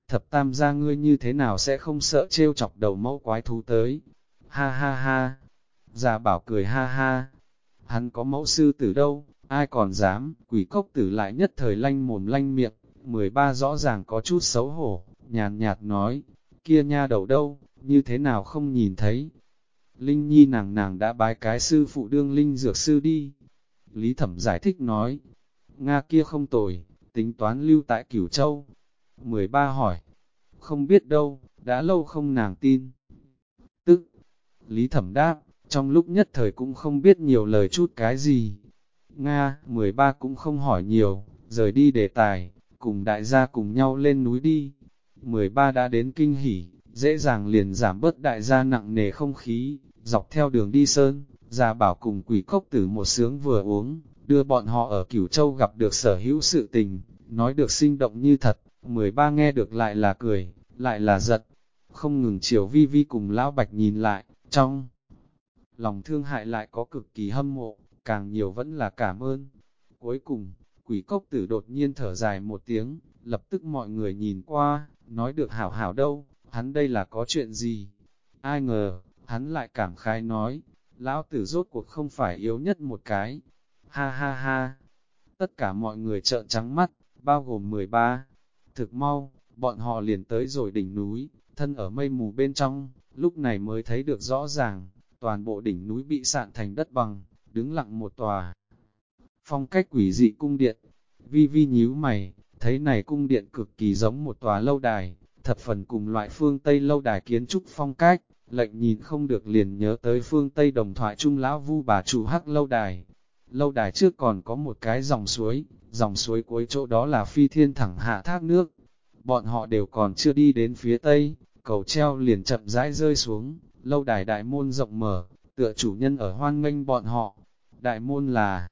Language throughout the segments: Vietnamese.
Thập tam gia ngươi như thế nào sẽ không sợ trêu chọc đầu mẫu quái thú tới? Ha ha ha, Gia Bảo cười ha ha, hắn có mẫu sư tử đâu, ai còn dám, Quỷ Cốc Tử lại nhất thời lanh mồm lanh miệng, 13 rõ ràng có chút xấu hổ, nhàn nhạt nói, kia nha đầu đâu, như thế nào không nhìn thấy. Linh Nhi nàng đã bái cái sư phụ đương linh dược sư đi. Lý Thẩm giải thích nói, Nga kia không tồi, tính toán lưu tại Cửu Châu. 13 hỏi, không biết đâu, đã lâu không nàng tin. Tức, Lý Thẩm đáp, trong lúc nhất thời cũng không biết nhiều lời chút cái gì. Nga, 13 cũng không hỏi nhiều, rời đi đề tài, cùng đại gia cùng nhau lên núi đi. 13 đã đến kinh hỉ, dễ dàng liền giảm bớt đại gia nặng nề không khí, dọc theo đường đi sơn, Gia Bảo cùng Quỷ Cốc Tử một sướng vừa uống, đưa bọn họ ở Cửu Châu gặp được sở hữu sự tình, nói được sinh động như thật, 13 nghe được lại là cười, lại là giận, không ngừng chiều Vi Vi cùng Lão Bạch nhìn lại, trong lòng thương hại lại có cực kỳ hâm mộ, càng nhiều vẫn là cảm ơn. Cuối cùng, Quỷ Cốc Tử đột nhiên thở dài một tiếng, lập tức mọi người nhìn qua, nói được hảo hảo đâu, hắn đây là có chuyện gì? Ai ngờ, hắn lại cảm khái nói, lão tử rốt cuộc không phải yếu nhất một cái. Ha ha ha! Tất cả mọi người trợn trắng mắt, bao gồm 13. Thực mau, bọn họ liền tới rồi đỉnh núi, thân ở mây mù bên trong, lúc này mới thấy được rõ ràng, toàn bộ đỉnh núi bị sạn thành đất bằng, đứng lặng một tòa. Phong cách quỷ dị cung điện, Vi Vi nhíu mày, thấy này cung điện cực kỳ giống một tòa lâu đài, thập phần cùng loại phương Tây lâu đài kiến trúc phong cách, lệnh nhìn không được liền nhớ tới phương Tây đồng thoại trung lão Vu bà chủ Hắc lâu đài. Lâu đài trước còn có một cái dòng suối cuối chỗ đó là phi thiên thẳng hạ thác nước. Bọn họ đều còn chưa đi đến phía Tây, cầu treo liền chậm rãi rơi xuống, lâu đài đại môn rộng mở, tựa chủ nhân ở hoan nghênh bọn họ. Đại môn là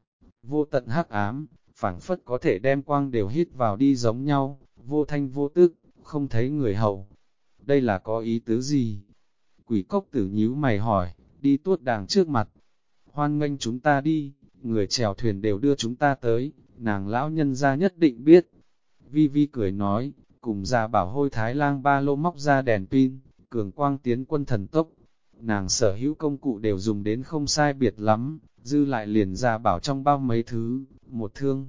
vô tận hắc ám, phảng phất có thể đem quang đều hít vào đi giống nhau, vô thanh vô tức, không thấy người hầu. Đây là có ý tứ gì? Quỷ Cốc Tử nhíu mày hỏi, đi tuốt đàng trước mặt. Hoan nghênh chúng ta đi, người chèo thuyền đều đưa chúng ta tới, nàng lão nhân gia nhất định biết. Vi Vi cười nói, cùng Gia Bảo hôi Thái Lang ba lô móc ra đèn pin, cường quang tiến quân thần tốc. Nàng sở hữu công cụ đều dùng đến không sai biệt lắm, dư lại liền Gia Bảo trong bao mấy thứ, một thương,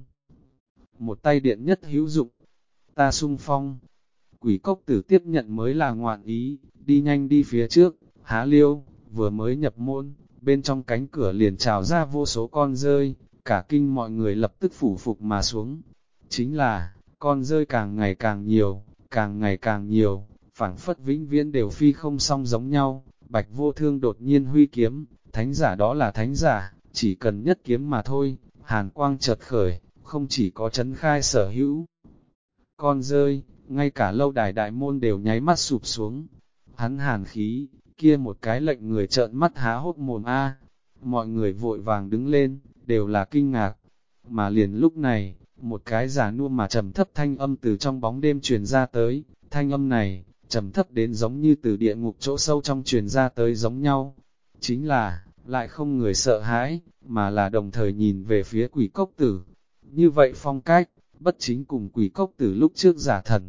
một tay điện nhất hữu dụng. Ta sung phong. Quỷ Cốc Tử tiếp nhận mới là ngoạn ý, đi nhanh đi phía trước, há liêu, vừa mới nhập môn, bên trong cánh cửa liền trào ra vô số con rơi, cả kinh mọi người lập tức phủ phục mà xuống. Chính là, con rơi càng ngày càng nhiều, càng ngày càng nhiều, phảng phất vĩnh viễn đều phi không song giống nhau. Bạch Vô Thương đột nhiên huy kiếm, thánh giả đó là thánh giả, chỉ cần nhất kiếm mà thôi. Hàn quang chợt khởi, không chỉ có chấn khai sở hữu con rơi, ngay cả lâu đài đại môn đều nháy mắt sụp xuống. Hắn hàn khí, kia một cái lệnh người trợn mắt há hốc mồm a. Mọi người vội vàng đứng lên, đều là kinh ngạc. Mà liền lúc này, một cái giả nua mà trầm thấp thanh âm từ trong bóng đêm truyền ra tới. Thanh âm này, trầm thấp đến giống như từ địa ngục chỗ sâu trong truyền ra tới giống nhau. Chính là, lại không người sợ hãi, mà là đồng thời nhìn về phía Quỷ Cốc Tử. Như vậy phong cách, bất chính cùng Quỷ Cốc Tử lúc trước giả thần.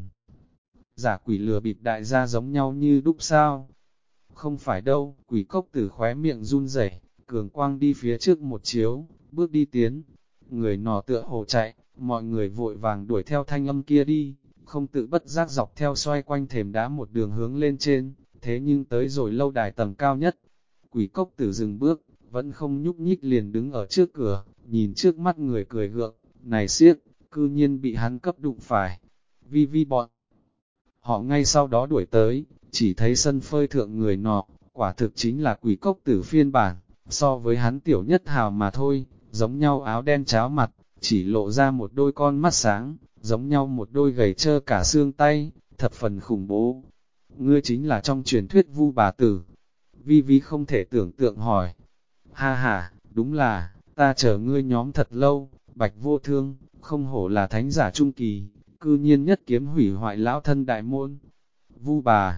Giả quỷ lừa bịp đại gia giống nhau như đúc sao. Không phải đâu, Quỷ Cốc Tử khóe miệng run rẩy, cường quang đi phía trước một chiếu, bước đi tiến. Người nọ tựa hồ chạy, mọi người vội vàng đuổi theo thanh âm kia đi, không tự bất giác dọc theo xoay quanh thềm đá một đường hướng lên trên, thế nhưng tới rồi lâu đài tầng cao nhất. Quỷ Cốc Tử dừng bước, vẫn không nhúc nhích liền đứng ở trước cửa, nhìn trước mắt người cười gượng, này siếc, cư nhiên bị hắn cấp đụng phải. Vi Vi bọn họ ngay sau đó đuổi tới, chỉ thấy sân phơi thượng người nọ, quả thực chính là Quỷ Cốc Tử phiên bản, so với hắn tiểu nhất hào mà thôi, giống nhau áo đen cháo mặt, chỉ lộ ra một đôi con mắt sáng, giống nhau một đôi gầy trơ cả xương tay, thập phần khủng bố. Ngươi chính là trong truyền thuyết Vu bà tử. Vi Vi không thể tưởng tượng hỏi. Ha ha, đúng là, ta chờ ngươi nhóm thật lâu, Bạch Vô Thương, không hổ là thánh giả trung kỳ, cư nhiên nhất kiếm hủy hoại lão thân đại môn. Vu bà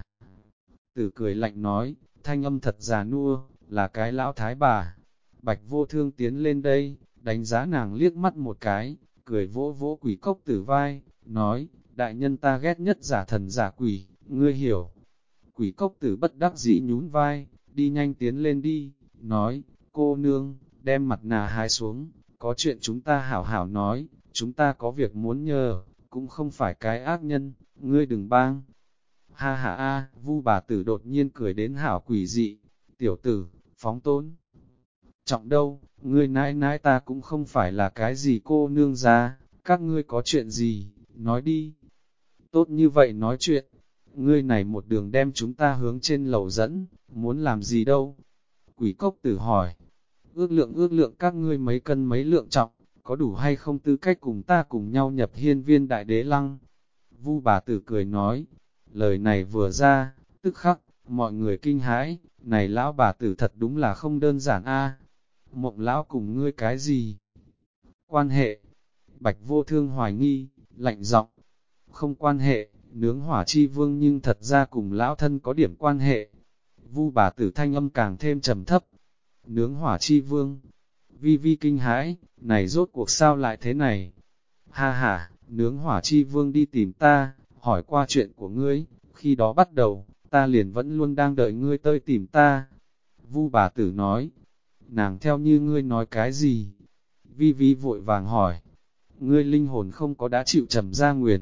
tử cười lạnh nói, thanh âm thật già nua, là cái lão thái bà. Bạch Vô Thương tiến lên đây, đánh giá nàng liếc mắt một cái, cười vỗ vỗ Quỷ Cốc Tử vai, nói, đại nhân ta ghét nhất giả thần giả quỷ, ngươi hiểu. Quỷ cốc tử bất đắc dĩ nhún vai, đi nhanh tiến lên đi, nói, cô nương, đem mặt nạ hái xuống, có chuyện chúng ta hảo hảo nói, chúng ta có việc muốn nhờ, cũng không phải cái ác nhân, ngươi đừng bang. Ha ha a, Vu bà tử đột nhiên cười đến hảo quỷ dị, tiểu tử, phóng tôn. Trọng đâu, ngươi nãi nãi ta cũng không phải là cái gì cô nương ra, các ngươi có chuyện gì, nói đi. Tốt như vậy nói chuyện, ngươi này một đường đem chúng ta hướng trên lầu dẫn, muốn làm gì đâu? Quỷ cốc tử hỏi, ước lượng các ngươi mấy cân mấy lượng trọng, có đủ hay không tư cách cùng ta cùng nhau nhập hiên viên đại đế lăng? Vu bà tử cười nói, lời này vừa ra, tức khắc, mọi người kinh hãi, này lão bà tử thật đúng là không đơn giản a. Mộng lão cùng ngươi cái gì? Quan hệ? Bạch Vô Thương hoài nghi, lạnh giọng, không quan hệ, nướng hỏa chi vương nhưng thật ra cùng lão thân có điểm quan hệ. Vu bà tử thanh âm càng thêm trầm thấp. Nướng hỏa chi vương. Vi vi kinh hãi, này rốt cuộc sao lại thế này? Ha ha, nướng hỏa chi vương đi tìm ta, hỏi qua chuyện của ngươi, khi đó bắt đầu, ta liền vẫn luôn đang đợi ngươi tới tìm ta. Vu bà tử nói, nàng theo như ngươi nói cái gì? Vi vi vội vàng hỏi, ngươi linh hồn không có đã chịu trầm gia nguyền.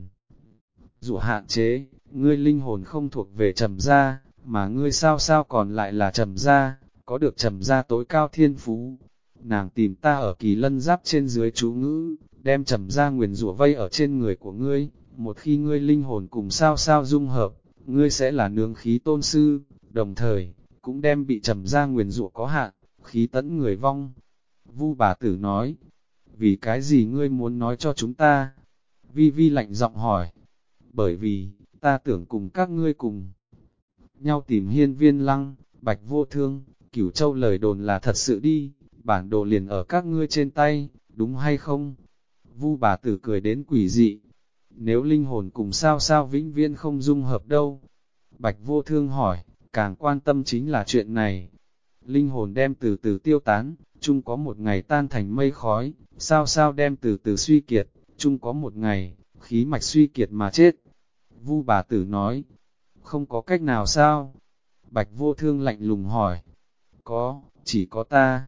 Dụ hạn chế, ngươi linh hồn không thuộc về trầm gia, mà ngươi sao còn lại là trầm gia, có được trầm gia tối cao thiên phú. Nàng tìm ta ở Kỳ Lân Giáp trên dưới chú ngữ, đem trầm gia nguyền rủa vây ở trên người của ngươi, một khi ngươi linh hồn cùng sao dung hợp, ngươi sẽ là nướng khí tôn sư, đồng thời, cũng đem bị trầm gia nguyền rủa có hạn, khí tẫn người vong. Vu bà tử nói, vì cái gì ngươi muốn nói cho chúng ta? Vi vi lạnh giọng hỏi, bởi vì, ta tưởng cùng các ngươi cùng nhau tìm hiên viên lăng, Bạch Vô Thương, Cửu Châu lời đồn là thật sự đi, bản đồ liền ở các ngươi trên tay, đúng hay không? Vu bà tử cười đến quỷ dị, nếu linh hồn cùng sao vĩnh viễn không dung hợp đâu? Bạch Vô Thương hỏi, càng quan tâm chính là chuyện này. Linh hồn đem từ từ tiêu tán, chung có một ngày tan thành mây khói, sao đem từ từ suy kiệt, chung có một ngày, khí mạch suy kiệt mà chết. Vu bà tử nói, không có cách nào sao? Bạch Vô Thương lạnh lùng hỏi, có, chỉ có ta.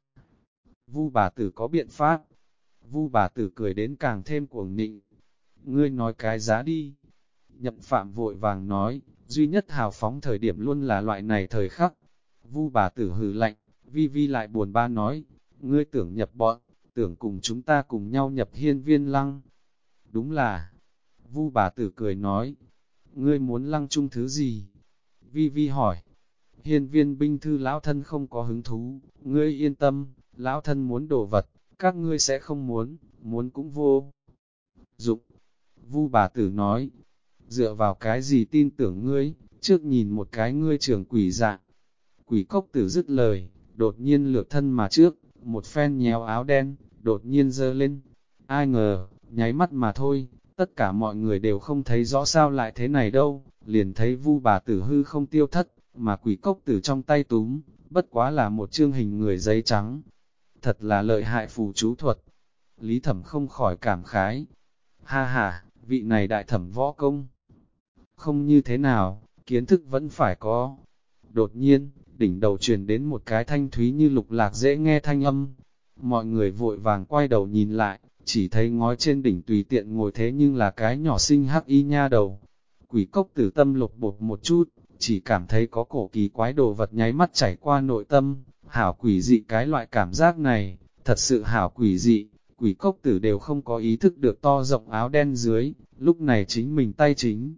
Vu bà tử có biện pháp. Vu bà tử cười đến càng thêm cuồng nịnh. Ngươi nói cái giá đi. Nhậm Phạm vội vàng nói, duy nhất hào phóng thời điểm luôn là loại này thời khắc. Vu bà tử hừ lạnh, Vi Vi lại buồn ba nói, ngươi tưởng nhập bọn, tưởng cùng chúng ta cùng nhau nhập hiên viên lăng. Đúng là, Vu bà tử cười nói, ngươi muốn lăng chung thứ gì? Vi Vi hỏi, hiên viên binh thư lão thân không có hứng thú, ngươi yên tâm, lão thân muốn đồ vật, các ngươi sẽ không muốn, muốn cũng vô dụng. Vu bà tử nói, dựa vào cái gì tin tưởng ngươi, trước nhìn một cái ngươi trưởng quỷ dạng. Quỷ cốc tử dứt lời, đột nhiên lược thân mà trước, một phen nhéo áo đen, đột nhiên giơ lên. Ai ngờ, nháy mắt mà thôi, tất cả mọi người đều không thấy rõ sao lại thế này đâu, liền thấy Vu bà tử hư không tiêu thất, mà quỷ cốc tử trong tay túm, bất quá là một chương hình người giấy trắng. Thật là lợi hại phù chú thuật. Lý Thẩm không khỏi cảm khái. Ha ha, vị này đại thẩm võ công. Không như thế nào, kiến thức vẫn phải có. Đột nhiên, đỉnh đầu truyền đến một cái thanh thúy như lục lạc dễ nghe thanh âm. Mọi người vội vàng quay đầu nhìn lại, chỉ thấy ngói trên đỉnh tùy tiện ngồi thế nhưng là cái nhỏ xinh hắc y nha đầu. Quỷ cốc tử tâm lục bột một chút, chỉ cảm thấy có cổ kỳ quái đồ vật nháy mắt chảy qua nội tâm. Hảo quỷ dị cái loại cảm giác này, thật sự hảo quỷ dị, quỷ cốc tử đều không có ý thức được to rộng áo đen dưới, lúc này chính mình tay chính.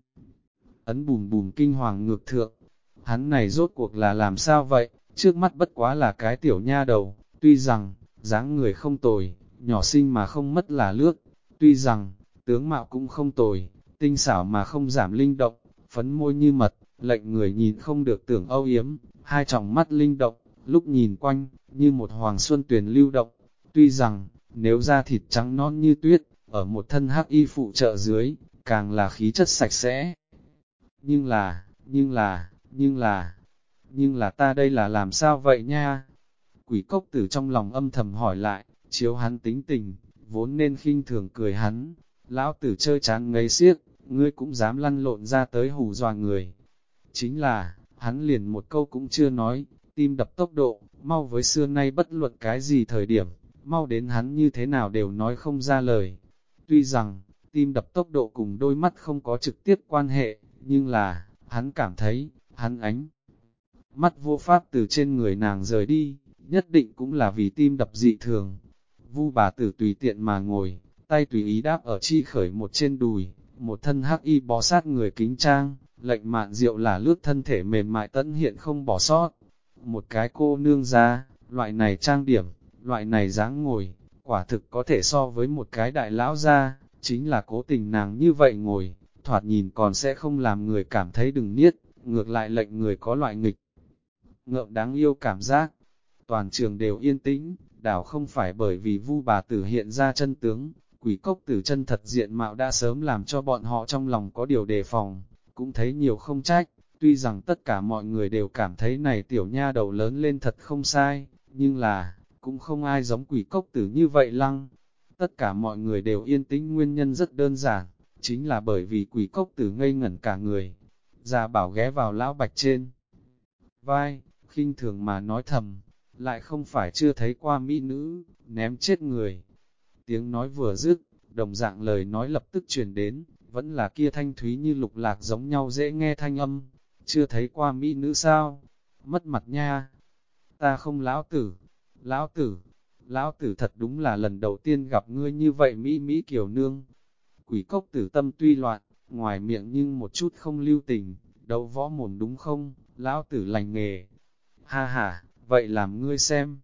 Ấn bùm bùm kinh hoàng ngược thượng, hắn này rốt cuộc là làm sao vậy, trước mắt bất quá là cái tiểu nha đầu, tuy rằng, dáng người không tồi, nhỏ xinh mà không mất là lướt, tuy rằng, tướng mạo cũng không tồi, tinh xảo mà không giảm linh động, phấn môi như mật, lệnh người nhìn không được tưởng âu yếm, hai tròng mắt linh động, lúc nhìn quanh, như một hoàng xuân tuyền lưu động, tuy rằng, nếu da thịt trắng non như tuyết, ở một thân hắc y phụ trợ dưới, càng là khí chất sạch sẽ. Nhưng là ta đây là làm sao vậy nha? Quỷ cốc tử trong lòng âm thầm hỏi lại, chiếu hắn tính tình, vốn nên khinh thường cười hắn. Lão tử chơi chán ngấy xiếc, ngươi cũng dám lăn lộn ra tới hù dọa người. Chính là, hắn liền một câu cũng chưa nói, tim đập tốc độ, mau với xưa nay bất luận cái gì thời điểm, mau đến hắn như thế nào đều nói không ra lời. Tuy rằng, tim đập tốc độ cùng đôi mắt không có trực tiếp quan hệ, nhưng là, hắn cảm thấy, hắn ánh mắt vô pháp từ trên người nàng rời đi, nhất định cũng là vì tim đập dị thường. Vu bà tử tùy tiện mà ngồi, tay tùy ý đáp ở chi khởi một trên đùi, một thân hắc y bó sát người kính trang, lệnh Mạn Diệu là lướt thân thể mềm mại tận hiện không bỏ sót. Một cái cô nương ra, loại này trang điểm, loại này dáng ngồi, quả thực có thể so với một cái đại lão ra, chính là cố tình nàng như vậy ngồi, thoạt nhìn còn sẽ không làm người cảm thấy đừng niết, ngược lại lệnh người có loại nghịch ngợm đáng yêu cảm giác. Toàn trường đều yên tĩnh, đảo không phải bởi vì Vu bà tử hiện ra chân tướng, quỷ cốc tử chân thật diện mạo đã sớm làm cho bọn họ trong lòng có điều đề phòng, cũng thấy nhiều không trách, tuy rằng tất cả mọi người đều cảm thấy này tiểu nha đầu lớn lên thật không sai, nhưng là, cũng không ai giống quỷ cốc tử như vậy lăng. Tất cả mọi người đều yên tĩnh nguyên nhân rất đơn giản, chính là bởi vì quỷ cốc tử ngây ngẩn cả người. Gia Bảo ghé vào lão bạch trên vai, khinh thường mà nói thầm, lại không phải chưa thấy qua mỹ nữ, ném chết người. Tiếng nói vừa dứt, đồng dạng lời nói lập tức truyền đến, vẫn là kia thanh thúy như lục lạc giống nhau dễ nghe thanh âm, chưa thấy qua mỹ nữ sao, mất mặt nha, ta không lão tử, lão tử, lão tử thật đúng là lần đầu tiên gặp ngươi như vậy mỹ kiều nương. Quỷ cốc tử tâm tuy loạn, ngoài miệng nhưng một chút không lưu tình, đấu võ mồm đúng không, lão tử lành nghề. Ha ha, vậy làm ngươi xem.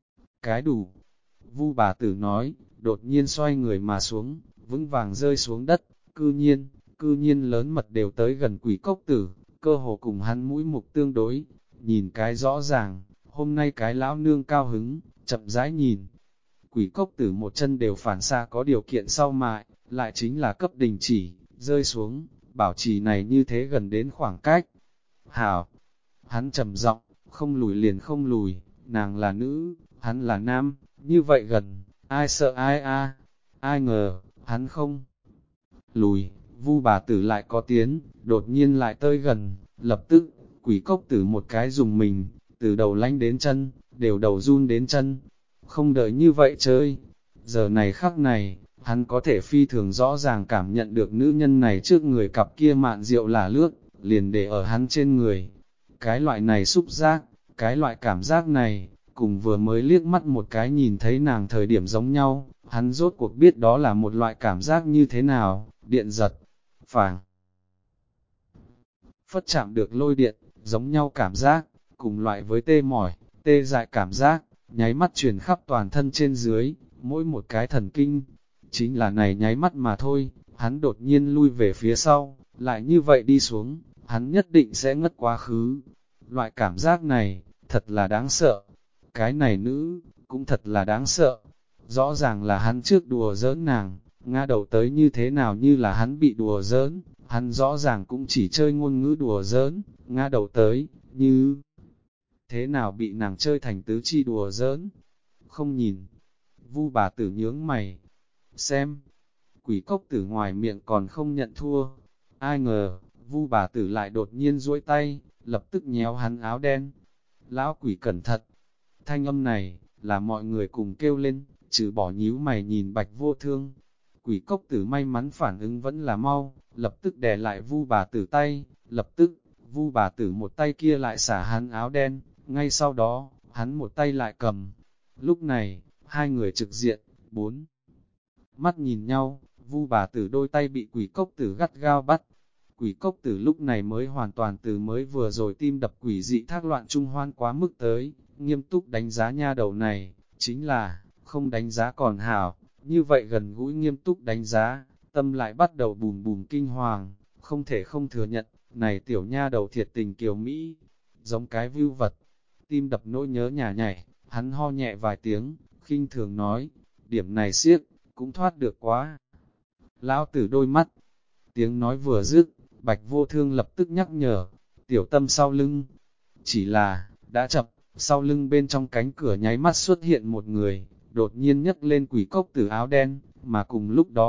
Cái đủ. Vu bà tử nói, đột nhiên xoay người mà xuống, vững vàng rơi xuống đất, cư nhiên lớn mật đều tới gần quỷ cốc tử, cơ hồ cùng hắn mũi mục tương đối, nhìn cái rõ ràng, hôm nay cái lão nương cao hứng, chậm rãi nhìn. Quỷ cốc tử một chân đều phản xa có điều kiện sau mại, lại chính là cấp đình chỉ, rơi xuống, bảo trì này như thế gần đến khoảng cách. Hảo, hắn trầm giọng, không lùi liền không lùi, nàng là nữ, hắn là nam, như vậy gần, ai sợ ai a? Ai ngờ, hắn không lùi, Vu bà tử lại có tiếng, đột nhiên lại tới gần, lập tức, quỷ cốc tử một cái dùng mình, từ đầu lanh đến chân, đều đầu run đến chân, không đợi như vậy chơi. Giờ này khắc này, hắn có thể phi thường rõ ràng cảm nhận được nữ nhân này trước người cặp kia mạn rượu là lướt, liền để ở hắn trên người. Cái loại này xúc giác, cái loại cảm giác này, cùng vừa mới liếc mắt một cái nhìn thấy nàng thời điểm giống nhau, hắn rốt cuộc biết đó là một loại cảm giác như thế nào, điện giật, phảng phất chạm được lôi điện, giống nhau cảm giác, cùng loại với tê mỏi, tê dại cảm giác, nháy mắt truyền khắp toàn thân trên dưới, mỗi một cái thần kinh, chính là này nháy mắt mà thôi, hắn đột nhiên lui về phía sau, lại như vậy đi xuống, hắn nhất định sẽ ngất quá khứ. Loại cảm giác này, thật là đáng sợ. Cái này nữ, cũng thật là đáng sợ. Rõ ràng là hắn trước đùa giỡn nàng, ngã đầu tới như thế nào như là hắn bị đùa giỡn, hắn rõ ràng cũng chỉ chơi ngôn ngữ đùa giỡn, ngã đầu tới, như thế nào bị nàng chơi thành tứ chi đùa giỡn. Không nhìn, Vu bà tử nhướng mày, xem, quỷ cốc tử ngoài miệng còn không nhận thua. Ai ngờ, Vu bà tử lại đột nhiên duỗi tay, lập tức nhéo hắn áo đen. Lão quỷ cẩn thận. Thanh âm này, là mọi người cùng kêu lên, trừ bỏ nhíu mày nhìn Bạch Vô Thương. Quỷ cốc tử may mắn phản ứng vẫn là mau, lập tức đè lại Vu bà tử tay, lập tức, Vu bà tử một tay kia lại xả hắn áo đen, ngay sau đó, hắn một tay lại cầm. Lúc này, hai người trực diện, bốn mắt nhìn nhau, Vu bà tử đôi tay bị quỷ cốc tử gắt gao bắt. Quỷ cốc tử lúc này mới hoàn toàn từ mới vừa rồi tim đập quỷ dị thác loạn trung hoan quá mức tới, nghiêm túc đánh giá nha đầu này, chính là, không đánh giá còn hảo, như vậy gần gũi nghiêm túc đánh giá, tâm lại bắt đầu bùm bùm kinh hoàng, không thể không thừa nhận, này tiểu nha đầu thiệt tình kiều Mỹ, giống cái view vật, tim đập nỗi nhớ nhả nhảy, hắn ho nhẹ vài tiếng, khinh thường nói, điểm này siếc, cũng thoát được quá. Lão tử đôi mắt, tiếng nói vừa dứt, Bạch Vô Thương lập tức nhắc nhở, tiểu tâm sau lưng. Chỉ là, đã chậm, sau lưng bên trong cánh cửa nháy mắt xuất hiện một người, đột nhiên nhấc lên quỷ cốc tử áo đen, mà cùng lúc đó,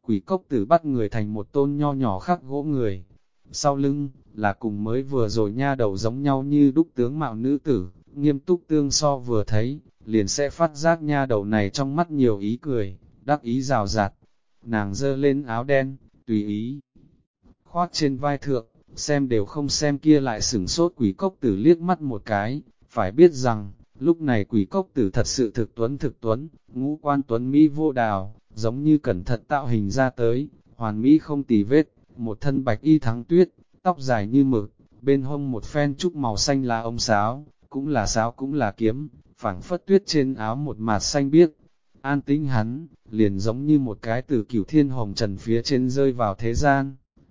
Quỷ cốc tử bắt người thành một tôn nho nhỏ khắc gỗ người. Sau lưng, là cùng mới vừa rồi nha đầu giống nhau như đúc tướng mạo nữ tử, nghiêm túc tương so vừa thấy, liền sẽ phát giác nha đầu này trong mắt nhiều ý cười, đắc ý rào rạt. Nàng giơ lên áo đen, tùy ý khoác trên vai thượng, xem đều không xem kia lại sửng sốt quỷ cốc tử liếc mắt một cái, phải biết rằng, lúc này quỷ cốc tử thật sự thực tuấn, ngũ quan tuấn Mỹ vô đào, giống như cẩn thận tạo hình ra tới, hoàn Mỹ không tì vết, một thân bạch y thắng tuyết, tóc dài như mực, bên hông một phen trúc màu xanh là ống sáo, cũng là kiếm, phảng phất tuyết trên áo một mạt xanh biếc. An tĩnh hắn, liền giống như một cái từ cửu thiên hồng trần phía trên rơi vào thế gian.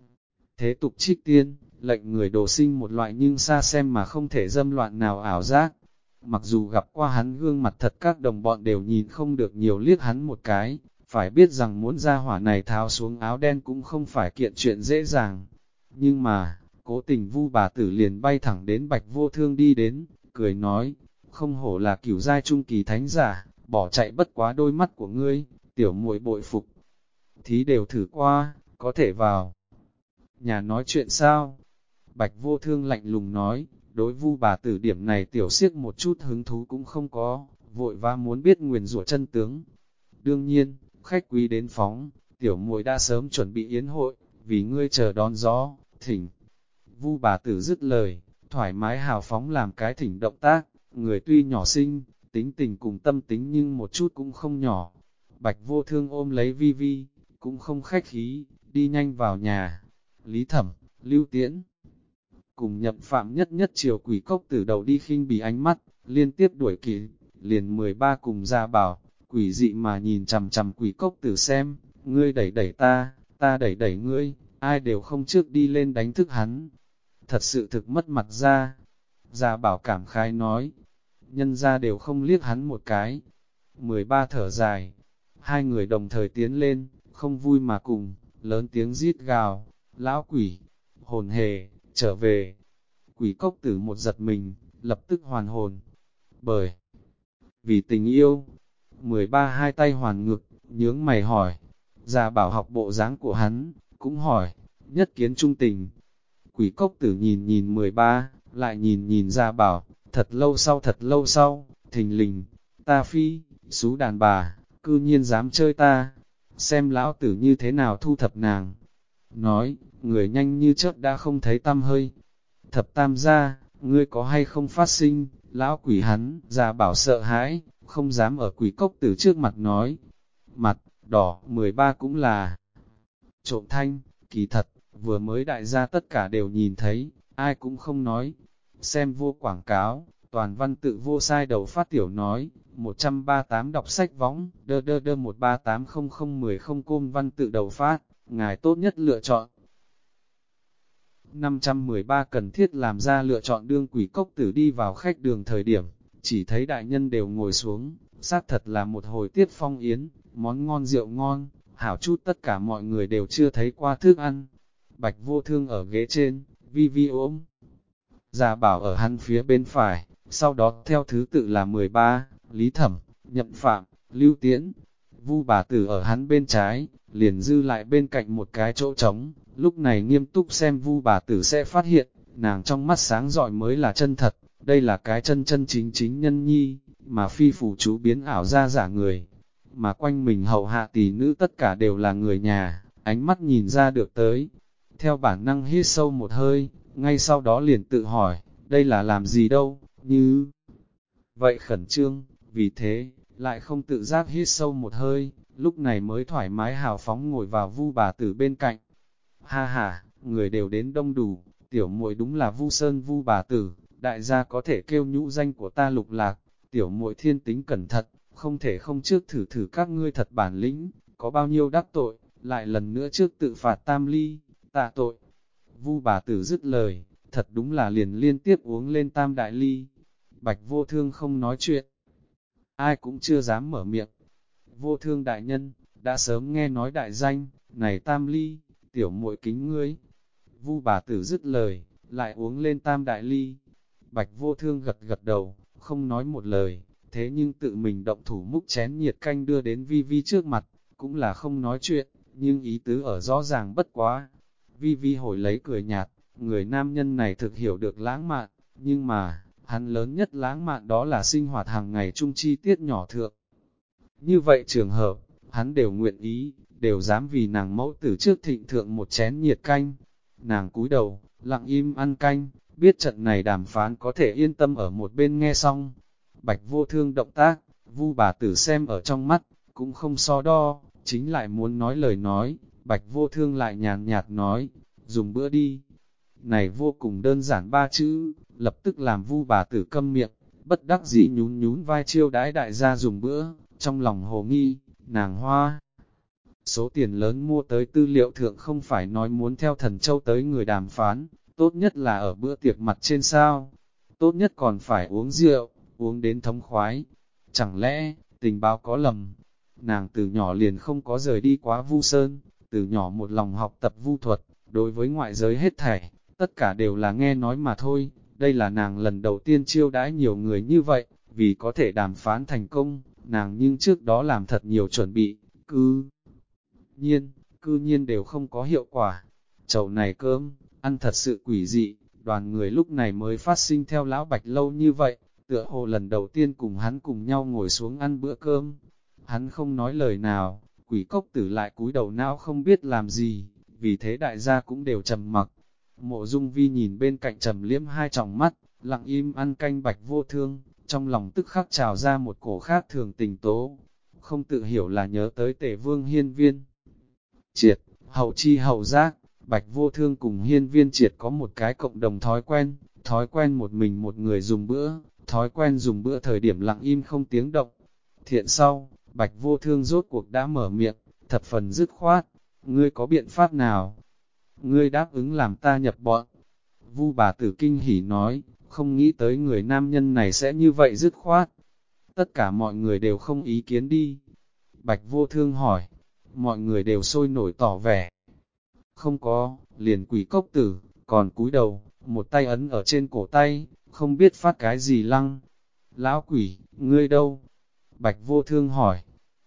Thế tục trích tiên, lệnh người đồ sinh một loại nhưng xa xem mà không thể dâm loạn nào ảo giác. Mặc dù gặp qua hắn gương mặt thật các đồng bọn đều nhìn không được nhiều liếc hắn một cái, phải biết rằng muốn ra hỏa này tháo xuống áo đen cũng không phải kiện chuyện dễ dàng. Nhưng mà, cố tình Vu bà tử liền bay thẳng đến Bạch Vô Thương đi đến, cười nói, không hổ là cửu giai trung kỳ thánh giả, bỏ chạy bất quá đôi mắt của ngươi, tiểu muội bội phục. Thí đều thử qua, có thể vào nhà nói chuyện sao? Bạch Vô Thương lạnh lùng nói, đối Vu bà tử điểm này tiểu siếc một chút hứng thú cũng không có, vội vã muốn biết nguyền rủa chân tướng. Đương nhiên, khách quý đến phóng, tiểu muội đã sớm chuẩn bị yến hội, vì ngươi chờ đón gió, thỉnh. Vu bà tử dứt lời, thoải mái hào phóng làm cái thỉnh động tác, người tuy nhỏ xinh, tính tình cùng tâm tính nhưng một chút cũng không nhỏ. Bạch Vô Thương ôm lấy Vi Vi, cũng không khách khí, đi nhanh vào nhà. Lý Thẩm, Lưu Tiễn cùng Nhậm Phạm nhất nhất chiều quỷ cốc từ đầu đi khinh bỉ ánh mắt, liên tiếp đuổi kịp, liền 13 cùng ra bảo, quỷ dị mà nhìn chằm chằm quỷ cốc tử xem, ngươi đẩy đẩy ta đẩy đẩy ngươi, ai đều không trước đi lên đánh thức hắn. Thật sự thực mất mặt ra. Gia bảo cảm khái nói, nhân ra đều không liếc hắn một cái. 13 thở dài, hai người đồng thời tiến lên, không vui mà cùng, lớn tiếng rít gào, lão quỷ, hồn hề, trở về. Quỷ cốc tử một giật mình, lập tức hoàn hồn, bởi vì tình yêu. 13 hai tay hoàn ngực, nhướng mày hỏi, Gia bảo học bộ dáng của hắn, cũng hỏi, nhất kiến trung tình. Quỷ cốc tử nhìn nhìn 13, lại nhìn nhìn Gia bảo, thật lâu sau, thình lình, ta phi, xú đàn bà, cư nhiên dám chơi ta, xem lão tử như thế nào thu thập nàng. Nói, người nhanh như chớp đã không thấy tăm hơi. Thập tam gia, ngươi có hay không phát sinh, lão quỷ hắn, Gia bảo sợ hãi, không dám ở quỷ cốc tử trước mặt nói. Mặt, đỏ, 13 cũng là trộm thanh, kỳ thật, vừa mới đại gia tất cả đều nhìn thấy, ai cũng không nói. Xem vô quảng cáo, toàn văn tự vô sai đầu phát tiểu nói, 138 đọc sách võng, đơ 1380010 côn văn tự đầu phát, ngài tốt nhất lựa chọn. 513 cần thiết làm ra lựa chọn đương quỷ cốc tử đi vào khách đường thời điểm, chỉ thấy đại nhân đều ngồi xuống, xác thật là một hồi tiết phong yến, món ngon rượu ngon, hảo chút tất cả mọi người đều chưa thấy qua thức ăn. Bạch Vô Thương ở ghế trên, Vi Vi ôm. Gia bảo ở hắn phía bên phải, sau đó theo thứ tự là 13, Lý Thẩm, Nhậm Phạm, Lưu Tiễn. Vu bà tử ở hắn bên trái, liền dư lại bên cạnh một cái chỗ trống, lúc này nghiêm túc xem Vu bà tử sẽ phát hiện, nàng trong mắt sáng rọi mới là chân thật, đây là cái chân chân chính chính nhân nhi, mà phi phù chú biến ảo ra giả người, mà quanh mình hậu hạ tỷ nữ tất cả đều là người nhà, ánh mắt nhìn ra được tới. Theo bản năng hít sâu một hơi, ngay sau đó liền tự hỏi, đây là làm gì đâu, như vậy khẩn trương, vì thế, lại không tự giác hít sâu một hơi, lúc này mới thoải mái hào phóng ngồi vào Vu bà tử bên cạnh. Ha ha, người đều đến đông đủ, tiểu muội đúng là Vu Sơn Vu bà tử, đại gia có thể kêu nhũ danh của ta Lục Lạc, tiểu muội thiên tính cẩn thận, không thể không trước thử thử các ngươi thật bản lĩnh, có bao nhiêu đắc tội, lại lần nữa trước tự phạt tam ly, tạ tội. Vu bà tử dứt lời, thật đúng là liền liên tiếp uống lên tam đại ly. Bạch Vô Thương không nói chuyện, ai cũng chưa dám mở miệng. Vô Thương đại nhân, đã sớm nghe nói đại danh, này tam ly, tiểu muội kính ngươi. Vu bà tử dứt lời, lại uống lên tam đại ly. Bạch Vô Thương gật gật đầu, không nói một lời, thế nhưng tự mình động thủ múc chén nhiệt canh đưa đến Vi Vi trước mặt, cũng là không nói chuyện, nhưng ý tứ ở rõ ràng bất quá. Vi Vi hồi lấy cười nhạt, người nam nhân này thực hiểu được lãng mạn, nhưng mà, hắn lớn nhất lãng mạn đó là sinh hoạt hàng ngày chung chi tiết nhỏ thượng. Như vậy trường hợp, hắn đều nguyện ý, đều dám vì nàng mẫu tử trước thịnh thượng một chén nhiệt canh. Nàng cúi đầu, lặng im ăn canh, biết trận này đàm phán có thể yên tâm ở một bên nghe xong. Bạch Vô Thương động tác, Vu bà tử xem ở trong mắt, cũng không so đo, chính lại muốn nói lời nói, Bạch Vô Thương lại nhàn nhạt nói, dùng bữa đi. Này vô cùng đơn giản ba chữ, lập tức làm Vu bà tử câm miệng, bất đắc dĩ nhún nhún vai chiêu đãi đại gia dùng bữa, trong lòng hồ nghi, nàng hoa. Số tiền lớn mua tới tư liệu thượng không phải nói muốn theo thần châu tới người đàm phán, tốt nhất là ở bữa tiệc mặt trên sao, tốt nhất còn phải uống rượu, uống đến thống khoái. Chẳng lẽ, tình báo có lầm? Nàng từ nhỏ liền không có rời đi quá Vu Sơn, từ nhỏ một lòng học tập vu thuật, đối với ngoại giới hết thảy, tất cả đều là nghe nói mà thôi. Đây là nàng lần đầu tiên chiêu đãi nhiều người như vậy, vì có thể đàm phán thành công, nàng nhưng trước đó làm thật nhiều chuẩn bị, cư nhiên đều không có hiệu quả. Chầu này cơm, ăn thật sự quỷ dị, đoàn người lúc này mới phát sinh theo lão Bạch lâu như vậy, tựa hồ lần đầu tiên cùng hắn cùng nhau ngồi xuống ăn bữa cơm. Hắn không nói lời nào, quỷ cốc tử lại cúi đầu não không biết làm gì, vì thế đại gia cũng đều trầm mặc. Mộ Dung Vi nhìn bên cạnh trầm liếm hai tròng mắt, lặng im ăn canh Bạch Vô Thương, trong lòng tức khắc trào ra một cổ khác thường tình tố, không tự hiểu là nhớ tới Tề Vương Hiên Viên Triệt, hậu chi hậu giác. Bạch Vô Thương cùng Hiên Viên Triệt có một cái cộng đồng thói quen một mình một người dùng bữa, thói quen dùng bữa thời điểm lặng im không tiếng động. Thiện sau, Bạch Vô Thương rốt cuộc đã mở miệng, thập phần dứt khoát, ngươi có biện pháp nào? Ngươi đáp ứng làm ta nhập bọn. Vu bà tử kinh hỉ nói, không nghĩ tới người nam nhân này sẽ như vậy dứt khoát. Tất cả mọi người đều không ý kiến đi. Bạch Vô Thương hỏi, mọi người đều sôi nổi tỏ vẻ. Không có, liền quỷ cốc tử, còn cúi đầu, một tay ấn ở trên cổ tay, không biết phát cái gì lăng. Lão quỷ, ngươi đâu? Bạch Vô Thương hỏi.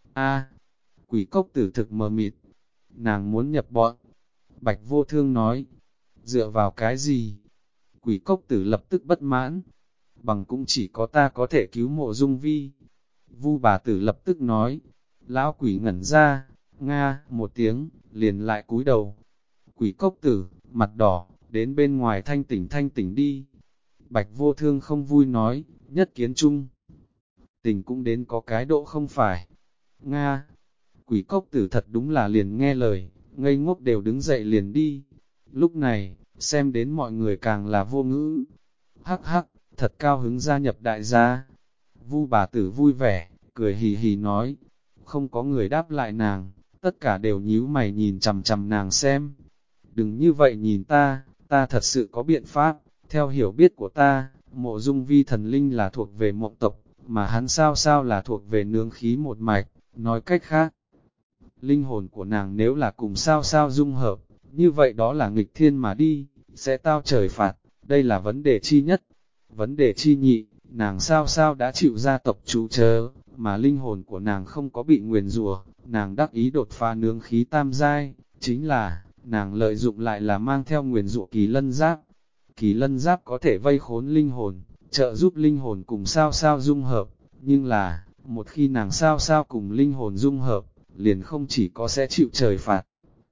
A, quỷ cốc tử thực mờ mịt. Nàng muốn nhập bọn. Bạch Vô Thương nói. Dựa vào cái gì? Quỷ cốc tử lập tức bất mãn. Bằng cũng chỉ có ta có thể cứu Mộ Dung Vi. Vu bà tử lập tức nói. Lão quỷ ngẩn ra, nga, một tiếng, liền lại cúi đầu. Quỷ cốc tử, mặt đỏ, đến bên ngoài thanh tỉnh đi. Bạch Vô Thương không vui nói, nhất kiến chung. Tình cũng đến có cái độ không phải. Nga, quỷ cốc tử thật đúng là liền nghe lời, ngây ngốc đều đứng dậy liền đi. Lúc này, xem đến mọi người càng là vô ngữ. Hắc hắc, thật cao hứng gia nhập đại gia. Vu bà tử vui vẻ, cười hì hì nói. Không có người đáp lại nàng, tất cả đều nhíu mày nhìn chằm chằm nàng xem. Đừng như vậy nhìn ta thật sự có biện pháp, theo hiểu biết của ta, Mộ Dung Vi thần linh là thuộc về mộng tộc, mà hắn sao là thuộc về nướng khí một mạch, nói cách khác. Linh hồn của nàng nếu là cùng sao dung hợp, như vậy đó là nghịch thiên mà đi, sẽ tao trời phạt, đây là vấn đề chi nhất. Vấn đề chi nhị, nàng sao đã chịu gia tộc chú chớ, mà linh hồn của nàng không có bị nguyền rủa, nàng đắc ý đột phá nướng khí tam giai, chính là, nàng lợi dụng lại là mang theo nguyền rủa kỳ lân giáp. Kỳ lân giáp có thể vây khốn linh hồn, trợ giúp linh hồn cùng sao dung hợp, nhưng là, một khi nàng sao cùng linh hồn dung hợp, liền không chỉ có sẽ chịu trời phạt,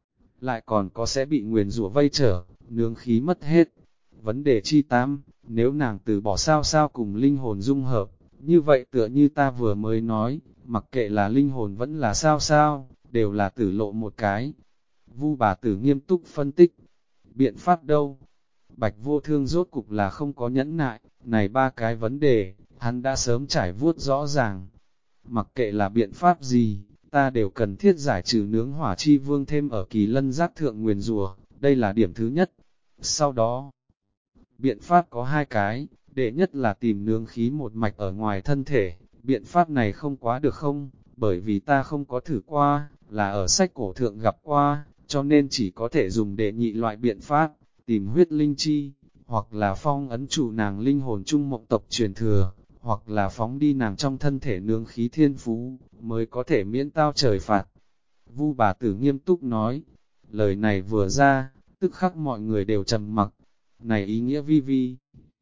lại còn có sẽ bị nguyền rủa vây trở, nướng khí mất hết. Vấn đề chi tám, nếu nàng từ bỏ sao cùng linh hồn dung hợp, như vậy tựa như ta vừa mới nói, mặc kệ là linh hồn vẫn là sao, đều là tử lộ một cái. Vu bà tử nghiêm túc phân tích, biện pháp đâu? Bạch Vô Thương rốt cục là không có nhẫn nại, này ba cái vấn đề, hắn đã sớm trải vuốt rõ ràng. Mặc kệ là biện pháp gì, ta đều cần thiết giải trừ nướng hỏa chi vương thêm ở kỳ lân giác thượng nguyền rùa, đây là điểm thứ nhất. Sau đó, biện pháp có hai cái, đệ nhất là tìm nướng khí một mạch ở ngoài thân thể, biện pháp này không quá được không, bởi vì ta không có thử qua, là ở sách cổ thượng gặp qua, cho nên chỉ có thể dùng đệ nhị loại biện pháp, tìm huyết linh chi, hoặc là phong ấn chủ nàng linh hồn trung mộng tộc truyền thừa, hoặc là phóng đi nàng trong thân thể nướng khí thiên phú, mới có thể miễn tao trời phạt. Vu bà tử nghiêm túc nói. Lời này vừa ra, tức khắc mọi người đều trầm mặc. Này ý nghĩa vi vi.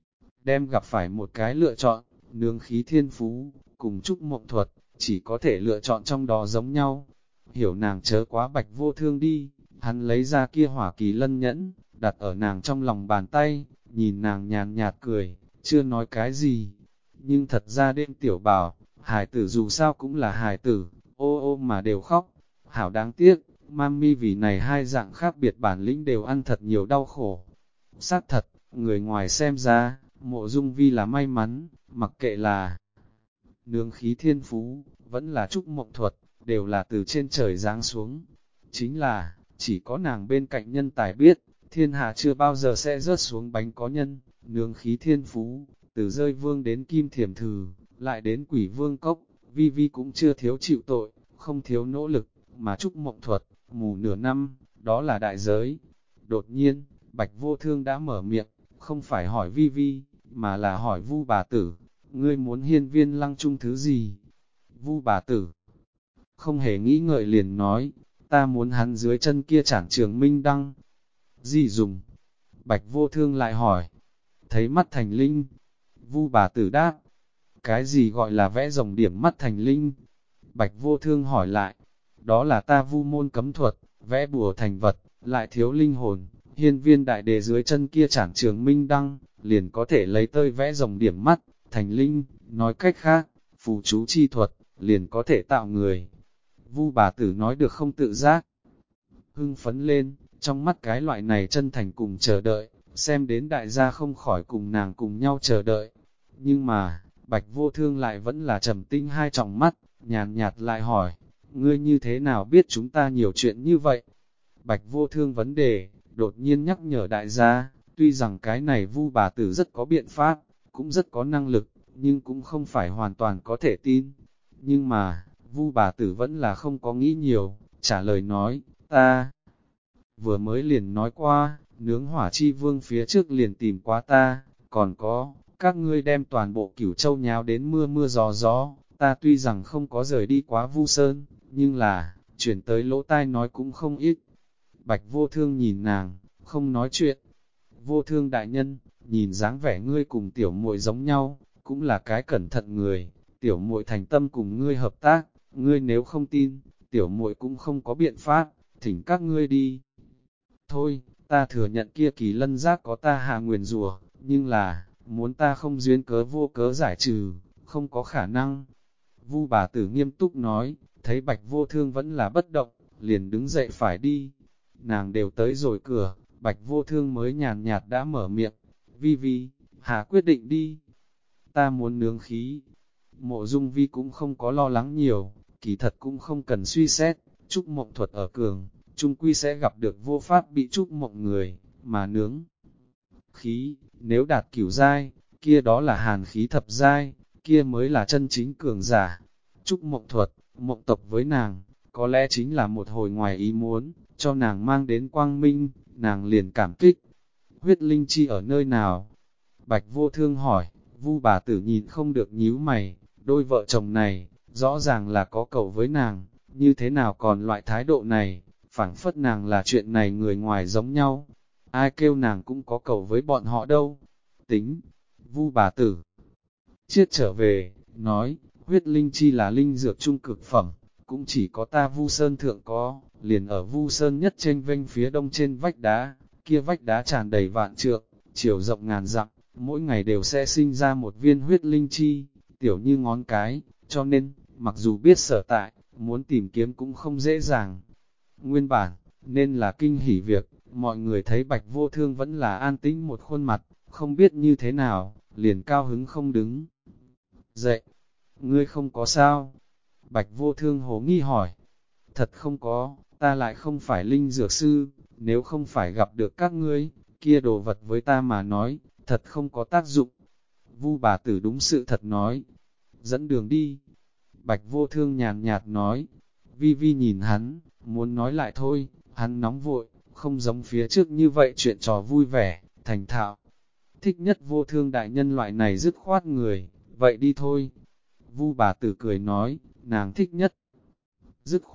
Đem gặp phải một cái lựa chọn, nương khí thiên phú, cùng Trúc Mộng Thuật, chỉ có thể lựa chọn trong đó giống nhau. Hiểu nàng chớ quá Bạch Vô Thương đi, hắn lấy ra kia hỏa kỳ lân nhẫn, đặt ở nàng trong lòng bàn tay, nhìn nàng nhàn nhạt cười, chưa nói cái gì. Nhưng thật ra đêm tiểu bảo, hài tử dù sao cũng là hài tử, ô ô mà đều khóc. Hảo đáng tiếc, mami vì này hai dạng khác biệt bản lĩnh đều ăn thật nhiều đau khổ. Xác thật, người ngoài xem ra, Mộ Dung Vi là may mắn, mặc kệ là nương khí thiên phú, vẫn là Trúc Mộng Thuật, đều là từ trên trời giáng xuống. Chính là, chỉ có nàng bên cạnh nhân tài biết, thiên hạ chưa bao giờ sẽ rớt xuống bánh có nhân, nương khí thiên phú, từ rơi vương đến kim thiểm thử, lại đến quỷ vương cốc, Vi Vi cũng chưa thiếu chịu tội, không thiếu nỗ lực, mà Trúc Mộng Thuật, mù nửa năm, đó là đại giới. Đột nhiên, Bạch Vô Thương đã mở miệng, không phải hỏi Vi Vi, mà là hỏi Vu bà tử, ngươi muốn hiên viên lăng trung thứ gì? Vu bà tử không hề nghĩ ngợi liền nói, ta muốn hắn dưới chân kia chản trường minh đăng. Gì dùng? Bạch Vô Thương lại hỏi, thấy mắt thành linh. Vu bà tử đáp, cái gì gọi là vẽ rồng điểm mắt thành linh? Bạch Vô Thương hỏi lại, đó là ta vu môn cấm thuật, vẽ bùa thành vật, lại thiếu linh hồn, hiên viên đại đề dưới chân kia chản trường minh đăng, liền có thể lấy tơi vẽ rồng điểm mắt, thành linh, nói cách khác, phù chú chi thuật, liền có thể tạo người. Vu bà tử nói được không tự giác, hưng phấn lên, trong mắt cái loại này chân thành cùng chờ đợi, xem đến đại gia không khỏi cùng nàng cùng nhau chờ đợi. Nhưng mà, Bạch Vô Thương lại vẫn là trầm tinh hai tròng mắt, nhàn nhạt lại hỏi, ngươi như thế nào biết chúng ta nhiều chuyện như vậy? Bạch Vô Thương vấn đề, đột nhiên nhắc nhở đại gia, tuy rằng cái này Vu bà tử rất có biện pháp, cũng rất có năng lực, nhưng cũng không phải hoàn toàn có thể tin. Nhưng mà, Vu bà tử vẫn là không có nghĩ nhiều, trả lời nói, ta vừa mới liền nói qua, nướng hỏa chi vương phía trước liền tìm quá ta, còn có, các ngươi đem toàn bộ Cửu Châu nháo đến mưa mưa gió gió, ta tuy rằng không có rời đi quá Vu Sơn, nhưng là, chuyển tới lỗ tai nói cũng không ít. Bạch Vô Thương nhìn nàng, không nói chuyện. Vô Thương đại nhân, nhìn dáng vẻ ngươi cùng tiểu muội giống nhau, cũng là cái cẩn thận người, tiểu muội thành tâm cùng ngươi hợp tác, ngươi nếu không tin, tiểu muội cũng không có biện pháp, thỉnh các ngươi đi. Thôi, ta thừa nhận kia kỳ lân giác có ta hạ nguyền rùa, nhưng là, muốn ta không duyên cớ vô cớ giải trừ, không có khả năng. Vu bà tử nghiêm túc nói, thấy Bạch Vô Thương vẫn là bất động, liền đứng dậy phải đi. Nàng đều tới rồi cửa, Bạch Vô Thương mới nhàn nhạt đã mở miệng. Vi Vi, hạ quyết định đi. Ta muốn nướng khí. Mộ Dung Vi cũng không có lo lắng nhiều, kỳ thật cũng không cần suy xét, Trúc Mộng Thuật ở cường, chung quy sẽ gặp được vô pháp bị Trúc Mộng người, mà nướng khí, nếu đạt cửu giai, kia đó là hàn khí thập giai, kia mới là chân chính cường giả. Trúc Mộng Thuật, mộng tộc với nàng, có lẽ chính là một hồi ngoài ý muốn, cho nàng mang đến quang minh, nàng liền cảm kích. Huyết linh chi ở nơi nào? Bạch Vô Thương hỏi, Vu bà tử nhìn không được nhíu mày, đôi vợ chồng này, rõ ràng là có cầu với nàng, như thế nào còn loại thái độ này, phảng phất nàng là chuyện này người ngoài giống nhau. Ai kêu nàng cũng có cầu với bọn họ đâu. Tính, Vu bà tử chiết trở về, nói, huyết linh chi là linh dược trung cực phẩm, cũng chỉ có ta Vu Sơn thượng có, liền ở Vu Sơn nhất trên vênh phía đông trên vách đá, kia vách đá tràn đầy vạn trượng, chiều rộng ngàn dặm, mỗi ngày đều sẽ sinh ra một viên huyết linh chi, tiểu như ngón cái, cho nên, mặc dù biết sở tại, muốn tìm kiếm cũng không dễ dàng. Nguyên bản, nên là kinh hỉ việc, mọi người thấy Bạch Vô Thương vẫn là an tĩnh một khuôn mặt, không biết như thế nào, liền cao hứng không đứng dậy. Ngươi không có sao? Bạch Vô Thương hố nghi hỏi. Thật không có, ta lại không phải linh dược sư, nếu không phải gặp được các ngươi, kia đồ vật với ta mà nói, thật không có tác dụng. Vu bà tử đúng sự thật nói. Dẫn đường đi. Bạch Vô Thương nhàn nhạt nói. Vi Vi nhìn hắn, muốn nói lại thôi, hắn nóng vội, không giống phía trước như vậy chuyện trò vui vẻ, thành thạo. Thích nhất Vô Thương đại nhân loại này dứt khoát người, vậy đi thôi. Vu bà tử cười nói, nàng thích nhất dứt khoát,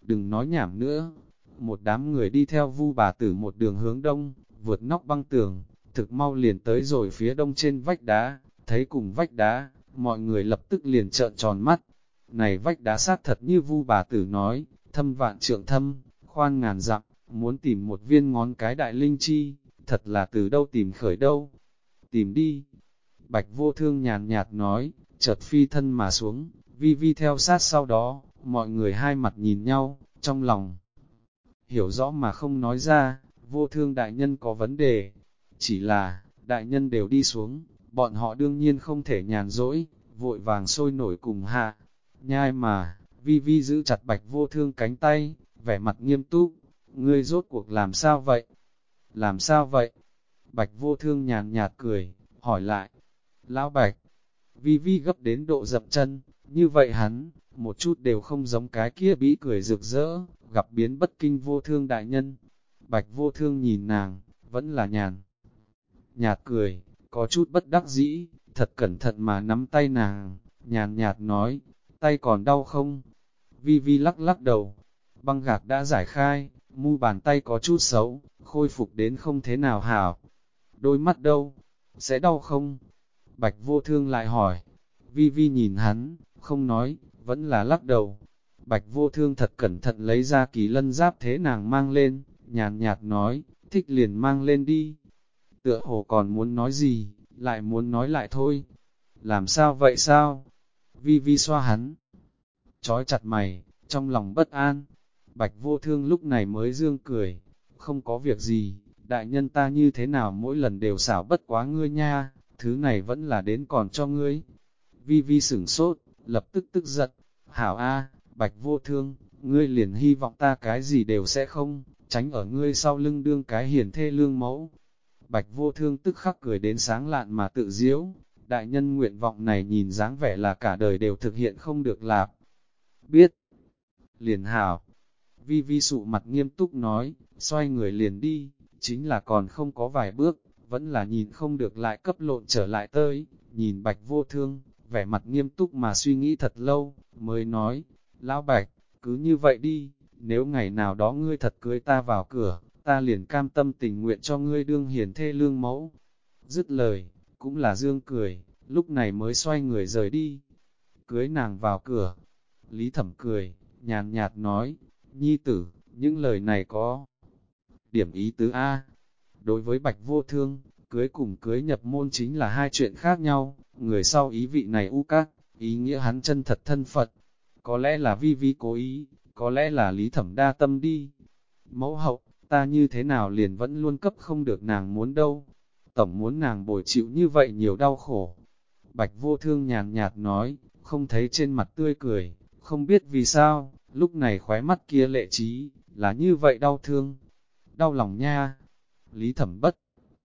Đừng nói nhảm nữa. Một đám người đi theo Vu bà tử một đường hướng đông, vượt nóc băng tường, thực mau liền tới rồi phía đông trên vách đá, thấy cùng vách đá, mọi người lập tức liền trợn tròn mắt. Này vách đá xác thật như Vu bà tử nói, thâm vạn trượng thâm, khoan ngàn dặm, muốn tìm một viên ngón cái đại linh chi, thật là từ đâu tìm khởi đâu. Tìm đi. Bạch Vô Thương nhàn nhạt nói, chợt phi thân mà xuống, vi vi theo sát sau đó, mọi người hai mặt nhìn nhau, trong lòng hiểu rõ mà không nói ra, Vô Thương đại nhân có vấn đề. Chỉ là, đại nhân đều đi xuống, bọn họ đương nhiên không thể nhàn rỗi, vội vàng sôi nổi cùng hạ. Nhai mà, vi vi giữ chặt Bạch Vô Thương cánh tay, vẻ mặt nghiêm túc, ngươi rốt cuộc làm sao vậy? Làm sao vậy? Bạch Vô Thương nhàn nhạt cười, hỏi lại. Lão Bạch, vi vi gấp đến độ dậm chân, như vậy hắn, một chút đều không giống cái kia bĩ cười rực rỡ, gặp biến bất kinh Vô Thương đại nhân. Bạch Vô Thương nhìn nàng, vẫn là nhàn nhạt cười, có chút bất đắc dĩ, thật cẩn thận mà nắm tay nàng, nhàn nhạt nói, tay còn đau không? Vi Vi lắc lắc đầu, băng gạc đã giải khai, mu bàn tay có chút xấu, khôi phục đến không thế nào hảo. Đôi mắt đâu? Sẽ đau không? Bạch Vô Thương lại hỏi. Vi Vi nhìn hắn, không nói, vẫn là lắc đầu. Bạch Vô Thương thật cẩn thận lấy ra Kỳ Lân giáp thế nàng mang lên, nhàn nhạt nói, thích liền mang lên đi. Tựa hồ còn muốn nói gì, lại muốn nói lại thôi. Làm sao vậy sao? Vi Vi xoa hắn, trói chặt mày, trong lòng bất an. Bạch Vô Thương lúc này mới dương cười, không có việc gì, đại nhân ta như thế nào mỗi lần đều xảo bất quá ngươi nha, thứ này vẫn là đến còn cho ngươi. Vi Vi sửng sốt, lập tức tức giận, hảo a, Bạch Vô Thương, ngươi liền hy vọng ta cái gì đều sẽ không, tránh ở ngươi sau lưng đương cái hiền thê lương mẫu. Bạch Vô Thương tức khắc cười đến sáng lạn mà tự diễu, đại nhân nguyện vọng này nhìn dáng vẻ là cả đời đều thực hiện không được lạp. Biết, liền hảo. Vi Vi sụ mặt nghiêm túc nói, xoay người liền đi, chính là còn không có vài bước, vẫn là nhìn không được lại cấp lộn trở lại tới, nhìn Bạch Vô Thương, vẻ mặt nghiêm túc mà suy nghĩ thật lâu, mới nói, Lão Bạch, cứ như vậy đi, nếu ngày nào đó ngươi thật cưới ta vào cửa, ta liền cam tâm tình nguyện cho ngươi đương hiền thê lương mẫu. Dứt lời, cũng là dương cười, lúc này mới xoay người rời đi, cưới nàng vào cửa. Lý Thẩm cười, nhàn nhạt nói, nhi tử, những lời này có điểm ý tứ A. Đối với Bạch Vô Thương, cưới cùng cưới nhập môn chính là hai chuyện khác nhau, người sau ý vị này u các, ý nghĩa hắn chân thật thân Phật. Có lẽ là Vi Vi cố ý, có lẽ là Lý Thẩm đa tâm đi. Mẫu hậu, ta như thế nào liền vẫn luôn cấp không được nàng muốn đâu. Tổng muốn nàng bồi chịu như vậy nhiều đau khổ. Bạch Vô Thương nhàn nhạt nói, không thấy trên mặt tươi cười, không biết vì sao, lúc này khóe mắt kia lệ trí, là như vậy đau thương, đau lòng nha. Lý Thẩm bất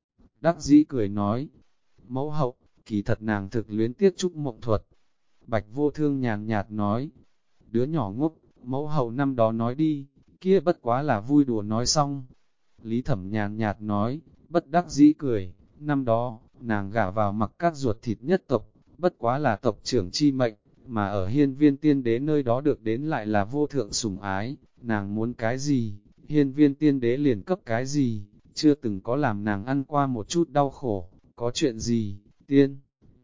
đắc dĩ cười nói, mẫu hậu, kỳ thật nàng thực luyến tiếc Trúc Mộng Thuật. Bạch Vô Thương nhàn nhạt nói, đứa nhỏ ngốc, mẫu hậu năm đó nói đi, kia bất quá là vui đùa nói xong. Lý Thẩm nhàn nhạt nói, bất đắc dĩ cười, năm đó, nàng gả vào mặc các ruột thịt nhất tộc, bất quá là tộc trưởng chi mệnh, mà ở hiên viên tiên đế nơi đó được đến lại là vô thượng sủng ái, nàng muốn cái gì, hiên viên tiên đế liền cấp cái gì, chưa từng có làm nàng ăn qua một chút đau khổ, có chuyện gì, tiên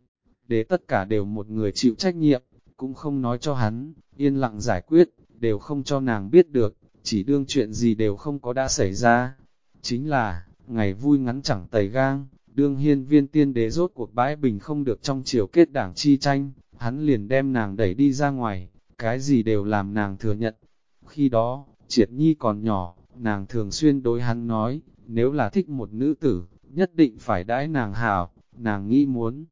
đế tất cả đều một người chịu trách nhiệm, cũng không nói cho hắn, yên lặng giải quyết, đều không cho nàng biết được, chỉ đương chuyện gì đều không có đã xảy ra. Chính là, ngày vui ngắn chẳng tẩy gang, đương hiên viên tiên đế rốt cuộc bãi bình không được trong chiều kết đảng chi tranh, hắn liền đem nàng đẩy đi ra ngoài, cái gì đều làm nàng thừa nhận. Khi đó, Triệt Nhi còn nhỏ, nàng thường xuyên đối hắn nói, nếu là thích một nữ tử, nhất định phải đãi nàng hảo, nàng nghĩ muốn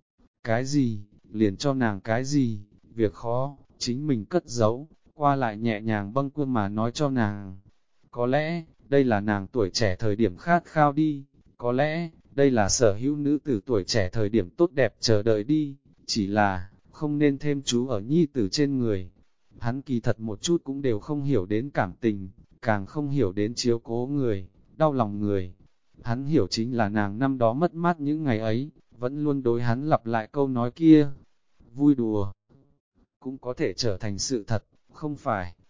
cái gì, liền cho nàng cái gì, việc khó, chính mình cất giấu, qua lại nhẹ nhàng bâng quơ mà nói cho nàng. Có lẽ, đây là nàng tuổi trẻ thời điểm khát khao đi, có lẽ, đây là sở hữu nữ tử tuổi trẻ thời điểm tốt đẹp chờ đợi đi, chỉ là, không nên thêm chú ở nhi tử trên người. Hắn kỳ thật một chút cũng đều không hiểu đến cảm tình, càng không hiểu đến chiếu cố người, đau lòng người. Hắn hiểu chính là nàng năm đó mất mát những ngày ấy, vẫn luôn đối hắn lặp lại câu nói kia. Vui đùa, cũng có thể trở thành sự thật, không phải.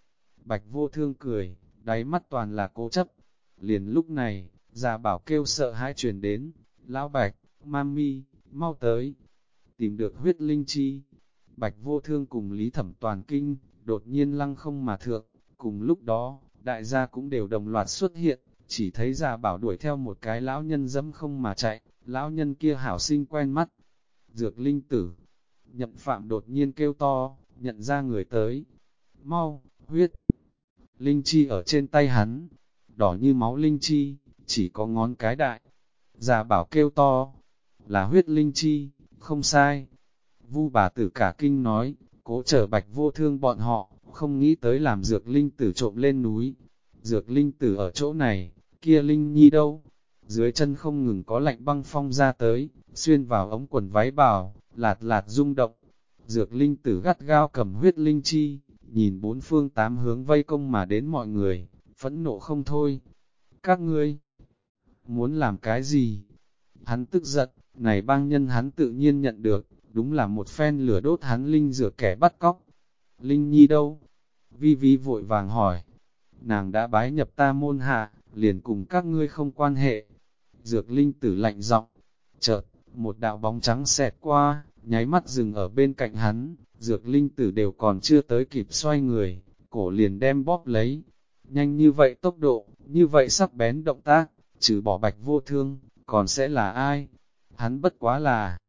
Bạch Vô Thương cười, đáy mắt toàn là cố chấp. Liền lúc này, Gia Bảo kêu sợ hãi truyền đến, Lão Bạch, Mami, mau tới, tìm được huyết linh chi. Bạch Vô Thương cùng Lý Thẩm toàn kinh, đột nhiên lăng không mà thượng, cùng lúc đó, đại gia cũng đều đồng loạt xuất hiện, chỉ thấy Gia Bảo đuổi theo một cái lão nhân dẫm không mà chạy, lão nhân kia hảo sinh quen mắt. Dược linh tử, Nhậm Phạm đột nhiên kêu to, nhận ra người tới. Mau, huyết linh chi ở trên tay hắn, đỏ như máu linh chi, chỉ có ngón cái đại. Gia Bảo kêu to, là huyết linh chi, không sai. Vu bà tử cả kinh nói, cố chở Bạch Vô Thương bọn họ, không nghĩ tới làm dược linh tử trộm lên núi. Dược linh tử ở chỗ này, kia linh nhi đâu? Dưới chân không ngừng có lạnh băng phong ra tới, xuyên vào ống quần váy bào, lạt lạt rung động. Dược linh tử gắt gao cầm huyết linh chi, nhìn bốn phương tám hướng vây công mà đến mọi người, phẫn nộ không thôi. Các ngươi muốn làm cái gì? Hắn tức giận, này bang nhân hắn tự nhiên nhận được, đúng là một phen lửa đốt hắn linh dược kẻ bắt cóc. Linh nhi đâu? Vi Vi vội vàng hỏi. Nàng đã bái nhập ta môn hạ, liền cùng các ngươi không quan hệ. Dược linh tử lạnh giọng, chợt, một đạo bóng trắng xẹt qua, nháy mắt dừng ở bên cạnh hắn, dược linh tử đều còn chưa tới kịp xoay người, cổ liền đem bóp lấy. Nhanh như vậy tốc độ, như vậy sắc bén động tác, trừ bỏ Bạch Vô Thương, còn sẽ là ai? Hắn bất quá là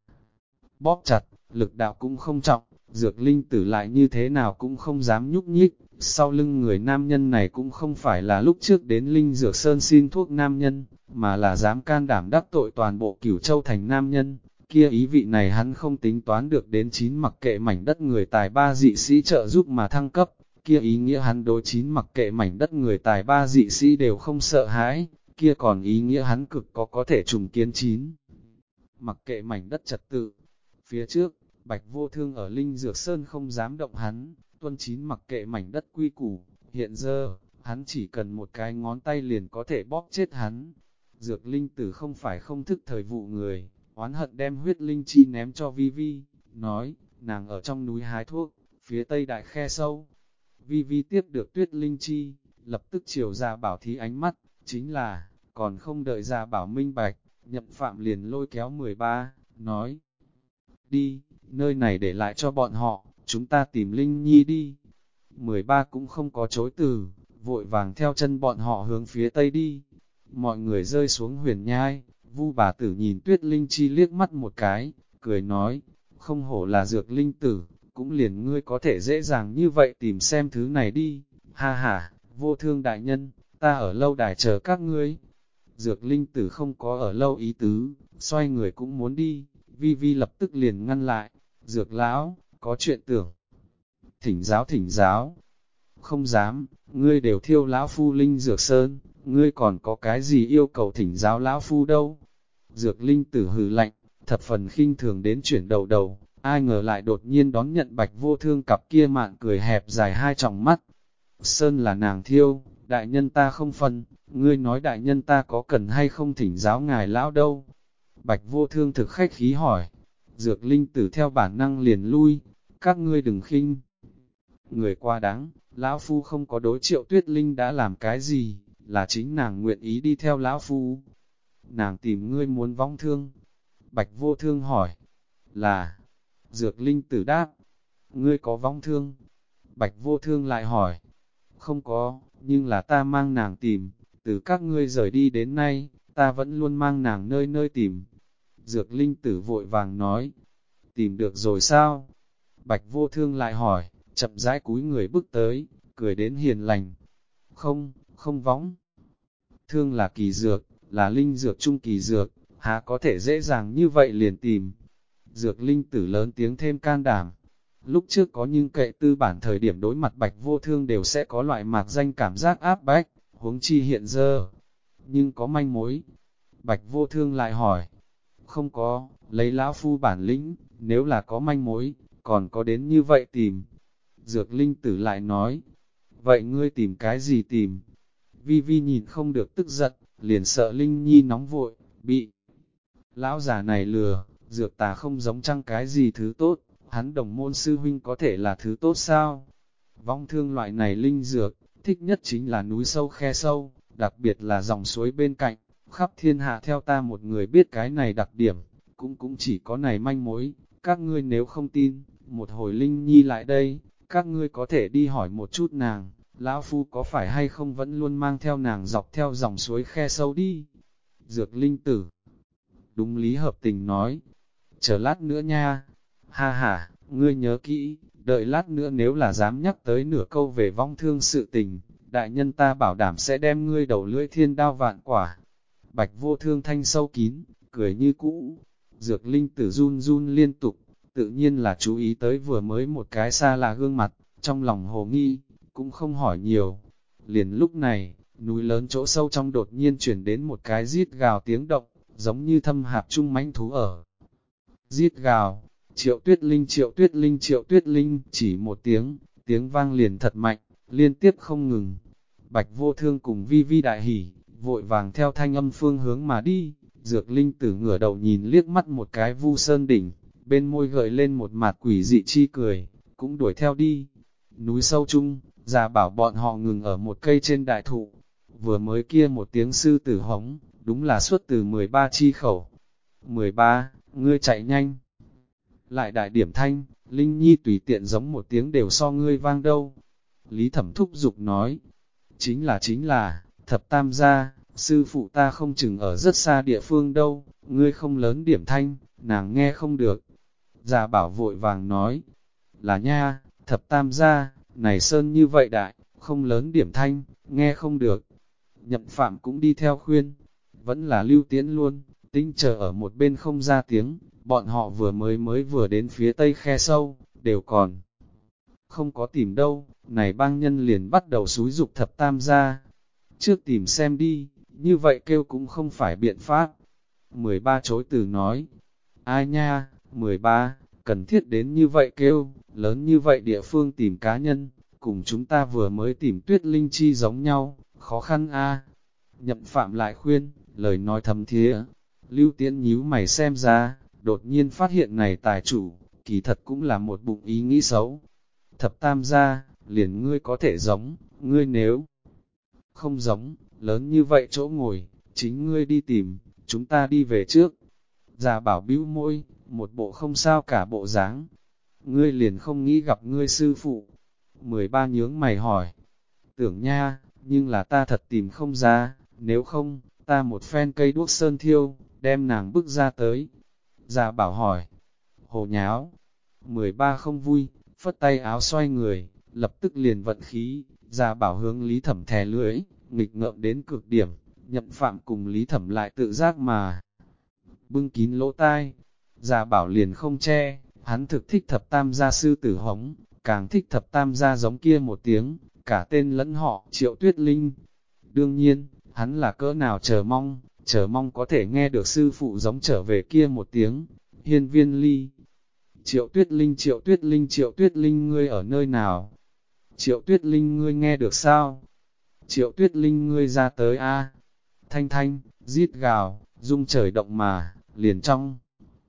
bóp chặt, lực đạo cũng không trọng, dược linh tử lại như thế nào cũng không dám nhúc nhích. Sau lưng người nam nhân này cũng không phải là lúc trước đến Linh Dược Sơn xin thuốc nam nhân, mà là dám can đảm đắc tội toàn bộ Cửu Châu thành nam nhân. Kia ý vị này hắn không tính toán được đến 9 mặc kệ mảnh đất người tài ba dị sĩ trợ giúp mà thăng cấp. Kia ý nghĩa hắn đối 9 mặc kệ mảnh đất người tài ba dị sĩ đều không sợ hãi. Kia còn ý nghĩa hắn cực có thể trùng kiến 9 mặc kệ mảnh đất trật tự. Phía trước, Bạch Vô Thương ở Linh Dược Sơn không dám động hắn, tuân 9 mặc kệ mảnh đất quy củ, hiện giờ, hắn chỉ cần một cái ngón tay liền có thể bóp chết hắn. Dược linh tử không phải không thức thời vụ người, oán hận đem huyết linh chi ném cho Vi Vi, nói, nàng ở trong núi hái thuốc, phía tây đại khe sâu. Vi Vi tiếp được tuyết linh chi, lập tức chiều Gia Bảo thí ánh mắt, chính là, còn không đợi Gia Bảo minh bạch, Nhậm Phạm liền lôi kéo 13, nói, đi, nơi này để lại cho bọn họ, chúng ta tìm Linh Nhi đi. 13 cũng không có chối từ, vội vàng theo chân bọn họ hướng phía tây đi. Mọi người rơi xuống huyền nhai, Vu bà tử nhìn Tuyết Linh Chi liếc mắt một cái, cười nói, không hổ là dược linh tử, cũng liền ngươi có thể dễ dàng như vậy tìm xem thứ này đi. Ha ha, Vô Thương đại nhân, ta ở lâu đài chờ các ngươi. Dược linh tử không có ở lâu ý tứ, xoay người cũng muốn đi, Vi Vi lập tức liền ngăn lại. Dược lão, có chuyện tưởng. Thỉnh giáo. Không dám, ngươi đều thiêu lão phu Linh Dược Sơn, ngươi còn có cái gì yêu cầu thỉnh giáo lão phu đâu. Dược Linh tử hừ lạnh, thập phần khinh thường đến chuyển đầu, ai ngờ lại đột nhiên đón nhận Bạch Vô Thương cặp kia mạn cười hẹp dài hai tròng mắt. Sơn là nàng thiêu, đại nhân ta không phân, ngươi nói đại nhân ta có cần hay không thỉnh giáo ngài lão đâu. Bạch Vô Thương thực khách khí hỏi, Dược Linh tử theo bản năng liền lui, các ngươi đừng khinh. Người quá đáng, lão phu không có đối Triệu Tuyết Linh đã làm cái gì, là chính nàng nguyện ý đi theo lão phu. Nàng tìm ngươi muốn vong thương. Bạch Vô Thương hỏi, là, Dược Linh tử đáp, ngươi có vong thương? Bạch Vô Thương lại hỏi, không có, nhưng là ta mang nàng tìm, từ các ngươi rời đi đến nay, ta vẫn luôn mang nàng nơi nơi tìm. Dược Linh tử vội vàng nói, tìm được rồi sao? Bạch Vô Thương lại hỏi, chậm rãi cúi người bước tới, cười đến hiền lành. Không võng. Thương là kỳ dược, là linh dược trung kỳ dược, há có thể dễ dàng như vậy liền tìm. Dược linh tử lớn tiếng thêm can đảm. Lúc trước có những kệ tư bản thời điểm đối mặt Bạch Vô Thương đều sẽ có loại mạc danh cảm giác áp bách, huống chi hiện giờ. Nhưng có manh mối. Bạch Vô Thương lại hỏi. Không có, lấy lão phu bản lĩnh, nếu là có manh mối, còn có đến như vậy tìm. Dược linh tử lại nói, vậy ngươi tìm cái gì tìm? Vi Vi nhìn không được tức giận, liền sợ Linh Nhi nóng vội, bị lão già này lừa, dược tà không giống chăng cái gì thứ tốt, hắn đồng môn sư huynh có thể là thứ tốt sao? Vong thương loại này linh dược, thích nhất chính là núi sâu khe sâu, đặc biệt là dòng suối bên cạnh, khắp thiên hạ theo ta một người biết cái này đặc điểm, cũng chỉ có này manh mối, các ngươi nếu không tin, một hồi Linh Nhi lại đây, các ngươi có thể đi hỏi một chút nàng, lão phu có phải hay không vẫn luôn mang theo nàng dọc theo dòng suối khe sâu đi. Dược Linh Tử đúng lý hợp tình nói, chờ lát nữa nha, ha ha, ngươi nhớ kỹ, đợi lát nữa nếu là dám nhắc tới nửa câu về vong thương sự tình, đại nhân ta bảo đảm sẽ đem ngươi đầu lưỡi thiên đao vạn quả. Bạch Vô Thương thanh sâu kín, cười như cũ, Dược Linh Tử run run liên tục, tự nhiên là chú ý tới vừa mới một cái xa lạ gương mặt, trong lòng hồ nghi, cũng không hỏi nhiều. Liền lúc này, núi lớn chỗ sâu trong đột nhiên chuyển đến một cái rít gào tiếng động, giống như thâm hạp trung mãnh thú ở. Rít gào, Triệu Tuyết Linh, Triệu Tuyết Linh, Triệu Tuyết Linh, chỉ một tiếng, tiếng vang liền thật mạnh, liên tiếp không ngừng. Bạch Vô Thương cùng Vi Vi đại hỉ, vội vàng theo thanh âm phương hướng mà đi. Dược Linh Tử ngửa đầu nhìn liếc mắt một cái Vu Sơn đỉnh, bên môi gợi lên một mặt quỷ dị chi cười, cũng đuổi theo đi. Núi sâu chung, già bảo bọn họ ngừng ở một cây trên đại thụ. Vừa mới kia một tiếng sư tử hống, đúng là xuất từ 13 chi khẩu. 13, ngươi chạy nhanh. Lại đại điểm thanh, Linh Nhi tùy tiện giống một tiếng đều so ngươi vang đâu. Lý Thẩm thúc giục nói, chính là, thập tam gia, sư phụ ta không chừng ở rất xa địa phương đâu, ngươi không lớn điểm thanh, nàng nghe không được. Già bảo vội vàng nói, là nha, thập tam gia, này sơn như vậy đại, không lớn điểm thanh, nghe không được. Nhậm Phạm cũng đi theo khuyên, vẫn là Lưu Tiễn luôn, Tinh chờ ở một bên không ra tiếng, bọn họ vừa vừa đến phía tây khe sâu, đều còn không có tìm đâu, này bang nhân liền bắt đầu xúi dục thập tam gia. Trước tìm xem đi, như vậy kêu cũng không phải biện pháp. 13 chối từ nói, ai nha, 13, cần thiết đến như vậy kêu, lớn như vậy địa phương tìm cá nhân, cùng chúng ta vừa mới tìm Tuyết Linh chi giống nhau, khó khăn a. Nhậm Phạm lại khuyên, lời nói thầm thía. Lưu Tiễn nhíu mày xem ra, đột nhiên phát hiện này tài chủ, kỳ thật cũng là một bụng ý nghĩ xấu. Thập tam gia, liền ngươi có thể giống, ngươi nếu không giống, lớn như vậy chỗ ngồi, chính ngươi đi tìm, chúng ta đi về trước. Già bảo bĩu môi, một bộ không sao cả bộ dáng. Ngươi liền không nghĩ gặp ngươi sư phụ. 13 nhướng mày hỏi, tưởng nha, nhưng là ta thật tìm không ra, nếu không, ta một phen cây đuốc sơn thiêu, đem nàng bước ra tới. Già bảo hỏi, hồ nháo. 13 không vui, phất tay áo xoay người, lập tức liền vận khí, già bảo hướng Lý Thẩm thè lưỡi, nghịch ngợm đến cực điểm, Nhậm Phạm cùng Lý Thẩm lại tự giác mà bưng kín lỗ tai. Già bảo liền không che, hắn thực thích thập tam gia sư tử hống, càng thích thập tam gia giống kia một tiếng, cả tên lẫn họ Triệu Tuyết Linh. Đương nhiên, hắn là cỡ nào chờ mong có thể nghe được sư phụ giống trở về kia một tiếng, Hiên Viên Ly. Triệu Tuyết Linh, Triệu Tuyết Linh, Triệu Tuyết Linh ngươi ở nơi nào? Triệu Tuyết Linh ngươi nghe được sao? Triệu Tuyết Linh ngươi ra tới a. Thanh thanh, rít gào, rung trời động mà, liền trong.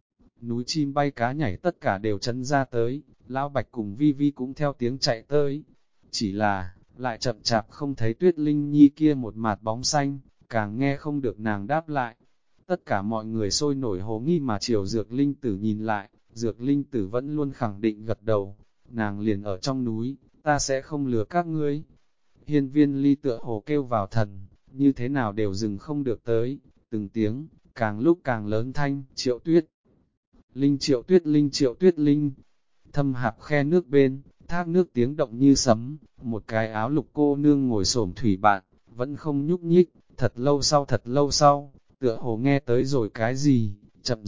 Núi chim bay cá nhảy tất cả đều chấn ra tới, Lão Bạch cùng Vi Vi cũng theo tiếng chạy tới. Chỉ là, lại chậm chạp không thấy Tuyết Linh Nhi kia một mạt bóng xanh, càng nghe không được nàng đáp lại. Tất cả mọi người sôi nổi hồ nghi mà chiều Dược Linh Tử nhìn lại, Dược Linh Tử vẫn luôn khẳng định gật đầu, nàng liền ở trong núi, ta sẽ không lừa các ngươi. Hiên Viên Ly tựa hồ kêu vào thần, như thế nào đều dừng không được tới, từng tiếng, càng lúc càng lớn thanh, Triệu Tuyết Linh, Triệu Tuyết Linh, Triệu Tuyết Linh. Thâm hạp khe nước bên, thác nước tiếng động như sấm, một cái áo lục cô nương ngồi xổm thủy bạn, vẫn không nhúc nhích, thật lâu sau, tựa hồ nghe tới rồi cái gì, chậm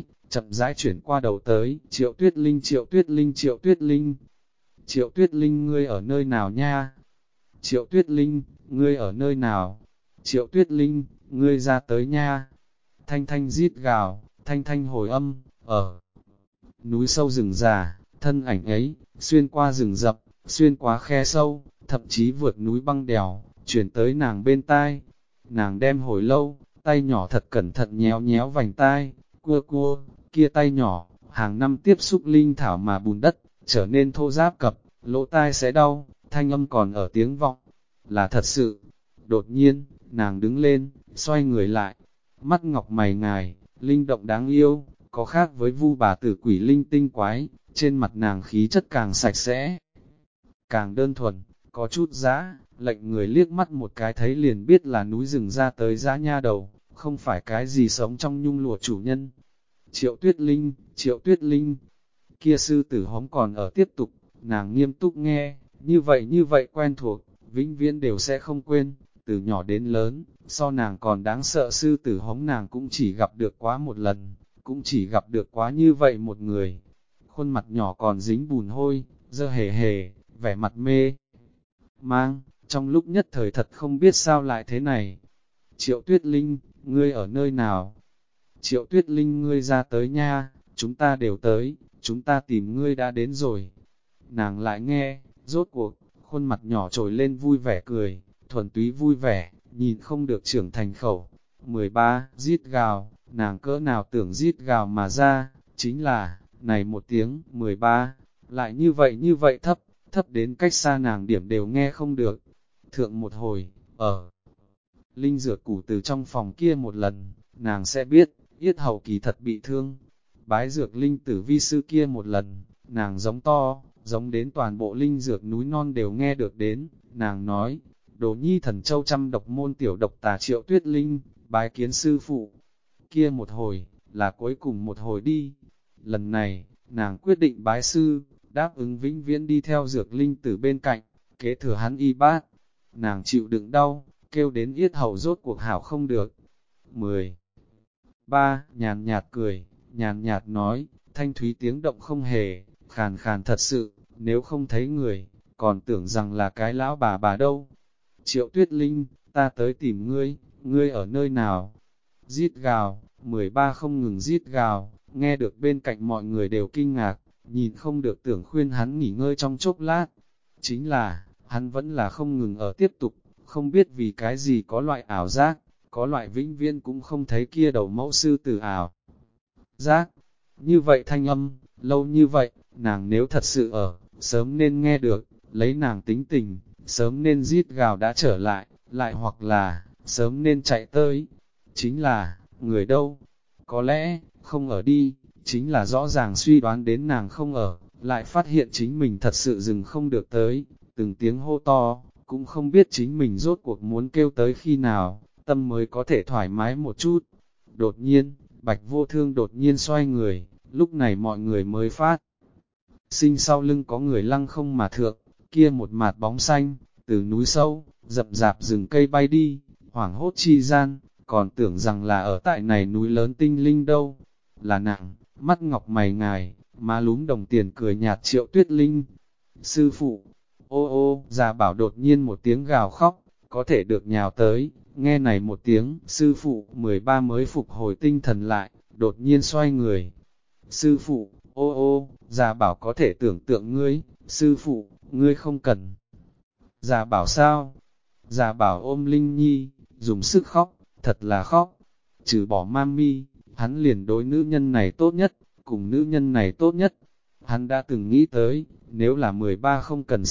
rãi chuyển qua đầu tới, Triệu Tuyết Linh, Triệu Tuyết Linh, Triệu Tuyết Linh. Triệu Tuyết Linh ngươi ở nơi nào nha? Triệu Tuyết Linh, ngươi ở nơi nào? Triệu Tuyết Linh, ngươi ra tới nha. Thanh thanh rít gào, thanh thanh hồi âm, ở núi sâu rừng già, thân ảnh ấy, xuyên qua rừng rậm, xuyên qua khe sâu, thậm chí vượt núi băng đèo, chuyển tới nàng bên tai. Nàng đem hồi lâu, tay nhỏ thật cẩn thận nhéo nhéo vành tai, cua, kia tay nhỏ, hàng năm tiếp xúc linh thảo mà bùn đất, trở nên thô ráp cập, lỗ tai sẽ đau, thanh âm còn ở tiếng vọng. là thật sự. Đột nhiên, nàng đứng lên, xoay người lại, mắt ngọc mày ngài, linh động đáng yêu, có khác với vu bà tử quỷ linh tinh quái, trên mặt nàng khí chất càng sạch sẽ, càng đơn thuần, có chút dã, lệnh người liếc mắt một cái thấy liền biết là núi rừng ra tới dã nha đầu, không phải cái gì sống trong nhung lụa chủ nhân. Triệu Tuyết Linh, kia sư tử hống còn ở tiếp tục, nàng nghiêm túc nghe, như vậy quen thuộc, vĩnh viễn đều sẽ không quên, từ nhỏ đến lớn, so nàng còn đáng sợ sư tử hống nàng cũng chỉ gặp được quá một lần, cũng chỉ gặp được quá như vậy một người. Khuôn mặt nhỏ còn dính bùn hôi, dơ hề hề, vẻ mặt mê mang, trong lúc nhất thời thật không biết sao lại thế này. Triệu Tuyết Linh, ngươi ở nơi nào? Triệu Tuyết Linh ngươi ra tới nha, chúng ta đều tới, chúng ta tìm ngươi đã đến rồi. Nàng lại nghe, rốt cuộc, khuôn mặt nhỏ trồi lên vui vẻ cười, thuần túy vui vẻ, nhìn không được trưởng thành khẩu. 13, rít gào, nàng cỡ nào tưởng rít gào mà ra, chính là, này một tiếng, 13, lại như vậy thấp, thấp đến cách xa nàng điểm đều nghe không được. Thượng một hồi, ở Linh rửa củ từ trong phòng kia một lần, nàng sẽ biết, yết hầu kỳ thật bị thương. Bái dược Linh tử vi sư kia một lần, nàng giống to, giống đến toàn bộ Linh dược núi non đều nghe được đến, nàng nói, Đồ Nhi thần châu trăm độc môn tiểu độc tà Triệu Tuyết Linh, bái kiến sư phụ. Kia một hồi, là cuối cùng một hồi đi. Lần này, nàng quyết định bái sư, đáp ứng vĩnh viễn đi theo dược Linh tử bên cạnh, kế thừa hắn y bát. Nàng chịu đựng đau, kêu đến yết hầu rốt cuộc hảo không được. 13. Nhàn nhạt cười, nhàn nhạt nói, thanh thúy tiếng động không hề, khàn khàn thật sự, nếu không thấy người, còn tưởng rằng là cái lão bà đâu. Triệu Tuyết Linh, ta tới tìm ngươi, ngươi ở nơi nào? Rít gào, 13 không ngừng rít gào, nghe được bên cạnh mọi người đều kinh ngạc, nhìn không được tưởng khuyên hắn nghỉ ngơi trong chốc lát. Chính là, hắn vẫn là không ngừng ở tiếp tục, không biết vì cái gì có loại ảo giác, có loại vĩnh viễn cũng không thấy kia đầu mẫu sư tử ảo giác. Như vậy thanh âm, lâu như vậy, nàng nếu thật sự ở, sớm nên nghe được, lấy nàng tính tình, sớm nên rít gào đã trở lại, lại hoặc là, sớm nên chạy tới. Chính là, người đâu? Có lẽ, không ở đi, chính là rõ ràng suy đoán đến nàng không ở, lại phát hiện chính mình thật sự dừng không được tới, từng tiếng hô to, cũng không biết chính mình rốt cuộc muốn kêu tới khi nào, tâm mới có thể thoải mái một chút. Đột nhiên, Bạch Vô Thương đột nhiên xoay người, lúc này mọi người mới phát. Sinh sau lưng có người lăng không mà thượng, kia một mạt bóng xanh, từ núi sâu, rậm rạp rừng cây bay đi, hoảng hốt chi gian, còn tưởng rằng là ở tại này núi lớn tinh linh đâu. Là nàng, mắt ngọc mày ngài, má lúm đồng tiền cười nhạt Triệu Tuyết Linh. Sư phụ, ô ô, già bảo đột nhiên một tiếng gào khóc, có thể được nhào tới, nghe này một tiếng, sư phụ 13 mới phục hồi tinh thần lại, đột nhiên xoay người. Sư phụ, ô ô, già bảo có thể tưởng tượng ngươi, sư phụ, ngươi không cần. Già bảo sao? Già bảo ôm Linh Nhi, dùng sức khóc, thật là khóc. Trừ bỏ mami, hắn liền đối nữ nhân này tốt nhất, cùng nữ nhân này tốt nhất. Hắn đã từng nghĩ tới, nếu là 13 không cần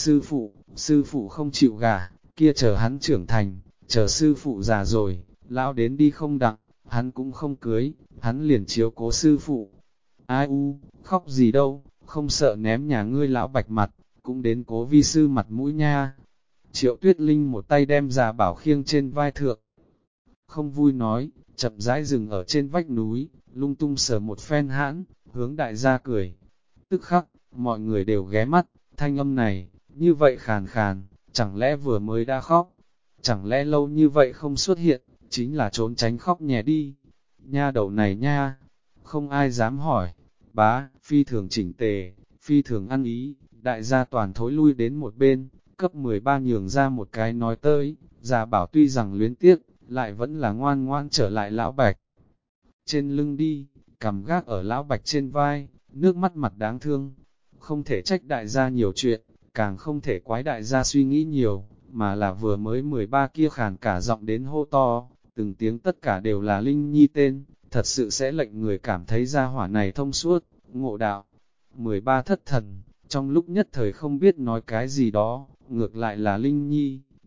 sư phụ không chịu gả, kia chờ hắn trưởng thành, chờ sư phụ già rồi, lão đến đi không đặng, hắn cũng không cưới, hắn liền chiếu cố sư phụ. Ai u, khóc gì đâu, không sợ ném nhà ngươi lão bạch mặt, cũng đến cố vi sư mặt mũi nha. Triệu Tuyết Linh một tay đem già bảo khiêng trên vai thượng. Không vui nói, chậm rãi dừng ở trên vách núi, lung tung sờ một phen hãn, hướng đại gia cười. Tức khắc, mọi người đều ghé mắt, thanh âm này, như vậy khàn khàn, chẳng lẽ vừa mới đã khóc, chẳng lẽ lâu như vậy không xuất hiện, chính là trốn tránh khóc nhẹ đi. Nha đầu này nha, không ai dám hỏi, bá, phi thường chỉnh tề, phi thường ăn ý, đại gia toàn thối lui đến một bên, cấp 13 nhường ra một cái nói tới, già bảo tuy rằng luyến tiếc, lại vẫn là ngoan ngoan trở lại lão bạch. Trên lưng đi, cầm gác ở lão bạch trên vai, nước mắt mặt đáng thương, không thể trách đại gia nhiều chuyện, càng không thể quái đại gia suy nghĩ nhiều, mà là vừa mới 13 kia khàn cả giọng đến hô to, từng tiếng tất cả đều là Linh Nhi tên, thật sự sẽ lệnh người cảm thấy gia hỏa này thông suốt, ngộ đạo. 13 thất thần, trong lúc nhất thời không biết nói cái gì đó, ngược lại là Linh Nhi,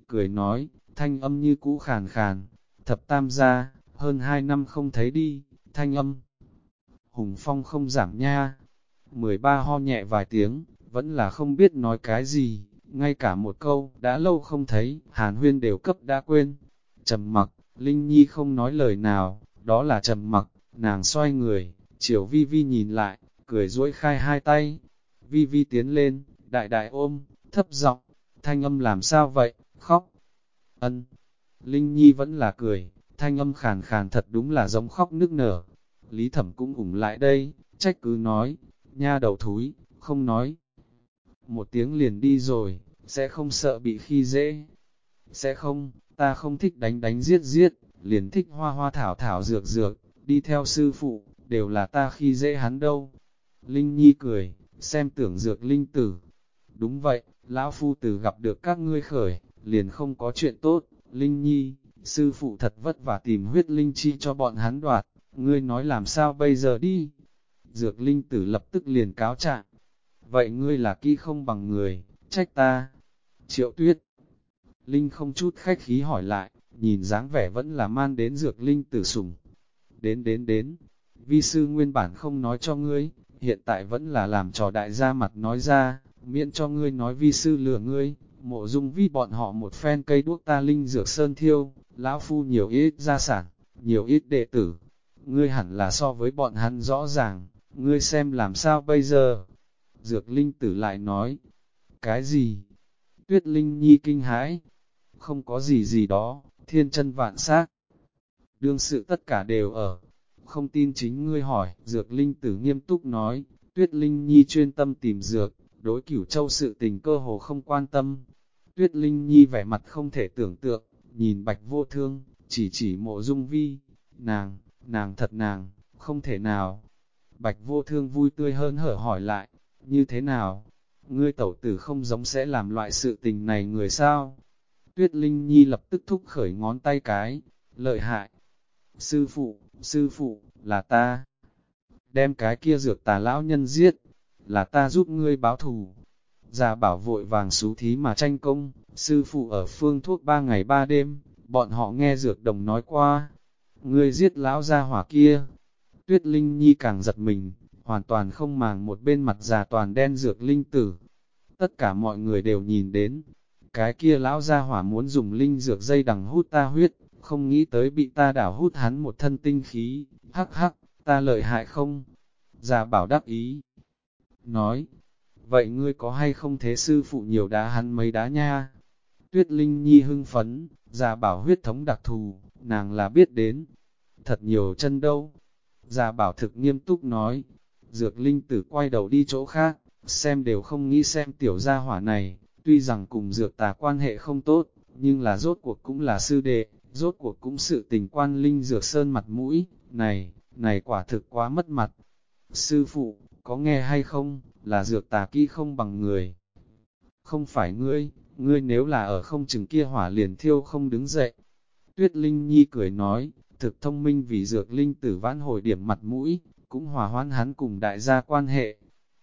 cười nói, thanh âm như cũ khàn khàn, thập tam gia, hơn 2 năm không thấy đi, thanh âm. Hùng phong không giảm nha. 13 ho nhẹ vài tiếng, vẫn là không biết nói cái gì, ngay cả một câu, đã lâu không thấy, Hàn Huyên đều cấp đã quên. Trầm mặc, Linh Nhi không nói lời nào, đó là trầm mặc, nàng xoay người, chiều Vi Vi nhìn lại, cười duỗi khai hai tay. Vi Vi tiến lên, đại đại ôm, thấp giọng, thanh âm làm sao vậy, khóc. Ân, Linh Nhi vẫn là cười, thanh âm khàn khàn thật đúng là giống khóc nức nở. Lý Thẩm cũng ủng lại đây, trách cứ nói, nha đầu thúi, không nói. Một tiếng liền đi rồi, sẽ không sợ bị khi dễ. Sẽ không, ta không thích đánh đánh giết giết, liền thích hoa hoa thảo thảo dược dược, đi theo sư phụ, đều là ta khi dễ hắn đâu. Linh Nhi cười, xem tưởng dược linh tử. Đúng vậy, lão phu từ gặp được các ngươi khởi, liền không có chuyện tốt. Linh Nhi, sư phụ thật vất vả tìm huyết linh chi cho bọn hắn đoạt, ngươi nói làm sao bây giờ đi. Dược linh tử lập tức liền cáo trạng. Vậy ngươi là kỹ không bằng người, trách ta. Triệu Tuyết Linh không chút khách khí hỏi lại, nhìn dáng vẻ vẫn là man đến dược linh tử sủng. Đến, vi sư nguyên bản không nói cho ngươi, hiện tại vẫn là làm trò đại gia mặt nói ra, miễn cho ngươi nói vi sư lừa ngươi, mộ dung vi bọn họ một phen cây đuốc ta linh dược sơn thiêu, lão phu nhiều ít gia sản, nhiều ít đệ tử, ngươi hẳn là so với bọn hắn rõ ràng, ngươi xem làm sao bây giờ. Dược linh tử lại nói, cái gì? Tuyết Linh Nhi kinh hãi, không có gì gì đó, thiên chân vạn xác. Đương sự tất cả đều ở, không tin chính ngươi hỏi, Dược Linh tử nghiêm túc nói, Tuyết Linh Nhi chuyên tâm tìm dược, đối Cửu Châu sự tình cơ hồ không quan tâm. Tuyết Linh Nhi vẻ mặt không thể tưởng tượng, nhìn Bạch Vô Thương, chỉ mộ dung vi, nàng thật nàng, không thể nào. Bạch Vô Thương vui tươi hơn hở hỏi lại, như thế nào? Ngươi tẩu tử không giống sẽ làm loại sự tình này người sao? Tuyết Linh Nhi lập tức thúc khởi ngón tay cái, lợi hại. Sư phụ, là ta. Đem cái kia dược tà lão nhân giết, là ta giúp ngươi báo thù. Già bảo vội vàng xú thí mà tranh công, sư phụ ở phương thuốc 3 ngày 3 đêm, bọn họ nghe dược đồng nói qua. Ngươi giết lão gia hỏa kia. Tuyết Linh Nhi càng giật mình, hoàn toàn không màng một bên mặt già toàn đen dược linh tử. Tất cả mọi người đều nhìn đến, cái kia lão gia hỏa muốn dùng linh dược dây đằng hút ta huyết, không nghĩ tới bị ta đảo hút hắn một thân tinh khí, hắc hắc, ta lợi hại không? Già bảo đắc ý, nói, vậy ngươi có hay không thế sư phụ nhiều đá hắn mấy đá nha? Tuyết Linh Nhi hưng phấn, già bảo huyết thống đặc thù, nàng là biết đến, thật nhiều chân đâu. Già bảo thực nghiêm túc nói, dược linh tử quay đầu đi chỗ khác, xem đều không nghĩ xem tiểu gia hỏa này, tuy rằng cùng dược tà quan hệ không tốt, nhưng là rốt cuộc cũng là sư đệ, rốt cuộc cũng sự tình quan linh dược sơn mặt mũi, này quả thực quá mất mặt. Sư phụ, có nghe hay không, là dược tà kỹ không bằng người. Không phải ngươi nếu là ở không chừng kia hỏa liền thiêu không đứng dậy. Tuyết Linh Nhi cười nói, thực thông minh vì dược linh tử vãn hồi điểm mặt mũi, cũng hòa hoãn hắn cùng đại gia quan hệ.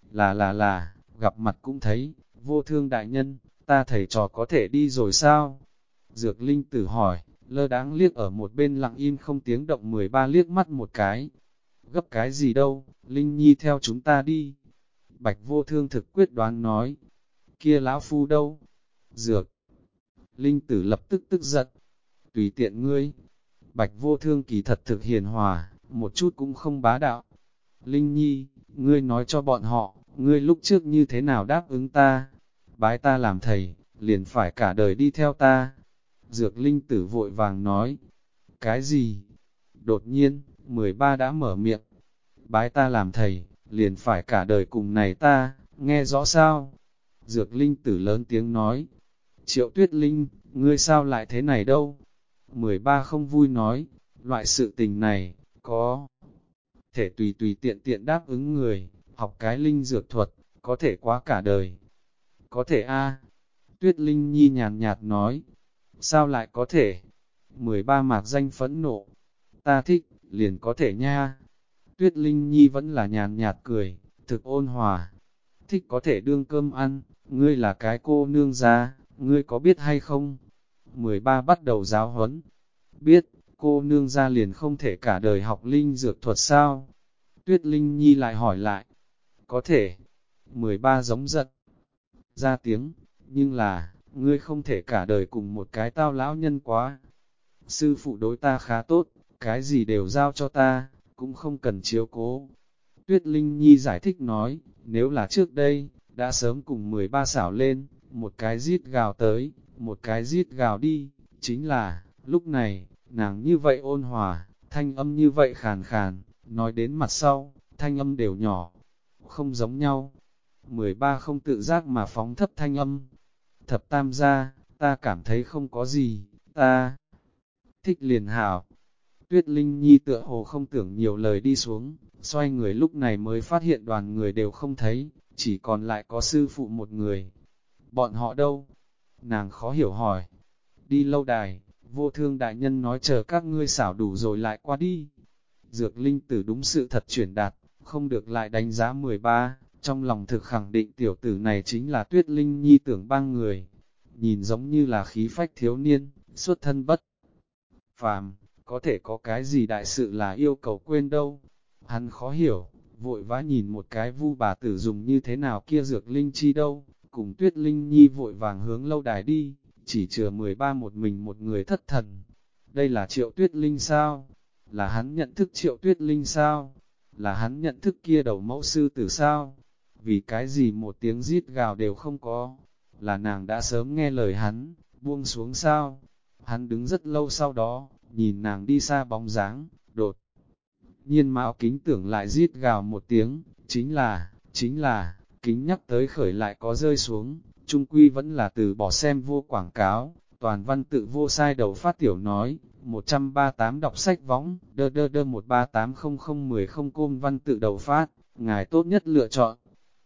Là, gặp mặt cũng thấy, Vô Thương đại nhân, ta thầy trò có thể đi rồi sao? Dược linh tử hỏi, lơ đáng liếc ở một bên lặng im không tiếng động 13 liếc mắt một cái. Gấp cái gì đâu, Linh Nhi theo chúng ta đi. Bạch Vô Thương thực quyết đoán nói, kia lão phu đâu? Dược linh tử lập tức tức giận, tùy tiện ngươi. Bạch Vô Thương kỳ thật thực hiền hòa, một chút cũng không bá đạo. Linh Nhi, ngươi nói cho bọn họ, ngươi lúc trước như thế nào đáp ứng ta? Bái ta làm thầy, liền phải cả đời đi theo ta. Dược Linh tử vội vàng nói, cái gì? Đột nhiên, 13 đã mở miệng, bái ta làm thầy, liền phải cả đời cùng này ta, nghe rõ sao? Dược Linh tử lớn tiếng nói, Triệu Tuyết Linh, ngươi sao lại thế này đâu? 13 không vui nói, loại sự tình này, có thể tùy tiện đáp ứng người, học cái linh dược thuật, có thể quá cả đời. Có thể a. Tuyết Linh Nhi nhàn nhạt nói, sao lại có thể? 13 mạc danh phẫn nộ, ta thích, liền có thể nha. Tuyết Linh Nhi vẫn là nhàn nhạt cười, thực ôn hòa, thích có thể đương cơm ăn, ngươi là cái cô nương gia, ngươi có biết hay không? 13 bắt đầu giáo huấn. Biết, cô nương ra liền không thể cả đời học linh dược thuật sao? Tuyết Linh Nhi lại hỏi lại. Có thể. 13 giống giận ra tiếng, nhưng là, ngươi không thể cả đời cùng một cái tao lão nhân quá. Sư phụ đối ta khá tốt, cái gì đều giao cho ta, cũng không cần chiếu cố. Tuyết Linh Nhi giải thích nói, nếu là trước đây, đã sớm cùng 13 xảo lên, một cái rít gào tới, một cái rít gào đi, chính là, lúc này, nàng như vậy ôn hòa, thanh âm như vậy khàn khàn, nói đến mặt sau, thanh âm đều nhỏ, không giống nhau. 13 không tự giác mà phóng thấp thanh âm. Thập tam gia, ta cảm thấy không có gì, ta thích liền hảo. Tuyết Linh Nhi tựa hồ không tưởng nhiều lời đi xuống, xoay người lúc này mới phát hiện đoàn người đều không thấy, chỉ còn lại có sư phụ một người. Bọn họ đâu? Nàng khó hiểu hỏi. Đi lâu đài, vô thương đại nhân nói chờ các ngươi xảo đủ rồi lại qua đi. Dược linh tử đúng sự thật chuyển đạt, không được lại đánh giá 13, trong lòng thực khẳng định tiểu tử này chính là Tuyết Linh Nhi tưởng bang người. Nhìn giống như là khí phách thiếu niên, xuất thân bất phàm, có thể có cái gì đại sự là yêu cầu quên đâu. Hắn khó hiểu, vội vã nhìn một cái Vu bà tử dùng như thế nào kia dược linh chi đâu, cùng Tuyết Linh Nhi vội vàng hướng lâu đài đi, chỉ chừa 13 một mình một người thất thần. Đây là Triệu Tuyết Linh sao? Là hắn nhận thức Triệu Tuyết Linh sao? Là hắn nhận thức kia đầu mẫu sư tử sao? Vì cái gì một tiếng rít gào đều không có? Là nàng đã sớm nghe lời hắn, buông xuống sao? Hắn đứng rất lâu sau đó, nhìn nàng đi xa bóng dáng, đột nhiên mạo kính tưởng lại rít gào một tiếng, chính là, kính nhắc tới khởi lại có rơi xuống, trung quy vẫn là từ bỏ xem vô quảng cáo, toàn văn tự vô sai đầu phát tiểu nói, 138 đọc sách võng, đơ đơ đơ 1380010 côn văn tự đầu phát, ngài tốt nhất lựa chọn.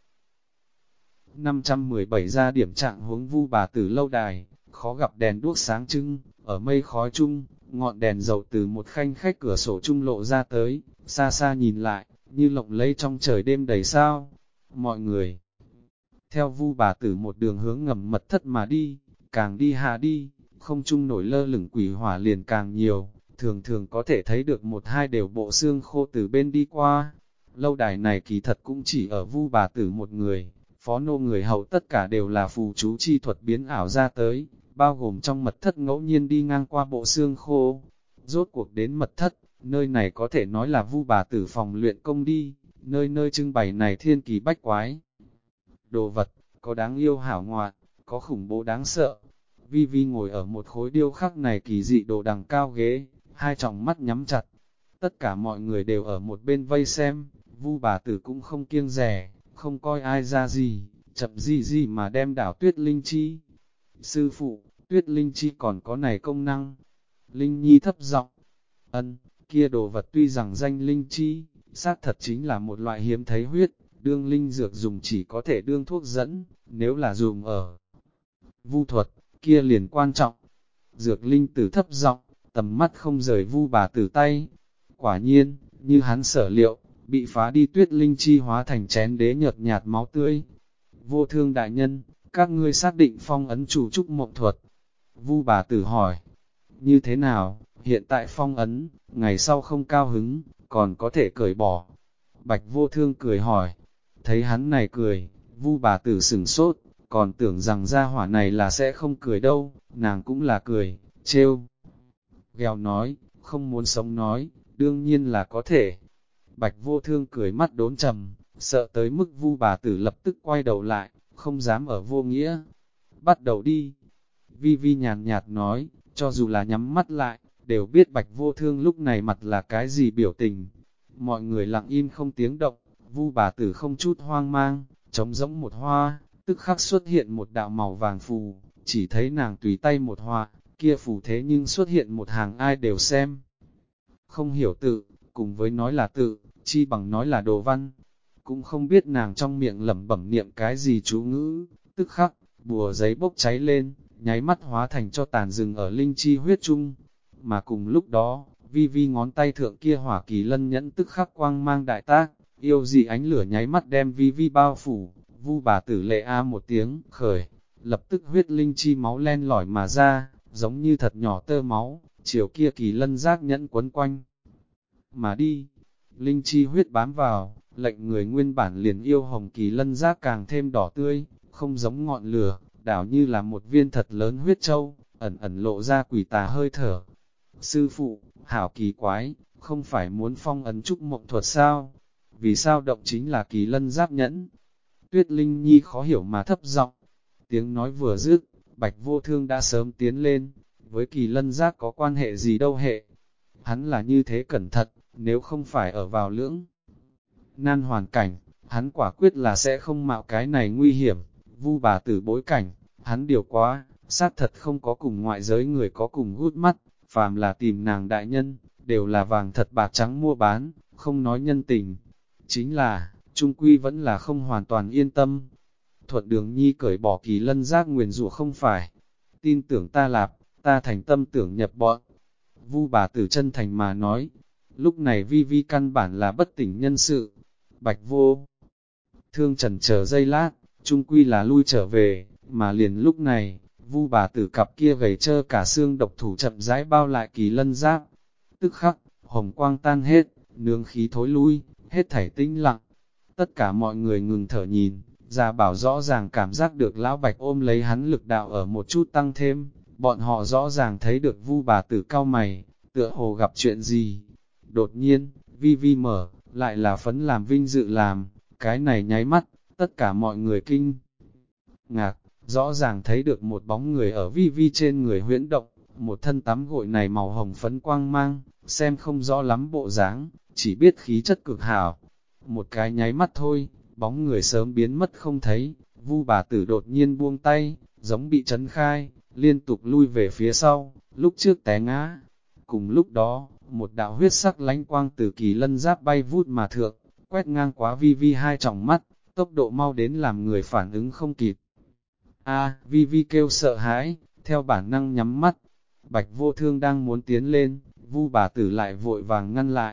517 ra điểm trạng huống Vu bà tử lâu đài, khó gặp đèn đuốc sáng trưng, ở mây khói chung, ngọn đèn dầu từ một khanh khách cửa sổ trung lộ ra tới, xa xa nhìn lại, như lộng lẫy trong trời đêm đầy sao. Mọi người, theo Vu bà tử một đường hướng ngầm mật thất mà đi, càng đi hạ đi, không trung nổi lơ lửng quỷ hỏa liền càng nhiều, thường thường có thể thấy được một hai đều bộ xương khô từ bên đi qua. Lâu đài này kỳ thật cũng chỉ ở Vu bà tử một người, phó nô người hầu tất cả đều là phù chú chi thuật biến ảo ra tới, bao gồm trong mật thất ngẫu nhiên đi ngang qua bộ xương khô. Rốt cuộc đến mật thất, nơi này có thể nói là Vu bà tử phòng luyện công đi, nơi nơi trưng bày này thiên kỳ bách quái. Đồ vật, có đáng yêu hảo ngoạn, có khủng bố đáng sợ. Vi Vi ngồi ở một khối điêu khắc này kỳ dị đồ đằng cao ghế, hai tròng mắt nhắm chặt. Tất cả mọi người đều ở một bên vây xem, Vu bà tử cũng không kiêng rẻ, không coi ai ra gì, chậm gì mà đem đảo Tuyết Linh Chi. Sư phụ, Tuyết Linh Chi còn có này công năng. Linh Nhi thấp giọng, kia đồ vật tuy rằng danh Linh Chi, xác thật chính là một loại hiếm thấy huyết, đương linh dược dùng chỉ có thể đương thuốc dẫn, nếu là dùng ở vu thuật, kia liền quan trọng. Dược linh tử thấp giọng, tầm mắt không rời Vu bà tử tay. Quả nhiên, như hắn sở liệu, bị phá đi Tuyết Linh Chi hóa thành chén đế nhợt nhạt máu tươi. Vô thương đại nhân, các ngươi xác định phong ấn chủ trúc mộng thuật. Vu bà tử hỏi, như thế nào, hiện tại phong ấn, ngày sau không cao hứng, còn có thể cởi bỏ. Bạch vô thương cười hỏi, thấy hắn này cười, Vu bà tử sửng sốt, còn tưởng rằng gia hỏa này là sẽ không cười đâu, nàng cũng là cười, trêu. Ghèo nói, không muốn sống nói, đương nhiên là có thể. Bạch vô thương cười mắt đốn trầm, sợ tới mức Vu bà tử lập tức quay đầu lại, không dám ở vô nghĩa. Bắt đầu đi. Vi Vi nhàn nhạt nói, cho dù là nhắm mắt lại, đều biết Bạch vô thương lúc này mặt là cái gì biểu tình. Mọi người lặng im không tiếng động, Vu bà tử không chút hoang mang, trống rỗng một hoa, tức khắc xuất hiện một đạo màu vàng phù, chỉ thấy nàng tùy tay một hoa, kia phù thế nhưng xuất hiện một hàng ai đều xem. Không hiểu tự, cùng với nói là tự, chi bằng nói là đồ văn. Cũng không biết nàng trong miệng lẩm bẩm niệm cái gì chú ngữ, tức khắc, bùa giấy bốc cháy lên, nháy mắt hóa thành cho tàn rừng ở linh chi huyết chung. Mà cùng lúc đó, Vi Vi ngón tay thượng kia hỏa kỳ lân nhẫn tức khắc quang mang đại tác, yêu dị ánh lửa nháy mắt đem Vi Vi bao phủ. Vu bà tử lệ a một tiếng, khởi, lập tức huyết linh chi máu len lỏi mà ra, giống như thật nhỏ tơ máu, chiều kia kỳ lân giác nhẫn quấn quanh. Mà đi, linh chi huyết bám vào, lệnh người nguyên bản liền yêu hồng kỳ lân giác càng thêm đỏ tươi, không giống ngọn lửa, đảo như là một viên thật lớn huyết châu, ẩn ẩn lộ ra quỷ tà hơi thở. Sư phụ, hảo kỳ quái, không phải muốn phong ấn trúc mộng thuật sao? Vì sao động chính là kỳ lân giáp nhẫn? Tuyết Linh Nhi khó hiểu mà thấp giọng. Tiếng nói vừa dứt, Bạch Vô Thương đã sớm tiến lên, với kỳ lân giác có quan hệ gì đâu hệ. Hắn là như thế cẩn thận, nếu không phải ở vào lưỡng nan hoàn cảnh, hắn quả quyết là sẽ không mạo cái này nguy hiểm. Vu bà tử bối cảnh, hắn điều quá, xác thật không có cùng ngoại giới người có cùng hút mắt, phàm là tìm nàng đại nhân, đều là vàng thật bạc trắng mua bán, không nói nhân tình. Chính là, trung quy vẫn là không hoàn toàn yên tâm. Thuận Đường Nhi cởi bỏ kỳ lân giác nguyền rủa không phải. Tin tưởng ta lạp, ta thành tâm tưởng nhập bọn. Vu bà tử chân thành mà nói. Lúc này Vi Vi căn bản là bất tỉnh nhân sự. Bạch Vô Thương chần chờ giây lát, trung quy là lui trở về, mà liền lúc này, Vu bà tử cặp kia gầy trơ cả xương độc thủ chậm rãi bao lại kỳ lân giáp. Tức khắc, hồng quang tan hết, nương khí thối lui, hết thảy tĩnh lặng. Tất cả mọi người ngừng thở nhìn, Gia Bảo rõ ràng cảm giác được lão Bạch ôm lấy hắn lực đạo ở một chút tăng thêm, bọn họ rõ ràng thấy được Vu bà tử cau mày, tựa hồ gặp chuyện gì. Đột nhiên, Vi Vi mở, lại là phấn làm vinh dự làm, cái này nháy mắt, tất cả mọi người kinh ngạc, rõ ràng thấy được một bóng người ở Vi Vi trên người huyễn động, một thân tắm gội này màu hồng phấn quang mang, xem không rõ lắm bộ dáng, chỉ biết khí chất cực hảo. Một cái nháy mắt thôi, bóng người sớm biến mất không thấy, Vu bà tử đột nhiên buông tay, giống bị chấn khai, liên tục lui về phía sau, lúc trước té ngã. Cùng lúc đó, một đạo huyết sắc lánh quang từ kỳ lân giáp bay vút mà thượng, quét ngang quá Vi Vi hai tròng mắt, tốc độ mau đến làm người phản ứng không kịp. Vi Vi kêu sợ hãi, theo bản năng nhắm mắt. Bạch Vô Thương đang muốn tiến lên, Vu bà tử lại vội vàng ngăn lại.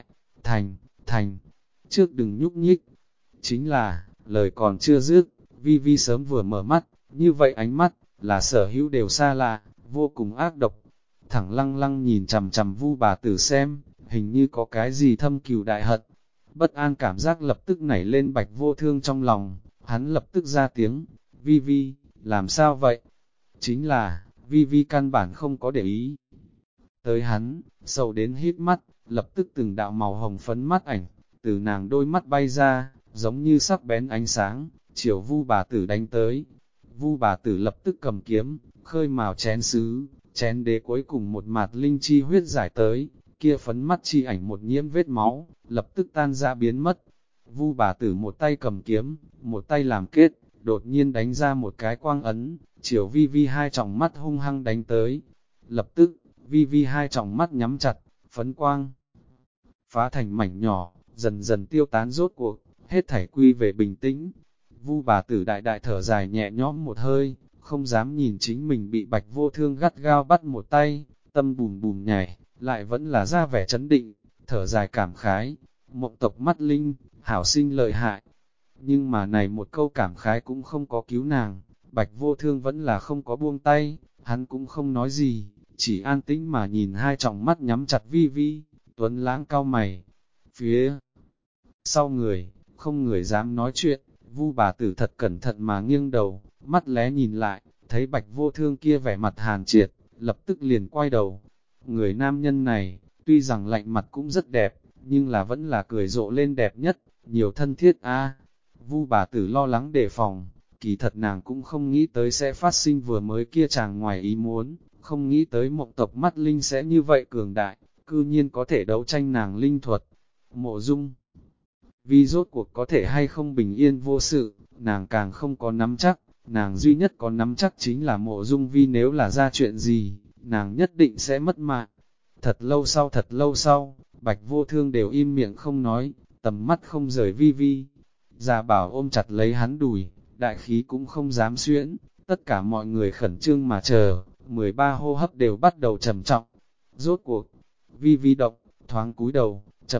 Thành, trước đừng nhúc nhích. Chính là, lời còn chưa dứt, Vi Vi sớm vừa mở mắt, như vậy ánh mắt, là sở hữu đều xa lạ, vô cùng ác độc. Thẳng lăng lăng nhìn chằm chằm Vu bà tử xem, hình như có cái gì thâm cừu đại hận. Bất an cảm giác lập tức nảy lên Bạch Vô Thương trong lòng, hắn lập tức ra tiếng, Vi Vi, làm sao vậy? Chính là, Vi Vi căn bản không có để ý. Tới hắn, sầu đến hít mắt, lập tức từng đạo màu hồng phấn mắt ảnh, từ nàng đôi mắt bay ra, giống như sắc bén ánh sáng, chiều Vu bà tử đánh tới. Vu bà tử lập tức cầm kiếm, khơi mào chén sứ, chén đế cuối cùng một mạt linh chi huyết giải tới, kia phấn mắt chi ảnh một nhiễm vết máu, lập tức tan ra biến mất. Vu bà tử một tay cầm kiếm, một tay làm kết, đột nhiên đánh ra một cái quang ấn, chiều Vi Vi hai tròng mắt hung hăng đánh tới. Lập tức, Vi Vi hai tròng mắt nhắm chặt, phấn quang phá thành mảnh nhỏ, dần dần tiêu tán rốt cuộc, hết thảy quy về bình tĩnh. Vu bà tử đại đại thở dài nhẹ nhõm một hơi, không dám nhìn chính mình bị Bạch Vô Thương gắt gao bắt một tay, tâm bùm bùm nhảy, lại vẫn là ra vẻ chấn định, thở dài cảm khái, mộng tộc mắt linh, hảo sinh lợi hại. Nhưng mà này một câu cảm khái cũng không có cứu nàng, Bạch Vô Thương vẫn là không có buông tay, hắn cũng không nói gì, chỉ an tĩnh mà nhìn hai tròng mắt nhắm chặt Vi Vi, Tuấn Lãng cau mày. Phía sau người, không người dám nói chuyện, Vu bà tử thật cẩn thận mà nghiêng đầu, mắt lé nhìn lại, thấy Bạch Vô Thương kia vẻ mặt hàn triệt, lập tức liền quay đầu. Người nam nhân này, tuy rằng lạnh mặt cũng rất đẹp, nhưng là vẫn là cười rộ lên đẹp nhất, nhiều thân thiết Vu bà tử lo lắng đề phòng, kỳ thật nàng cũng không nghĩ tới sẽ phát sinh vừa mới kia chàng ngoài ý muốn, không nghĩ tới mộng tộc mắt linh sẽ như vậy cường đại, cư nhiên có thể đấu tranh nàng linh thuật. Mộ Dung Vi rốt cuộc có thể hay không bình yên vô sự, nàng càng không có nắm chắc, nàng duy nhất có nắm chắc chính là Mộ Dung Vi nếu là ra chuyện gì, nàng nhất định sẽ mất mạng. Thật lâu sau, Bạch Vô Thương đều im miệng không nói, tầm mắt không rời Vi Vi. Gia Bảo ôm chặt lấy hắn đùi, đại khí cũng không dám xuyễn, tất cả mọi người khẩn trương mà chờ, 13 hô hấp đều bắt đầu trầm trọng. Rốt cuộc, Vi Vi động, thoáng cúi đầu,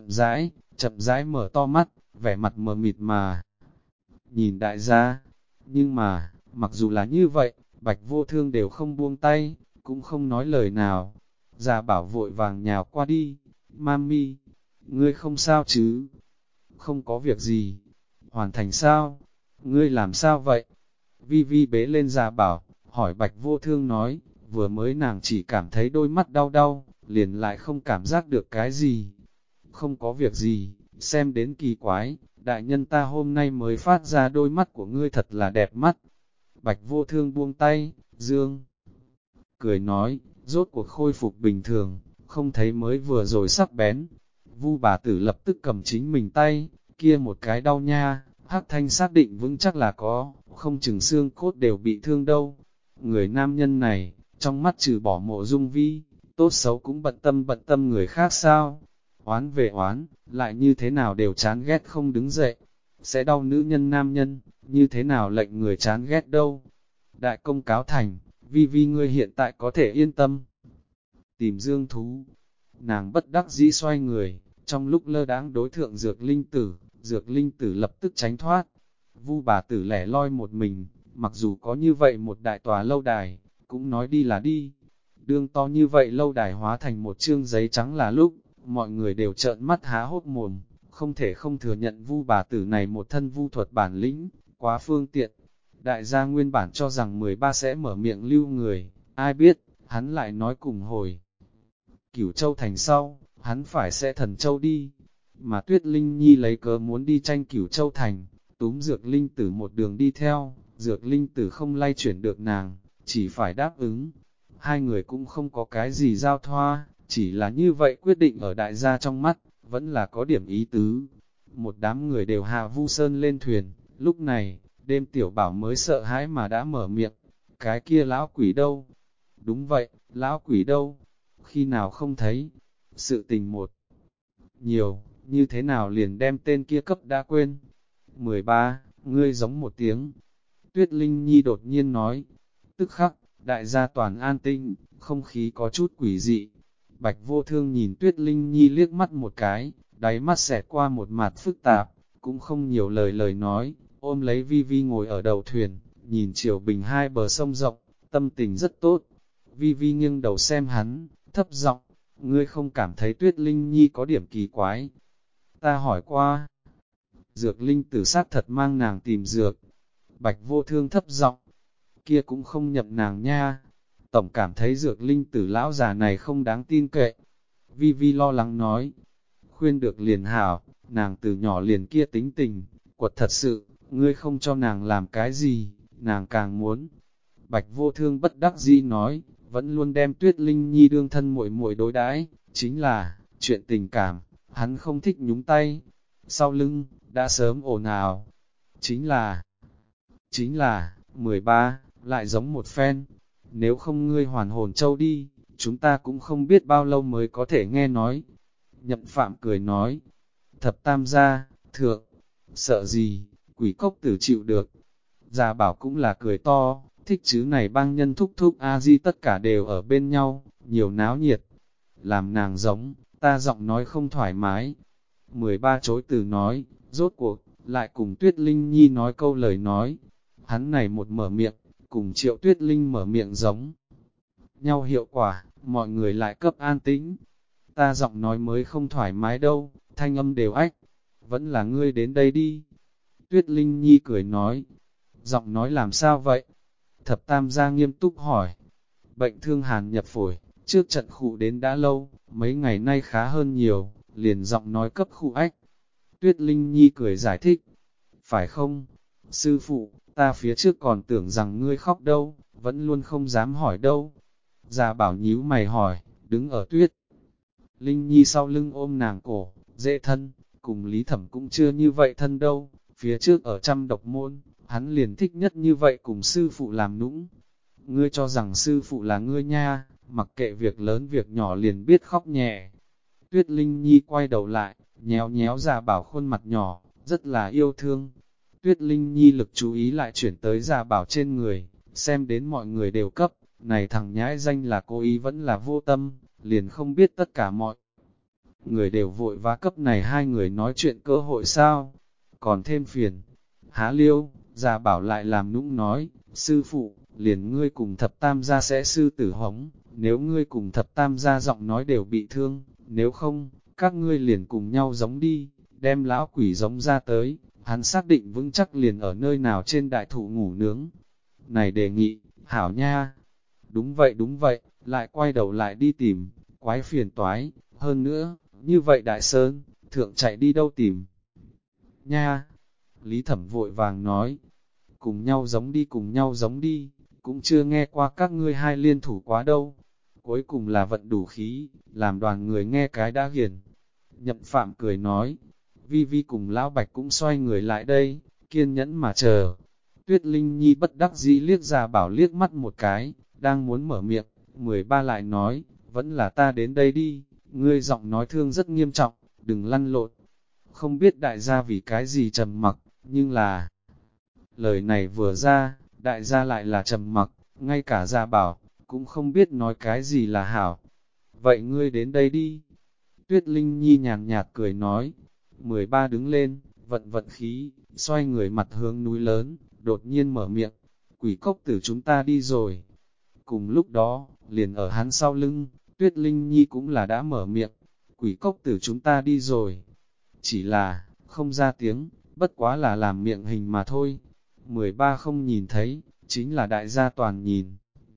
chậm rãi mở to mắt, vẻ mặt mờ mịt mà nhìn đại gia. Nhưng mà, mặc dù là như vậy, Bạch Vô Thương đều không buông tay, cũng không nói lời nào. Gia Bảo vội vàng nhào qua đi, Mami, ngươi không sao chứ? Không có việc gì. Hoàn thành sao? Ngươi làm sao vậy? Vi Vi bế lên Gia Bảo, hỏi Bạch Vô Thương nói, vừa mới nàng chỉ cảm thấy đôi mắt đau đau, liền lại không cảm giác được cái gì. Không có việc gì, xem đến kỳ quái, đại nhân ta hôm nay mới phát ra đôi mắt của ngươi thật là đẹp mắt. Bạch Vô Thương buông tay, dương cười nói, rốt cuộc khôi phục bình thường, không thấy mới vừa rồi sắc bén. Vu bà tử lập tức cầm chính mình tay, kia một cái đau nha, Hắc Thanh xác định vững chắc là có, không chừng xương cốt đều bị thương đâu. Người nam nhân này, trong mắt trừ bỏ Mộ Dung Vi, tốt xấu cũng bận tâm người khác sao? Oán về oán, lại như thế nào đều chán ghét không đứng dậy. Sẽ đau nữ nhân nam nhân, như thế nào lệnh người chán ghét đâu. Đại công cáo thành, Vi Vi ngươi hiện tại có thể yên tâm. Tìm dương thú, nàng bất đắc dĩ xoay người, trong lúc lơ đãng đối thượng dược linh tử lập tức tránh thoát. Vu bà tử lẻ loi một mình, mặc dù có như vậy một đại tòa lâu đài, cũng nói đi là đi. Đương to như vậy lâu đài hóa thành một chương giấy trắng là lúc, mọi người đều trợn mắt há hốt mồm, không thể không thừa nhận Vu bà tử này một thân vu thuật bản lĩnh, quá phương tiện. Đại gia nguyên bản cho rằng 13 sẽ mở miệng lưu người, ai biết, hắn lại nói cùng hồi. Cửu Châu thành sau, hắn phải sẽ Thần Châu đi, mà Tuyết Linh Nhi lấy cớ muốn đi tranh Cửu Châu thành, túm Dược Linh Tử một đường đi theo, Dược Linh Tử không lay chuyển được nàng, chỉ phải đáp ứng. Hai người cũng không có cái gì giao thoa, chỉ là như vậy quyết định ở đại gia trong mắt, vẫn là có điểm ý tứ. Một đám người đều hạ Vu Sơn lên thuyền, lúc này, đêm tiểu bảo mới sợ hãi mà đã mở miệng, cái kia lão quỷ đâu? Đúng vậy, lão quỷ đâu? Khi nào không thấy? Sự tình một nhiều, như thế nào liền đem tên kia cấp đã quên? 13, ngươi giống một tiếng. Tuyết Linh Nhi đột nhiên nói, tức khắc, đại gia toàn an tinh, không khí có chút quỷ dị. Bạch Vô Thương nhìn Tuyết Linh Nhi liếc mắt một cái, đáy mắt xẹt qua một mặt phức tạp, cũng không nhiều lời nói, ôm lấy Vi Vi ngồi ở đầu thuyền, nhìn chiều bình hai bờ sông rộng, tâm tình rất tốt. Vi Vi nghiêng đầu xem hắn, thấp giọng, ngươi không cảm thấy Tuyết Linh Nhi có điểm kỳ quái. Ta hỏi qua, Dược Linh Tử sát thật mang nàng tìm dược. Bạch Vô Thương thấp giọng, kia cũng không nhậm nàng nha. Tổng cảm thấy Dược Linh Tử lão già này không đáng tin cậy. Vi Vi lo lắng nói, khuyên được liền hảo, nàng từ nhỏ liền kia tính tình, quật thật sự, ngươi không cho nàng làm cái gì, nàng càng muốn. Bạch Vô Thương bất đắc dĩ nói, vẫn luôn đem Tuyết Linh Nhi đương thân muội muội đối đãi, chính là, chuyện tình cảm, hắn không thích nhúng tay. Sau lưng, đã sớm ồn ào. Chính là, 13, lại giống một phen. Nếu không ngươi hoàn hồn châu đi, chúng ta cũng không biết bao lâu mới có thể nghe nói. Nhậm Phạm cười nói, thập tam gia, thượng, sợ gì, quỷ cốc tử chịu được. Gia Bảo cũng là cười to, thích chứ này bang nhân thúc thúc A-di tất cả đều ở bên nhau, nhiều náo nhiệt. Làm nàng giống, ta giọng nói không thoải mái. 13 chối từ nói, rốt cuộc, lại cùng Tuyết Linh Nhi nói câu lời nói. Hắn này một mở miệng, cùng Triệu Tuyết Linh mở miệng giống nhau hiệu quả, mọi người lại cấp an tĩnh. Ta giọng nói mới không thoải mái đâu, thanh âm đều ách. Vẫn là ngươi đến đây đi. Tuyết Linh Nhi cười nói, giọng nói làm sao vậy? Thập Tam gia nghiêm túc hỏi, bệnh thương hàn nhập phổi, trước trận khụ đến đã lâu, mấy ngày nay khá hơn nhiều, liền giọng nói cấp khụ ách. Tuyết Linh Nhi cười giải thích, phải không? Sư phụ, ta phía trước còn tưởng rằng ngươi khóc đâu, vẫn luôn không dám hỏi đâu. Gia Bảo nhíu mày hỏi, đứng ở Tuyết Linh Nhi sau lưng ôm nàng cổ, dễ thân, cùng Lý Thẩm cũng chưa như vậy thân đâu, phía trước ở trăm độc môn, hắn liền thích nhất như vậy cùng sư phụ làm nũng. Ngươi cho rằng sư phụ là ngươi nha, mặc kệ việc lớn việc nhỏ liền biết khóc nhẹ. Tuyết Linh Nhi quay đầu lại, nhéo nhéo Gia Bảo khuôn mặt nhỏ, rất là yêu thương. Tuyết Linh Nhi lực chú ý lại chuyển tới Gia Bảo trên người, xem đến mọi người đều cấp, này thằng nhãi danh là cố ý vẫn là vô tâm, liền không biết tất cả mọi người đều vội vã cấp này hai người nói chuyện cơ hội sao, còn thêm phiền. Há liêu, Gia Bảo lại làm nũng nói, sư phụ, liền ngươi cùng thập tam gia sẽ sư tử hống, nếu ngươi cùng thập tam gia giọng nói đều bị thương, nếu không, các ngươi liền cùng nhau giống đi, đem lão quỷ giống ra tới, hắn xác định vững chắc liền ở nơi nào trên đại thụ ngủ nướng. Này đề nghị, hảo nha, đúng vậy, lại quay đầu lại đi tìm, quái phiền toái, hơn nữa, như vậy đại sơn, thượng chạy đi đâu tìm. Nha, Lý Thẩm vội vàng nói, cùng nhau giống đi, cũng chưa nghe qua các ngươi hai liên thủ quá đâu. Cuối cùng là vận đủ khí, làm đoàn người nghe cái đã hiền. Nhậm Phạm cười nói, Vi Vi cùng Lão Bạch cũng xoay người lại đây, kiên nhẫn mà chờ. Tuyết Linh Nhi bất đắc dĩ liếc Gia Bảo liếc mắt một cái, đang muốn mở miệng, 13 lại nói, vẫn là ta đến đây đi, ngươi giọng nói thương rất nghiêm trọng, đừng lăn lộn. Không biết đại gia vì cái gì trầm mặc, nhưng là... Lời này vừa ra, đại gia lại là trầm mặc, ngay cả Gia Bảo, cũng không biết nói cái gì là hảo. Vậy ngươi đến đây đi. Tuyết Linh Nhi nhàn nhạt cười nói. 13 đứng lên, vận vận khí, xoay người mặt hướng núi lớn, đột nhiên mở miệng. Quỷ cốc tử chúng ta đi rồi. Cùng lúc đó, liền ở hắn sau lưng, Tuyết Linh Nhi cũng là đã mở miệng. Quỷ cốc tử chúng ta đi rồi. Chỉ là, không ra tiếng, bất quá là làm miệng hình mà thôi. 13 không nhìn thấy, chính là đại gia toàn nhìn.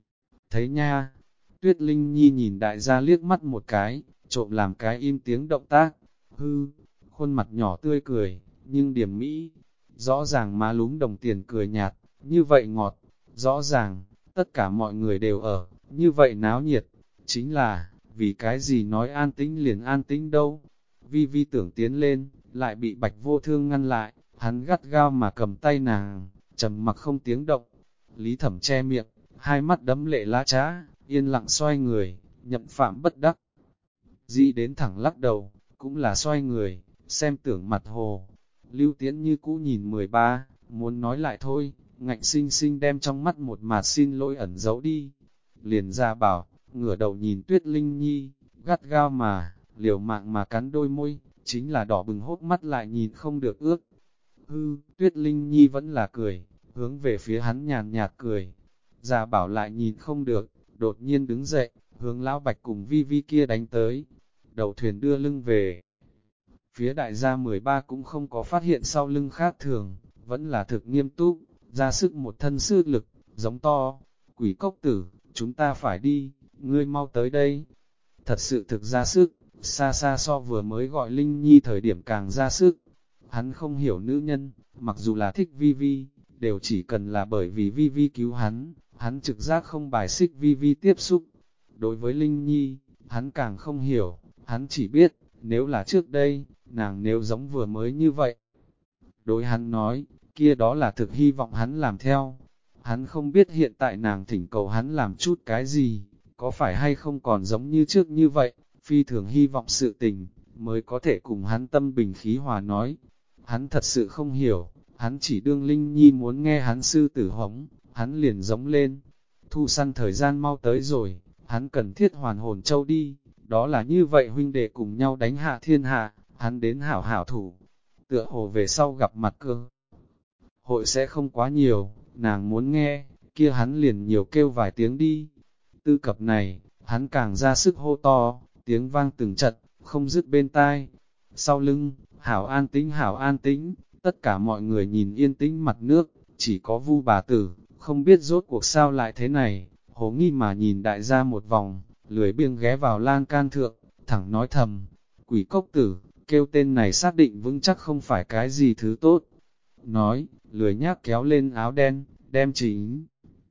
Thấy nha, Tuyết Linh Nhi nhìn đại gia liếc mắt một cái, trộm làm cái im tiếng động tác. Khuôn mặt nhỏ tươi cười, nhưng điểm mỹ, rõ ràng má lúm đồng tiền cười nhạt, như vậy ngọt, rõ ràng, tất cả mọi người đều ở, như vậy náo nhiệt, chính là, vì cái gì nói an tĩnh liền an tĩnh đâu. Vi Vi tưởng tiến lên, lại bị Bạch Vô Thương ngăn lại, hắn gắt gao mà cầm tay nàng, trầm mặc không tiếng động. Lý Thẩm che miệng, hai mắt đấm lệ lá trá, yên lặng xoay người, Nhậm Phạm bất đắc dĩ đến thẳng lắc đầu, cũng là xoay người, xem tưởng mặt hồ. Lưu Tiễn như cũ nhìn 13, muốn nói lại thôi, ngạnh sinh sinh đem trong mắt một mặt xin lỗi ẩn giấu đi. Liền Gia Bảo, ngửa đầu nhìn Tuyết Linh Nhi, gắt gao mà, liều mạng mà cắn đôi môi, chính là đỏ bừng hốc mắt lại nhìn không được ước. Tuyết Linh Nhi vẫn là cười, hướng về phía hắn nhàn nhạt cười. Gia Bảo lại nhìn không được, đột nhiên đứng dậy, hướng Lão Bạch cùng Vi Vi kia đánh tới. Đầu thuyền đưa lưng về. Phía đại gia 13 cũng không có phát hiện sau lưng khác thường, vẫn là thực nghiêm túc, ra sức một thân sư lực, giống to. Quỷ cốc tử, chúng ta phải đi, ngươi mau tới đây. Thật sự thực ra sức, xa xa so vừa mới gọi Linh Nhi thời điểm càng ra sức. Hắn không hiểu nữ nhân, mặc dù là thích Vi Vi, đều chỉ cần là bởi vì Vi Vi cứu hắn trực giác không bài xích Vi Vi tiếp xúc. Đối với Linh Nhi, hắn càng không hiểu, hắn chỉ biết, nếu là trước đây, nàng nếu giống vừa mới như vậy. Đối hắn nói, kia đó là thực hy vọng hắn làm theo. Hắn không biết hiện tại nàng thỉnh cầu hắn làm chút cái gì, có phải hay không còn giống như trước như vậy, phi thường hy vọng sự tình, mới có thể cùng hắn tâm bình khí hòa nói. Hắn thật sự không hiểu, hắn chỉ đương Linh Nhi muốn nghe hắn sư tử hống, hắn liền giống lên. Thu săn thời gian mau tới rồi, hắn cần thiết hoàn hồn châu đi, đó là như vậy huynh đệ cùng nhau đánh hạ thiên hạ, hắn đến hảo hảo thủ. Tựa hồ về sau gặp mặt cơ. Hội sẽ không quá nhiều, nàng muốn nghe, kia hắn liền nhiều kêu vài tiếng đi. Tư cập này, hắn càng ra sức hô to, tiếng vang từng trận, không dứt bên tai. Sau lưng, hảo an tĩnh, tất cả mọi người nhìn yên tĩnh mặt nước, chỉ có Vu bà tử, không biết rốt cuộc sao lại thế này, hồ nghi mà nhìn đại gia một vòng, lười biêng ghé vào lan can thượng, thẳng nói thầm, quỷ cốc tử, kêu tên này xác định vững chắc không phải cái gì thứ tốt. Nói, lười nhác kéo lên áo đen, đem chính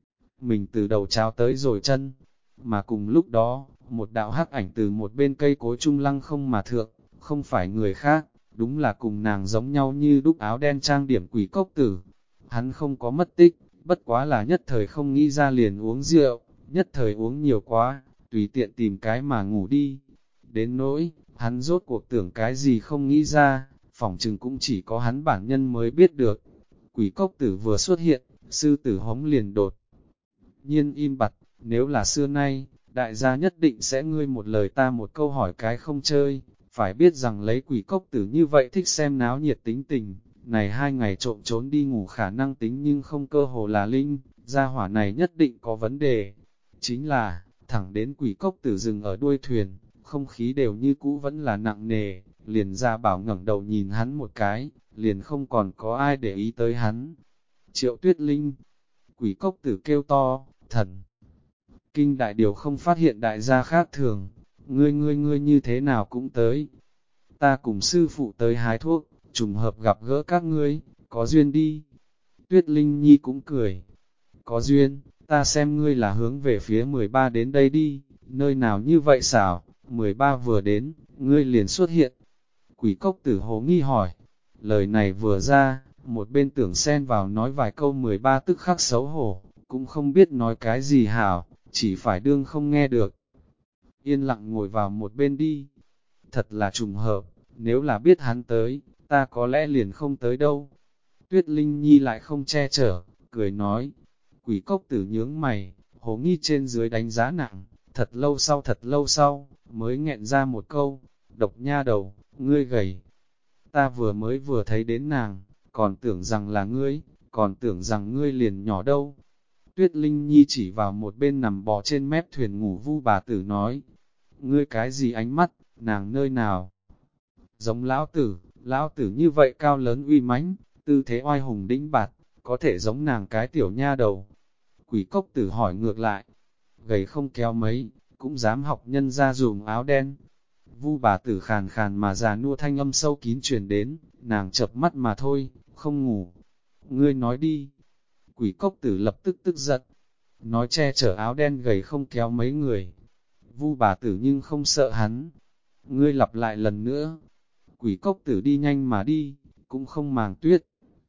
mình từ đầu cháo tới rồi chân, mà cùng lúc đó, một đạo hắc ảnh từ một bên cây cối trung lăng không mà thượng, không phải người khác, đúng là cùng nàng giống nhau như đúc áo đen trang điểm quỷ cốc tử. Hắn không có mất tích, bất quá là nhất thời không nghĩ ra liền uống rượu, nhất thời uống nhiều quá, tùy tiện tìm cái mà ngủ đi. Đến nỗi, hắn rốt cuộc tưởng cái gì không nghĩ ra, phỏng chừng cũng chỉ có hắn bản nhân mới biết được. Quỷ cốc tử vừa xuất hiện, sư tử hống liền đột nhiên im bặt, nếu là xưa nay, đại gia nhất định sẽ ngươi một lời ta một câu hỏi cái không chơi, phải biết rằng lấy quỷ cốc tử như vậy thích xem náo nhiệt tính tình, này 2 ngày trộm trốn đi ngủ khả năng tính nhưng không cơ hồ là linh, Gia hỏa này nhất định có vấn đề. Chính là, thẳng đến quỷ cốc tử dừng ở đuôi thuyền, không khí đều như cũ vẫn là nặng nề, liền Gia Bảo ngẩng đầu nhìn hắn một cái, liền không còn có ai để ý tới hắn. Triệu Tuyết Linh, quỷ cốc tử kêu to, thần. Kinh đại điều không phát hiện đại gia khác thường, ngươi như thế nào cũng tới. Ta cùng sư phụ tới hái thuốc, trùng hợp gặp gỡ các ngươi, có duyên đi. Tuyết Linh Nhi cũng cười. Có duyên, ta xem ngươi là hướng về phía 13 đến đây đi, nơi nào như vậy xảo, 13 vừa đến, ngươi liền xuất hiện. Quỷ cốc tử hồ nghi hỏi. Lời này vừa ra, một bên tưởng xen vào nói vài câu 13 tức khắc xấu hổ, cũng không biết nói cái gì hảo, chỉ phải đương không nghe được. Yên lặng ngồi vào một bên đi. Thật là trùng hợp, nếu là biết hắn tới, ta có lẽ liền không tới đâu. Tuyết Linh Nhi lại không che chở, cười nói. Quỷ cốc tử nhướng mày, hồ nghi trên dưới đánh giá nặng, thật lâu sau, mới nghẹn ra một câu, độc nha đầu, ngươi gầy. Ta vừa thấy đến nàng, còn tưởng rằng là ngươi, còn tưởng rằng ngươi liền nhỏ đâu. Tuyết Linh Nhi chỉ vào một bên nằm bò trên mép thuyền ngủ Vu bà tử nói, ngươi cái gì ánh mắt, nàng nơi nào? Giống lão tử như vậy cao lớn uy mãnh, tư thế oai hùng đĩnh bạt, có thể giống nàng cái tiểu nha đầu. Quỷ cốc tử hỏi ngược lại, gầy không kéo mấy, cũng dám học nhân ra dùng áo đen. Vu bà tử khàn khàn mà già nua thanh âm sâu kín truyền đến, nàng chập mắt mà thôi, không ngủ. Ngươi nói đi. Quỷ cốc tử lập tức tức giận, nói che chở áo đen gầy không kéo mấy người. Vu bà tử nhưng không sợ hắn. Ngươi lặp lại lần nữa. Quỷ cốc tử đi nhanh mà đi, cũng không màng Tuyết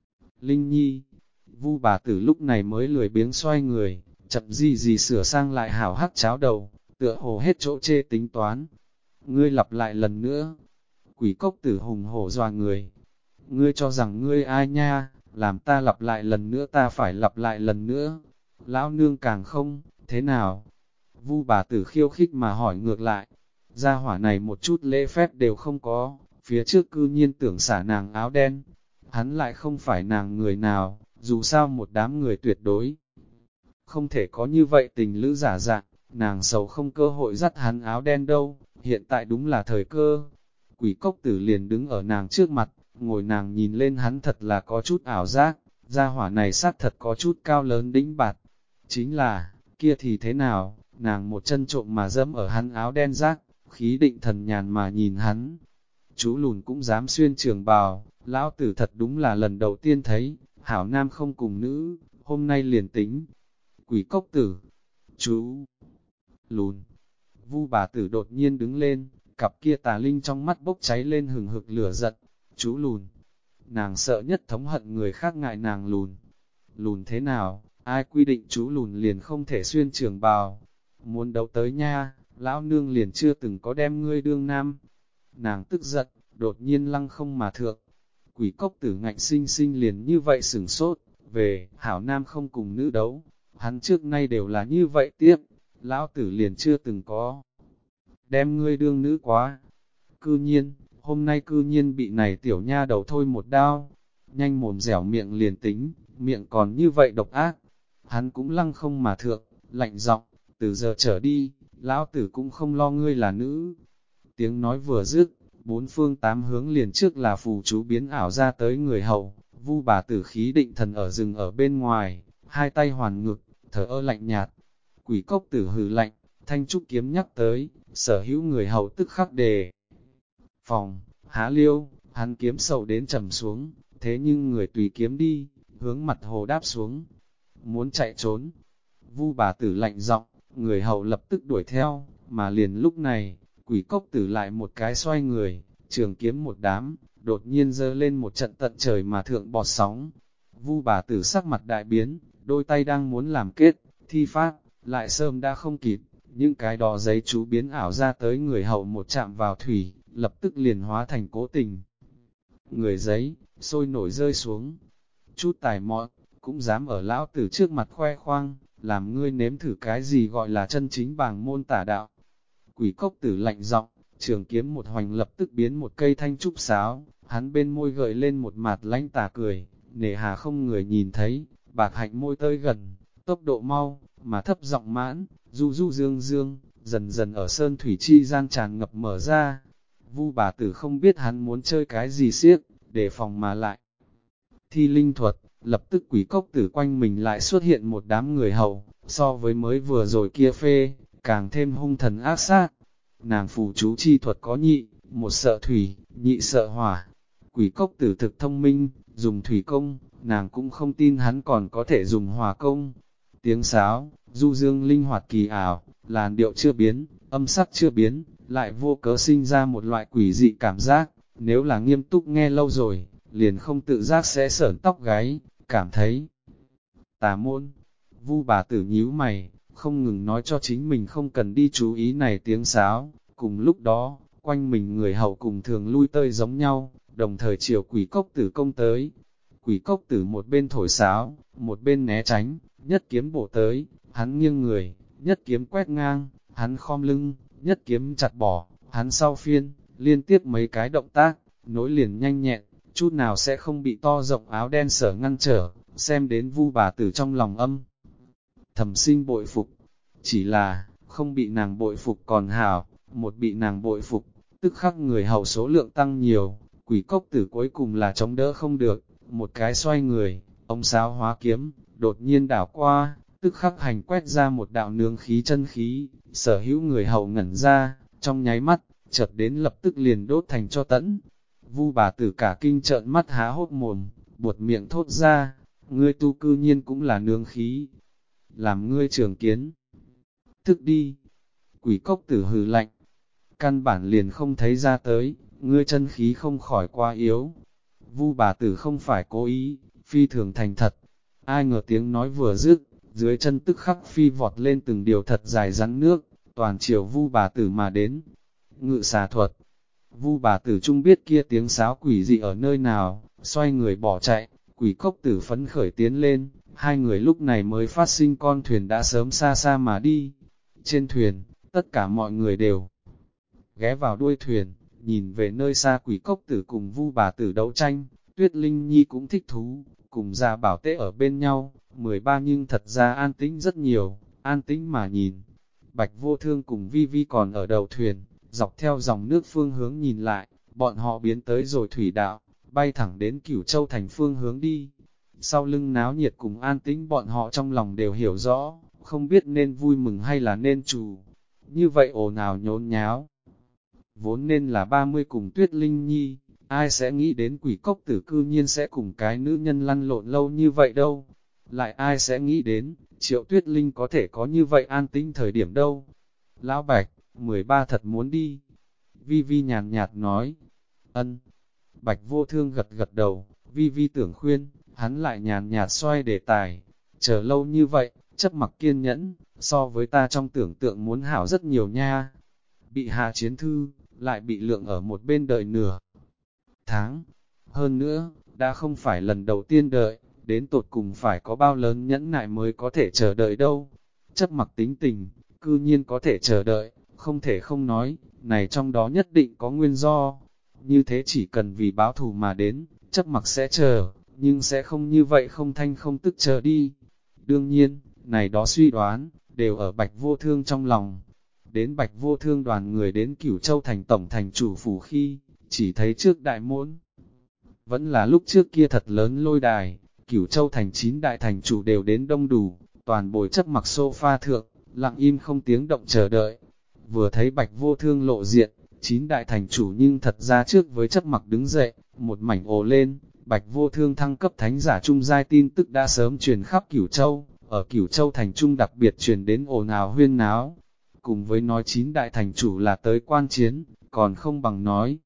Linh Nhi. Vu bà tử lúc này mới lười biếng xoay người, chậm gì sửa sang lại hảo hắc cháo đầu, tựa hồ hết chỗ chê tính toán. Ngươi lặp lại lần nữa. Quỷ cốc tử hùng hổ dọa người. Ngươi cho rằng ngươi ai nha, làm ta lặp lại lần nữa, ta phải lặp lại lần nữa. Lão nương càng không, thế nào? Vu bà tử khiêu khích mà hỏi ngược lại. Gia hỏa này một chút lễ phép đều không có, phía trước cư nhiên tưởng xả nàng áo đen. Hắn lại không phải nàng người nào, dù sao một đám người tuyệt đối. Không thể có như vậy tình lữ giả dạng, nàng sầu không cơ hội dắt hắn áo đen đâu, hiện tại đúng là thời cơ. Quỷ cốc tử liền đứng ở nàng trước mặt, ngồi nàng nhìn lên hắn thật là có chút ảo giác, gia hỏa này xác thật có chút cao lớn đĩnh bạt. Chính là, kia thì thế nào, nàng một chân trộm mà dẫm ở hắn áo đen rác, khí định thần nhàn mà nhìn hắn. Chú lùn cũng dám xuyên trường bào, lão tử thật đúng là lần đầu tiên thấy, hảo nam không cùng nữ, hôm nay liền tính. Quỷ cốc tử, chú lùn, Vu bà tử đột nhiên đứng lên, cặp kia tà linh trong mắt bốc cháy lên hừng hực lửa giận. Chú lùn, nàng sợ nhất thống hận người khác ngại nàng lùn. Lùn thế nào, ai quy định chú lùn liền không thể xuyên trường bào. Muốn đấu tới nha, lão nương liền chưa từng có đem ngươi đương nam. Nàng tức giận, đột nhiên lăng không mà thượng. Quỷ cốc tử ngạnh sinh sinh liền như vậy sửng sốt, về, hảo nam không cùng nữ đấu. Hắn trước nay đều là như vậy tiếp, lão tử liền chưa từng có. Đem ngươi đương nữ quá. Cư nhiên, hôm nay cư nhiên bị này tiểu nha đầu thôi một đao. Nhanh mồm dẻo miệng liền tính, miệng còn như vậy độc ác. Hắn cũng lăng không mà thượng, lạnh giọng, từ giờ trở đi, lão tử cũng không lo ngươi là nữ. Tiếng nói vừa dứt, bốn phương tám hướng liền trước là phù chú biến ảo ra tới người hậu. Vu bà tử khí định thần ở rừng ở bên ngoài, hai tay hoàn ngực, thở ơ lạnh nhạt. Quỷ cốc tử hừ lạnh, thanh trúc kiếm nhắc tới, sở hữu người hậu tức khắc đề. Phòng, há liêu, hắn kiếm sầu đến trầm xuống, thế nhưng người tùy kiếm đi, hướng mặt hồ đáp xuống. Muốn chạy trốn, Vu bà tử lạnh giọng, người hậu lập tức đuổi theo, mà liền lúc này, quỷ cốc tử lại một cái xoay người, trường kiếm một đám, đột nhiên giơ lên một trận tận trời mà thượng bọt sóng. Vu bà tử sắc mặt đại biến, đôi tay đang muốn làm kết, thi pháp, lại sớm đã không kịp, những cái đó giấy chú biến ảo ra tới người hậu một chạm vào thủy, lập tức liền hóa thành cố tình. Người giấy, sôi nổi rơi xuống, chút tài mọn, cũng dám ở lão tử trước mặt khoe khoang, làm ngươi nếm thử cái gì gọi là chân chính bàng môn tả đạo. Quỷ cốc tử lạnh giọng, trường kiếm một hoành lập tức biến một cây thanh trúc sáo, hắn bên môi gợi lên một mặt lãnh tà cười, nề hà không người nhìn thấy, bạc hạnh môi tới gần, tốc độ mau, mà thấp giọng mãn, du du dương dương, dần dần ở sơn thủy chi gian tràn ngập mở ra. Vu bà tử không biết hắn muốn chơi cái gì xiếc, để phòng mà lại. Thi linh thuật, lập tức quỷ cốc tử quanh mình lại xuất hiện một đám người hầu, so với mới vừa rồi kia phê, càng thêm hung thần ác sát. Nàng phù chú chi thuật có nhị, một sợ thủy, nhị sợ hỏa. Quỷ cốc tử thực thông minh, dùng thủy công, nàng cũng không tin hắn còn có thể dùng hỏa công. Tiếng sáo, du dương linh hoạt kỳ ảo, làn điệu chưa biến, âm sắc chưa biến, lại vô cớ sinh ra một loại quỷ dị cảm giác, nếu là nghiêm túc nghe lâu rồi, liền không tự giác sẽ sởn tóc gáy, cảm thấy tà môn. Vu bà tử nhíu mày, không ngừng nói cho chính mình không cần đi chú ý này tiếng sáo, cùng lúc đó, quanh mình người hầu cùng thường lui tơi giống nhau, đồng thời chiều quỷ cốc tử công tới. Quỷ cốc tử một bên thổi sáo, một bên né tránh, nhất kiếm bổ tới, hắn nghiêng người, nhất kiếm quét ngang, hắn khom lưng, nhất kiếm chặt bỏ, hắn sau phiên, liên tiếp mấy cái động tác, nối liền nhanh nhẹn, chút nào sẽ không bị to rộng áo đen sở ngăn trở, xem đến Vu bà tử trong lòng âm. Thầm sinh bội phục, chỉ là, không bị nàng bội phục còn hảo, một bị nàng bội phục, tức khắc người hầu số lượng tăng nhiều, quỷ cốc tử cuối cùng là chống đỡ không được, một cái xoay người, ông sáo hóa kiếm, đột nhiên đảo qua, tức khắc hành quét ra một đạo nương khí chân khí, sở hữu người hầu ngẩn ra, trong nháy mắt, chợt đến lập tức liền đốt thành cho tẫn. Vu bà tử cả kinh trợn mắt há hốt mồm, buột miệng thốt ra, ngươi tu cư nhiên cũng là nương khí, làm ngươi trường kiến. Thức đi, quỷ cốc tử hừ lạnh, căn bản liền không thấy ra tới, ngươi chân khí không khỏi quá yếu. Vu bà tử không phải cố ý, phi thường thành thật. Ai ngờ tiếng nói vừa dứt, dưới chân tức khắc phi vọt lên từng điều thật dài rắn nước, toàn chiều Vu bà tử mà đến. Ngự xà thuật. Vu bà tử trung biết kia tiếng sáo quỷ dị ở nơi nào, xoay người bỏ chạy, quỷ cốc tử phấn khởi tiến lên, hai người lúc này mới phát sinh con thuyền đã sớm xa xa mà đi. Trên thuyền, tất cả mọi người đều ghé vào đuôi thuyền, nhìn về nơi xa quỷ cốc tử cùng Vu bà tử đấu tranh. Tuyết Linh Nhi cũng thích thú, cùng Gia Bảo Tế ở bên nhau, 13 nhưng thật ra an tĩnh rất nhiều, an tĩnh mà nhìn. Bạch Vô Thương cùng Vi Vi còn ở đầu thuyền, dọc theo dòng nước phương hướng nhìn lại, bọn họ biến tới rồi thủy đạo, bay thẳng đến Cửu Châu thành phương hướng đi. Sau lưng náo nhiệt cùng an tĩnh bọn họ trong lòng đều hiểu rõ, không biết nên vui mừng hay là nên trù. Như vậy ồn ào nhốn nháo. Vốn nên là 30 cùng Tuyết Linh Nhi, ai sẽ nghĩ đến quỷ cốc tử cư nhiên sẽ cùng cái nữ nhân lăn lộn lâu như vậy đâu. Lại ai sẽ nghĩ đến, Triệu Tuyết Linh có thể có như vậy an tĩnh thời điểm đâu. Lão Bạch, 13 thật muốn đi. Vi Vi nhàn nhạt nói. Ân. Bạch Vô Thương gật gật đầu, Vi Vi tưởng khuyên, hắn lại nhàn nhạt xoay đề tài. Chờ lâu như vậy, chấp mặc kiên nhẫn, so với ta trong tưởng tượng muốn hảo rất nhiều nha. Bị hạ chiến thư, lại bị lượng ở một bên đợi nửa tháng. Hơn nữa, đã không phải lần đầu tiên đợi, đến tột cùng phải có bao lớn nhẫn nại mới có thể chờ đợi đâu. Chấp mặc tính tình, cư nhiên có thể chờ đợi, không thể không nói, này trong đó nhất định có nguyên do. Như thế chỉ cần vì báo thù mà đến, chấp mặc sẽ chờ, nhưng sẽ không như vậy không thanh không tức chờ đi. Đương nhiên, này đó suy đoán, đều ở Bạch Vô Thương trong lòng. Đến Bạch Vô Thương đoàn người đến Cửu Châu thành tổng thành chủ phủ khi, chỉ thấy trước đại môn. Vẫn là lúc trước kia thật lớn lôi đài, Cửu Châu thành 9 đại thành chủ đều đến đông đủ, toàn bồi chấp mặc sofa thượng, lặng im không tiếng động chờ đợi. Vừa thấy Bạch Vô Thương lộ diện, 9 đại thành chủ nhưng thật ra trước với chấp mặc đứng dậy, một mảnh ồ lên, Bạch Vô Thương thăng cấp thánh giả trung giai tin tức đã sớm truyền khắp Cửu Châu, ở Cửu Châu thành trung đặc biệt truyền đến ồn ào huyên náo. Cùng với nói 9 đại thành chủ là tới quan chiến, còn không bằng nói.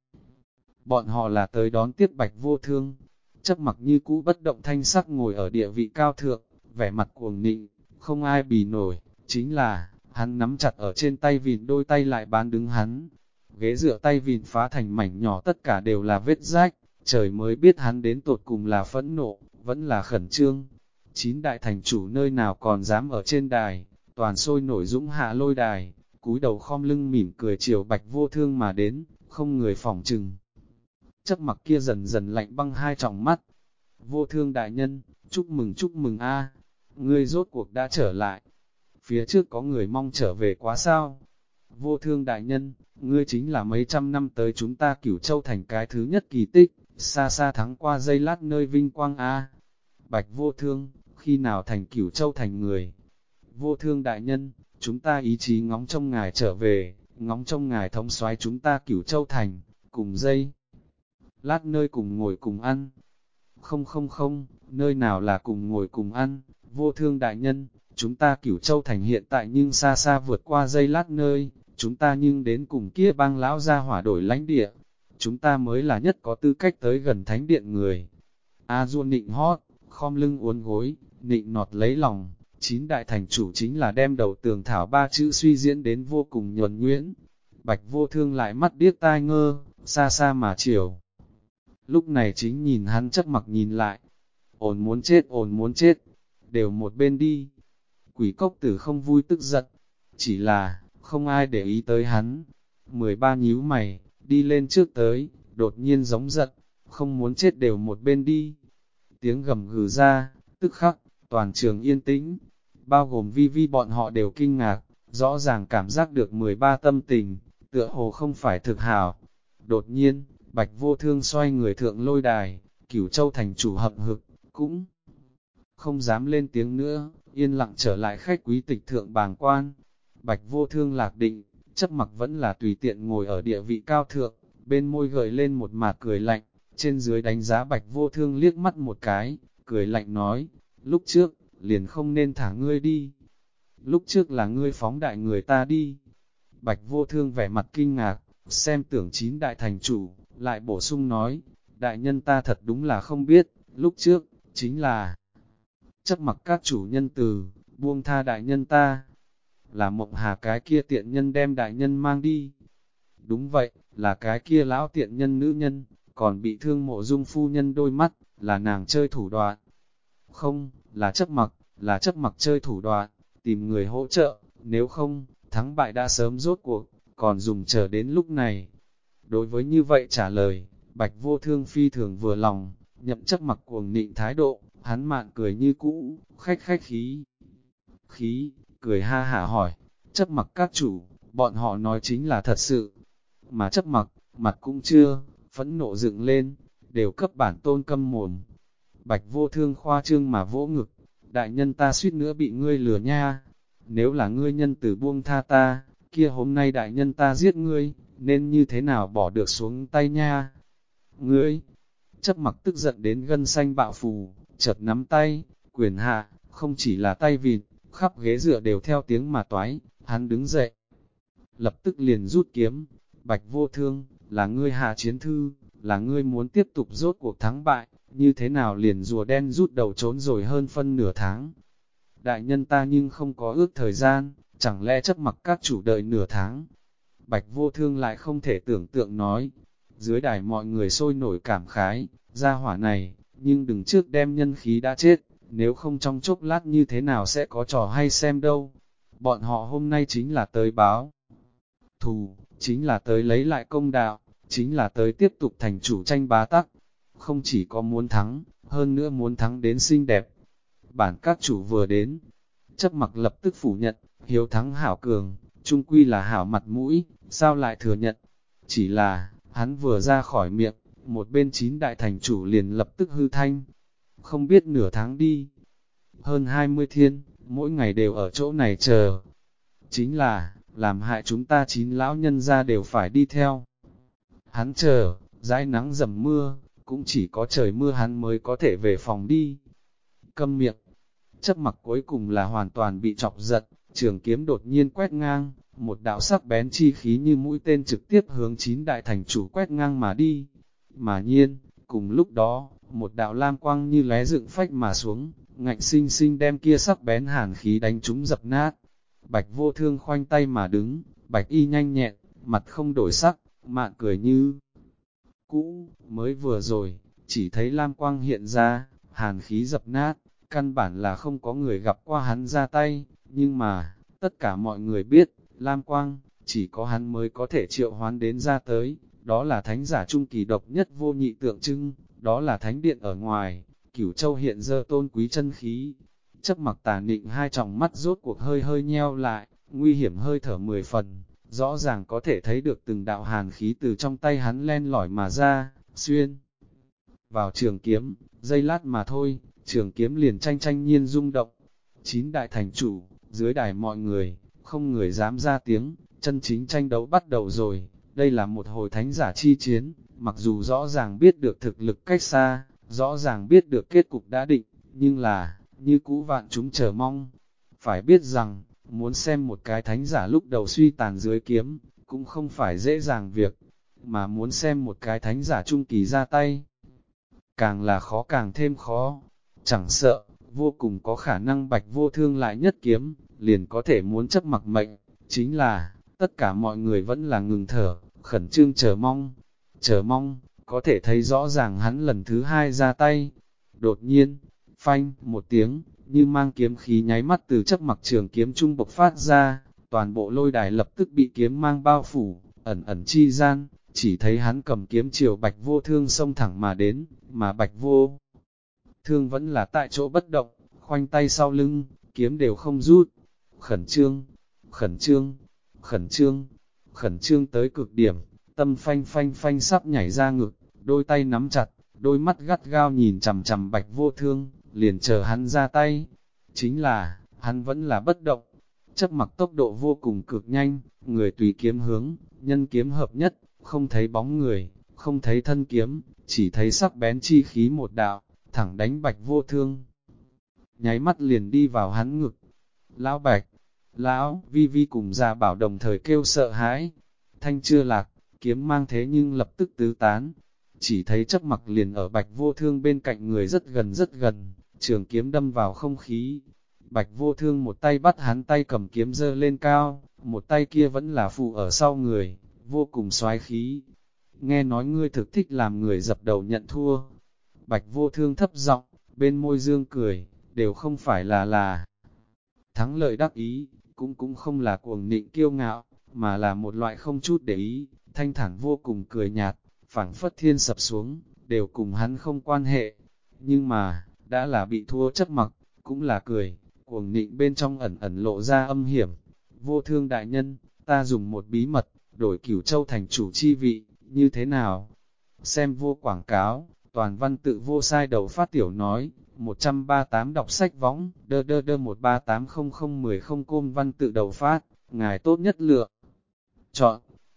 Bọn họ là tới đón tiếp Bạch Vô Thương, chấp mặc như cũ bất động thanh sắc ngồi ở địa vị cao thượng, vẻ mặt cuồng nịnh, không ai bì nổi, chính là, hắn nắm chặt ở trên tay vịn đôi tay lại bán đứng hắn. Ghế dựa tay vịn phá thành mảnh nhỏ tất cả đều là vết rách, trời mới biết hắn đến tột cùng là phẫn nộ, vẫn là khẩn trương. 9 đại thành chủ nơi nào còn dám ở trên đài, toàn sôi nổi dũng hạ lôi đài, cúi đầu khom lưng mỉm cười chiều Bạch Vô Thương mà đến, không người phỏng chừng. Chấp mặc kia dần dần lạnh băng hai tròng mắt. Vô Thương đại nhân, chúc mừng a. ngươi rốt cuộc đã trở lại. Phía trước có người mong trở về quá sao? Vô Thương đại nhân, ngươi chính là mấy trăm năm tới chúng ta Cửu Châu thành cái thứ nhất kỳ tích, xa xa thắng qua giây lát nơi vinh quang a. Bạch Vô Thương, khi nào thành Cửu Châu thành người? Vô Thương đại nhân, chúng ta ý chí ngóng trông ngài trở về, ngóng trông ngài thống soái chúng ta Cửu Châu thành, cùng dây lát nơi cùng ngồi cùng ăn. Không không không, nơi nào là cùng ngồi cùng ăn, Vô Thương đại nhân, chúng ta Cửu Châu thành hiện tại nhưng xa xa vượt qua dây lát nơi, chúng ta nhưng đến cùng kia bang lão gia hỏa đổi lãnh địa, chúng ta mới là nhất có tư cách tới gần thánh điện người. A Du nịnh hót, khom lưng uốn gối, nịnh nọt lấy lòng, 9 đại thành chủ chính là đem đầu tường thảo 3 chữ suy diễn đến vô cùng nhuần nhuyễn. Bạch Vô Thương lại mắt điếc tai ngơ, xa xa mà chiều. Lúc này chính nhìn hắn chấp mặc nhìn lại, ổn muốn chết, đều một bên đi. Quỷ cốc tử không vui tức giận, chỉ là, không ai để ý tới hắn. 13 nhíu mày, đi lên trước tới, đột nhiên giống giận, không muốn chết đều một bên đi. Tiếng gầm gừ ra, tức khắc, toàn trường yên tĩnh, bao gồm Vi Vi bọn họ đều kinh ngạc, rõ ràng cảm giác được 13 tâm tình, tựa hồ không phải thực hảo. Đột nhiên, Bạch Vô Thương xoay người thượng lôi đài, Cửu Châu thành chủ hậm hực, cũng không dám lên tiếng nữa, yên lặng trở lại khách quý tịch thượng bàng quan. Bạch Vô Thương lạc định, chấp mặc vẫn là tùy tiện ngồi ở địa vị cao thượng, bên môi gợi lên một mạt cười lạnh, trên dưới đánh giá Bạch Vô Thương liếc mắt một cái, cười lạnh nói, lúc trước, liền không nên thả ngươi đi. Lúc trước là ngươi phóng đại người ta đi. Bạch Vô Thương vẻ mặt kinh ngạc, xem tưởng 9 đại thành chủ, lại bổ sung nói, đại nhân ta thật đúng là không biết, lúc trước, chính là chấp mặc các chủ nhân từ, buông tha đại nhân ta, là Mộng Hà cái kia tiện nhân đem đại nhân mang đi. Đúng vậy, là cái kia lão tiện nhân nữ nhân, còn bị thương Mộ Dung phu nhân đôi mắt, là nàng chơi thủ đoạn. Không, là chấp mặc chơi thủ đoạn, tìm người hỗ trợ, nếu không, thắng bại đã sớm rốt cuộc, còn dùng chờ đến lúc này. Đối với như vậy trả lời, Bạch Vô Thương phi thường vừa lòng, nhậm chấp mặc cuồng nịnh thái độ, hắn mạn cười như cũ, khách khí, cười ha hả hỏi, chấp mặc các chủ, bọn họ nói chính là thật sự, mà chấp mặc, mặt cũng chưa, phẫn nộ dựng lên, đều cấp bản tôn câm mồm. Bạch Vô Thương khoa trương mà vỗ ngực, đại nhân ta suýt nữa bị ngươi lừa nha, nếu là ngươi nhân từ buông tha ta, kia hôm nay đại nhân ta giết ngươi, nên như thế nào bỏ được xuống tay nha. Ngươi, chấp mặc tức giận đến gân xanh bạo phù, chợt nắm tay, quyền hạ, không chỉ là tay vịt, khắp ghế dựa đều theo tiếng mà toái, hắn đứng dậy. Lập tức liền rút kiếm, Bạch Vô Thương, là ngươi hạ chiến thư, là ngươi muốn tiếp tục rốt cuộc thắng bại, như thế nào liền rùa đen rút đầu trốn rồi hơn phân nửa tháng. Đại nhân ta nhưng không có ước thời gian, chẳng lẽ chấp mặc các chủ đợi nửa tháng. Bạch Vô Thương lại không thể tưởng tượng nói, dưới đài mọi người sôi nổi cảm khái, gia hỏa này, nhưng đừng trước đem nhân khí đã chết, nếu không trong chốc lát như thế nào sẽ có trò hay xem đâu. Bọn họ hôm nay chính là tới báo thù, chính là tới lấy lại công đạo, chính là tới tiếp tục thành chủ tranh bá tắc. Không chỉ có muốn thắng, hơn nữa muốn thắng đến xinh đẹp. Bản các chủ vừa đến, chấp mặc lập tức phủ nhận, hiếu thắng hảo cường, chung quy là hảo mặt mũi, sao lại thừa nhận. Chỉ là, hắn vừa ra khỏi miệng, một bên 9 đại thành chủ liền lập tức hư thanh. Không biết nửa tháng đi, hơn 20 thiên, mỗi ngày đều ở chỗ này chờ. Chính là, làm hại chúng ta 9 lão nhân ra đều phải đi theo. Hắn chờ, dãi nắng dầm mưa, cũng chỉ có trời mưa hắn mới có thể về phòng đi. Câm miệng, chấp mặc cuối cùng là hoàn toàn bị chọc giận, trường kiếm đột nhiên quét ngang, một đạo sắc bén chi khí như mũi tên trực tiếp hướng 9 đại thành chủ quét ngang mà đi. Mà nhiên, cùng lúc đó, một đạo lam quang như lóe dựng phách mà xuống, ngạnh sinh sinh đem kia sắc bén hàn khí đánh trúng dập nát. Bạch Vô Thương khoanh tay mà đứng, bạch y nhanh nhẹn, mặt không đổi sắc, mạn cười như cũ, mới vừa rồi, chỉ thấy lam quang hiện ra, hàn khí dập nát, căn bản là không có người gặp qua hắn ra tay, nhưng mà, tất cả mọi người biết, lam quang, chỉ có hắn mới có thể triệu hoán đến ra tới, đó là thánh giả trung kỳ độc nhất vô nhị tượng trưng, đó là thánh điện ở ngoài, Cửu Châu hiện giờ tôn quý chân khí. Chấp Mặc Tà Nịnh hai tròng mắt rốt cuộc hơi hơi nheo lại, nguy hiểm hơi thở 10 phần, rõ ràng có thể thấy được từng đạo hàn khí từ trong tay hắn len lỏi mà ra, xuyên vào trường kiếm, giây lát mà thôi, trường kiếm liền tranh tranh nhiên rung động. 9 đại thành chủ, dưới đài mọi người, không người dám ra tiếng, chân chính tranh đấu bắt đầu rồi, đây là một hồi thánh giả chi chiến, mặc dù rõ ràng biết được thực lực cách xa, rõ ràng biết được kết cục đã định, nhưng là, như cũ vạn chúng chờ mong. Phải biết rằng, muốn xem một cái thánh giả lúc đầu suy tàn dưới kiếm, cũng không phải dễ dàng việc, mà muốn xem một cái thánh giả trung kỳ ra tay, càng là khó càng thêm khó. Chẳng sợ, vô cùng có khả năng Bạch Vô Thương lại nhất kiếm, liền có thể muốn Chấp Mặc mệnh, chính là, tất cả mọi người vẫn là ngừng thở, khẩn trương chờ mong, có thể thấy rõ ràng hắn lần thứ hai ra tay. Đột nhiên, phanh, một tiếng, như mang kiếm khí nháy mắt từ Chấp Mặc trường kiếm trung bộc phát ra, toàn bộ lôi đài lập tức bị kiếm mang bao phủ, ẩn ẩn chi gian, chỉ thấy hắn cầm kiếm chiều Bạch Vô Thương xông thẳng mà đến, mà Bạch Vô Thương vẫn là tại chỗ bất động, khoanh tay sau lưng, kiếm đều không rút. Khẩn trương, khẩn trương, khẩn trương, khẩn trương tới cực điểm, tâm phanh phanh phanh sắp nhảy ra ngực, đôi tay nắm chặt, đôi mắt gắt gao nhìn chằm chằm Bạch Vô Thương, liền chờ hắn ra tay. Chính là, hắn vẫn là bất động. Chấp Mặc tốc độ vô cùng cực nhanh, người tùy kiếm hướng, nhân kiếm hợp nhất, không thấy bóng người, không thấy thân kiếm, chỉ thấy sắc bén chi khí một đạo, thẳng đánh Bạch Vô Thương. Nháy mắt liền đi vào hắn ngực. Lão Bạch, Lão, Vi Vi cùng Gia Bảo đồng thời kêu sợ hãi. Thanh chưa lạc, kiếm mang thế nhưng lập tức tứ tán. Chỉ thấy Chấp Mặc liền ở Bạch Vô Thương bên cạnh người rất gần, trường kiếm đâm vào không khí. Bạch Vô Thương một tay bắt hắn tay cầm kiếm giơ lên cao, một tay kia vẫn là phụ ở sau người, vô cùng xoái khí. Nghe nói ngươi thực thích làm người dập đầu nhận thua. Bạch Vô Thương thấp giọng, bên môi dương cười, đều không phải là thắng lợi đắc ý, cũng không là cuồng nịnh kiêu ngạo, mà là một loại không chút để ý, thanh thản vô cùng cười nhạt, phảng phất thiên sập xuống, đều cùng hắn không quan hệ. Nhưng mà, đã là bị thua Chấp Mặc, cũng là cười, cuồng nịnh bên trong ẩn ẩn lộ ra âm hiểm. Vô Thương đại nhân, ta dùng một bí mật, đổi Cửu Châu thành chủ chi vị, như thế nào? Xem vô quảng cáo, toàn văn tự vô sai đầu phát tiểu nói, 138 đọc sách võng, đơ 138010 côn văn tự đầu phát, ngài tốt nhất lựa. Chọn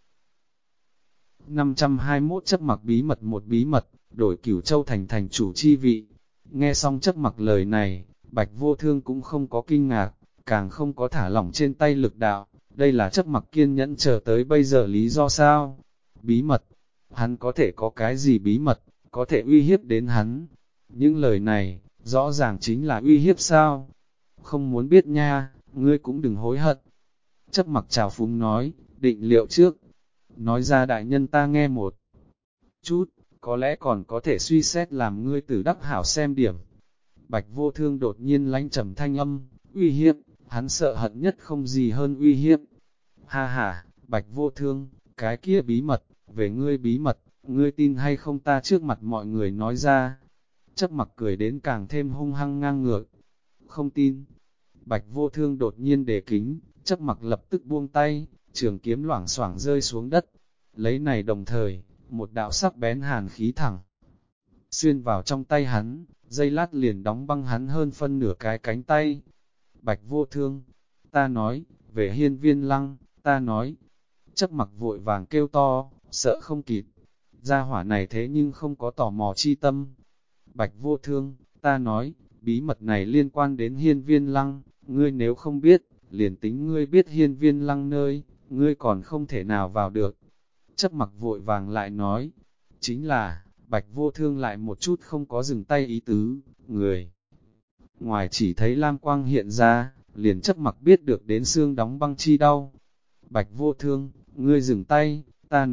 521 Chấp Mặc bí mật, một bí mật, đổi Cửu Châu thành thành chủ chi vị. Nghe xong Chấp Mặc lời này, Bạch Vô Thương cũng không có kinh ngạc, càng không có thả lỏng trên tay lực đạo, đây là Chấp Mặc kiên nhẫn chờ tới bây giờ lý do sao? Bí mật, hắn có thể có cái gì bí mật, có thể uy hiếp đến hắn? Những lời này, rõ ràng chính là uy hiếp sao? Không muốn biết nha, ngươi cũng đừng hối hận. Chấp Mặc trào phúng nói, định liệu trước. Nói ra đại nhân ta nghe một chút, có lẽ còn có thể suy xét làm ngươi tử đắc hảo xem điểm. Bạch Vô Thương đột nhiên lánh trầm thanh âm, uy hiếp, hắn sợ hận nhất không gì hơn uy hiếp. Ha ha, Bạch Vô Thương, cái kia bí mật, về ngươi bí mật, ngươi tin hay không ta trước mặt mọi người nói ra. Chấp Mặc cười đến càng thêm hung hăng ngang ngược. Không tin. Bạch Vô Thương đột nhiên đề kính, Chấp Mặc lập tức buông tay, trường kiếm loảng xoảng rơi xuống đất. Lấy này đồng thời, một đạo sắc bén hàn khí thẳng xuyên vào trong tay hắn, dây lát liền đóng băng hắn hơn phân nửa cái cánh tay. Bạch Vô Thương, ta nói, về Hiên Viên Lăng, ta nói. Chấp Mặc vội vàng kêu to, sợ không kịp. Gia hỏa này thế nhưng không có tò mò chi tâm. Bạch Vô Thương, ta nói, bí mật này liên quan đến Hiên Viên Lăng, ngươi nếu không biết, liền tính ngươi biết Hiên Viên Lăng nơi, ngươi còn không thể nào vào được. Chấp Mặc vội vàng lại nói, chính là, Bạch Vô Thương lại một chút không có dừng tay ý tứ, người. Ngoài chỉ thấy lam quang hiện ra, liền Chấp Mặc biết được đến xương đóng băng chi đau. Bạch Vô Thương, ngươi dừng tay, ta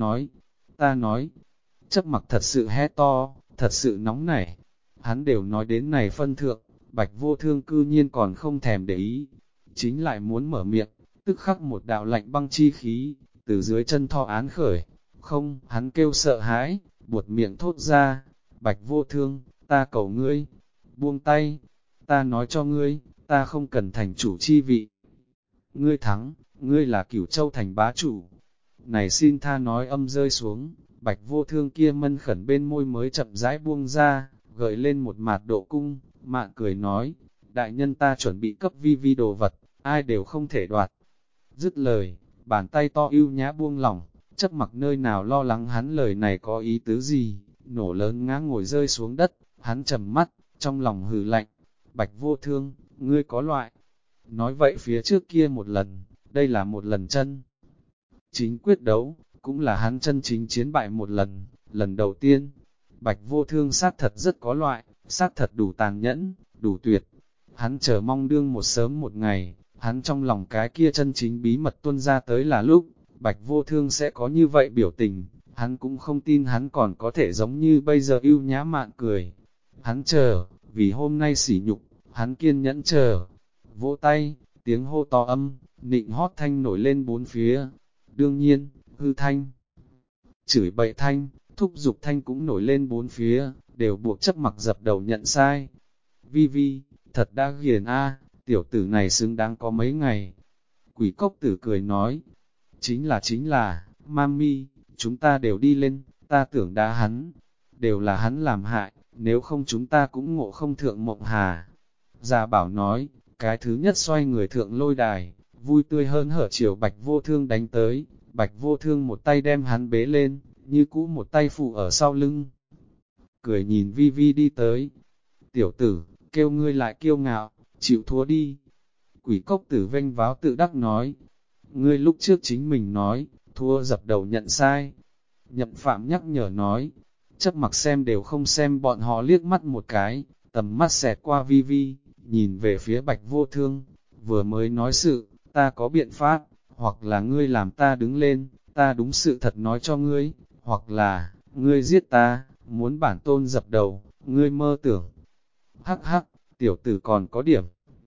nói. Chấp Mặc thật sự hét to, thật sự nóng nảy. Hắn đều nói đến này phân thượng, Bạch Vô Thương cư nhiên còn không thèm để ý. Chính lại muốn mở miệng, tức khắc một đạo lạnh băng chi khí, từ dưới chân thọ án khởi. Không, hắn kêu sợ hãi, buột miệng thốt ra. Bạch Vô Thương, ta cầu ngươi, buông tay. Ta nói cho ngươi, ta không cần thành chủ chi vị. Ngươi thắng, ngươi là Cửu Châu thành bá chủ. Này xin tha nói âm rơi xuống, Bạch Vô Thương kia mân khẩn bên môi mới chậm rãi buông ra, gợi lên một mạt độ cung, Mạn cười nói, đại nhân ta chuẩn bị cấp vi vi đồ vật, ai đều không thể đoạt. Dứt lời, bàn tay to ưu nhã buông lỏng, chấp mặc nơi nào lo lắng hắn lời này có ý tứ gì, nổ lớn ngã ngồi rơi xuống đất, hắn trầm mắt, trong lòng hừ lạnh, Bạch Vô Thương, ngươi có loại. Nói vậy phía trước kia một lần, đây là một lần chân chính quyết đấu, cũng là hắn chân chính chiến bại một lần, lần đầu tiên. Bạch Vô Thương xác thật rất có loại, xác thật đủ tàn nhẫn, đủ tuyệt. Hắn chờ mong đương một sớm một ngày, hắn trong lòng cái kia chân chính bí mật tuôn ra tới là lúc, Bạch Vô Thương sẽ có như vậy biểu tình, hắn cũng không tin hắn còn có thể giống như bây giờ ưu nhã mạn cười. Hắn chờ, vì hôm nay sỉ nhục, hắn kiên nhẫn chờ. Vỗ tay, tiếng hô to âm, nịnh hót thanh nổi lên bốn phía. Đương nhiên, hư thanh, chửi bậy thanh, thúc giục thanh cũng nổi lên bốn phía, đều buộc chấp mặc dập đầu nhận sai. Vi Vi, thật đã hiền a, tiểu tử này xứng đáng có mấy ngày. Quỷ cốc tử cười nói, chính là, mami, chúng ta đều đi lên, ta tưởng đá hắn, đều là hắn làm hại, nếu không chúng ta cũng ngộ không thượng mộng hà. Gia Bảo nói, cái thứ nhất xoay người thượng lôi đài, vui tươi hơn hở chiều Bạch Vô Thương đánh tới, Bạch Vô Thương một tay đem hắn bế lên, như cũ một tay phụ ở sau lưng. Cười nhìn Vi Vi đi tới, tiểu tử, kêu ngươi lại kiêu ngạo, chịu thua đi. Quỷ cốc tử vênh váo tự đắc nói, ngươi lúc trước chính mình nói, thua dập đầu nhận sai. Nhậm Phạm nhắc nhở nói, chấp mặc xem đều không xem bọn họ liếc mắt một cái, tầm mắt xẹt qua Vi Vi, nhìn về phía Bạch Vô Thương, vừa mới nói sự, ta có biện pháp, hoặc là ngươi làm ta đứng lên, ta đúng sự thật nói cho ngươi, hoặc là, ngươi giết ta, muốn bản tôn dập đầu, ngươi mơ tưởng. Hắc hắc, tiểu tử còn có điểm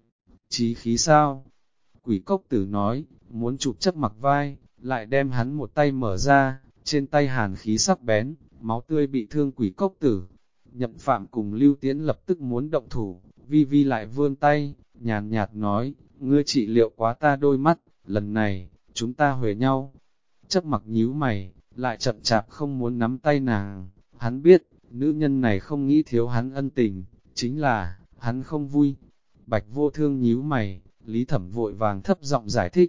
chí khí sao? Quỷ cốc tử nói, muốn chụp chấp mặc vai, lại đem hắn một tay mở ra, trên tay hàn khí sắc bén, máu tươi bị thương quỷ cốc tử. Nhậm Phạm cùng Lưu Tiễn lập tức muốn động thủ, Vi Vi lại vươn tay, nhàn nhạt nói, ngươi trị liệu quá ta đôi mắt, lần này, chúng ta huề nhau. Chấp mặc nhíu mày, lại chậm chạp không muốn nắm tay nàng, hắn biết, nữ nhân này không nghĩ thiếu hắn ân tình, chính là, hắn không vui. Bạch Vô Thương nhíu mày, Lý Thẩm vội vàng thấp giọng giải thích.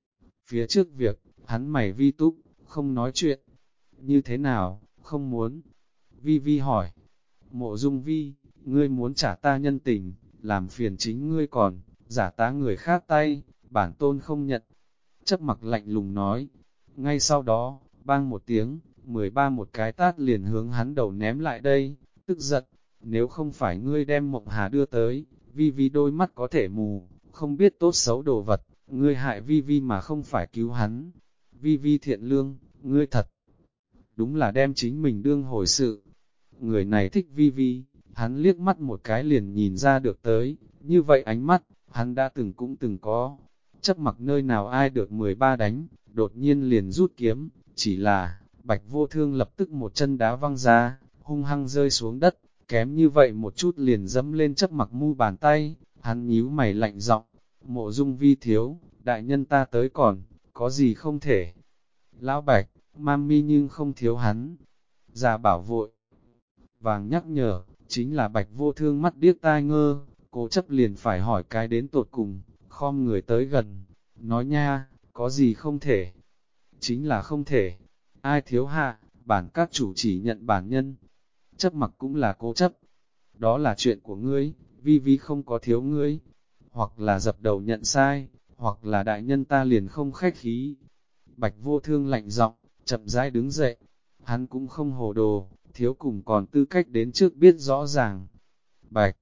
Phía trước việc, hắn mày vi túc, không nói chuyện. Như thế nào, không muốn? Vi Vi hỏi. Mộ Dung Vi, ngươi muốn trả ta nhân tình, làm phiền chính ngươi còn, giả tá người khác tay, bản tôn không nhận. Chấp mặc lạnh lùng nói. Ngay sau đó, bang một tiếng, 13 một cái tát liền hướng hắn đầu ném lại đây, tức giận. Nếu không phải ngươi đem Mộng Hà đưa tới, Vi Vi đôi mắt có thể mù, không biết tốt xấu đồ vật, ngươi hại Vi Vi mà không phải cứu hắn. Vi Vi thiện lương, ngươi thật, đúng là đem chính mình đương hồi sự. Người này thích Vi Vi, hắn liếc mắt một cái liền nhìn ra được tới, như vậy ánh mắt, hắn đã cũng từng có. Chấp mặc nơi nào ai được 13 đánh, đột nhiên liền rút kiếm, chỉ là, Bạch Vô Thương lập tức một chân đá văng ra, hung hăng rơi xuống đất, kém như vậy một chút liền dẫm lên chấp mặc mu bàn tay, hắn nhíu mày lạnh giọng, Mộ Dung Vi thiếu, đại nhân ta tới còn, có gì không thể. Lão Bạch, mami nhưng không thiếu hắn. Già Bảo vội vàng nhắc nhở, chính là Bạch Vô Thương mắt điếc tai ngơ, cố chấp liền phải hỏi cái đến tột cùng, khom người tới gần, nói nha, có gì không thể. Chính là không thể, ai thiếu hạ, bản các chủ chỉ nhận bản nhân. Chấp mặc cũng là cố chấp, đó là chuyện của ngươi, Vi Vi không có thiếu ngươi, hoặc là dập đầu nhận sai, hoặc là đại nhân ta liền không khách khí. Bạch Vô Thương lạnh giọng, chậm rãi đứng dậy, hắn cũng không hồ đồ, thiếu cùng còn tư cách đến trước biết rõ ràng. Bạch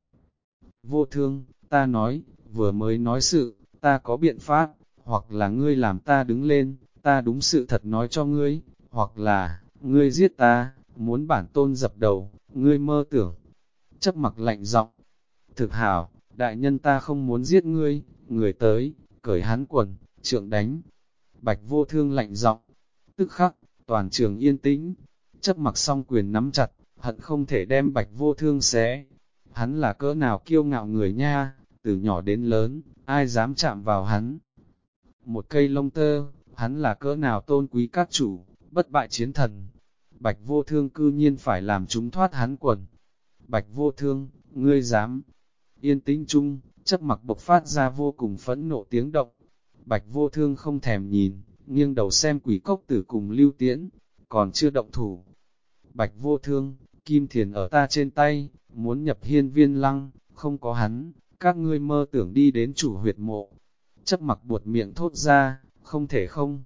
Vô Thương, ta nói, vừa mới nói sự, ta có biện pháp, hoặc là ngươi làm ta đứng lên, ta đúng sự thật nói cho ngươi, hoặc là, ngươi giết ta, muốn bản tôn dập đầu, ngươi mơ tưởng. Chấp mặc lạnh giọng, thực hảo, đại nhân ta không muốn giết ngươi, người tới, cởi hắn quần, trượng đánh. Bạch Vô Thương lạnh giọng, tức khắc, toàn trường yên tĩnh, chấp mặc song quyền nắm chặt, hận không thể đem Bạch Vô Thương xé. Hắn là cỡ nào kiêu ngạo người nha, từ nhỏ đến lớn, ai dám chạm vào hắn. Một cây lông tơ, hắn là cỡ nào tôn quý các chủ, bất bại chiến thần. Bạch Vô Thương cư nhiên phải làm chúng thoát hắn quần. Bạch Vô Thương, ngươi dám. Yên tĩnh chung, Chấp Mặc bộc phát ra vô cùng phẫn nộ tiếng động. Bạch Vô Thương không thèm nhìn, nghiêng đầu xem Quỷ Cốc Tử cùng Lưu Tiễn, còn chưa động thủ. Bạch Vô Thương, Kim Thiền ở ta trên tay, muốn nhập Hiên Viên Lăng, không có hắn, các ngươi mơ tưởng đi đến chủ huyệt mộ. Chấp Mặc buột miệng thốt ra, không thể không.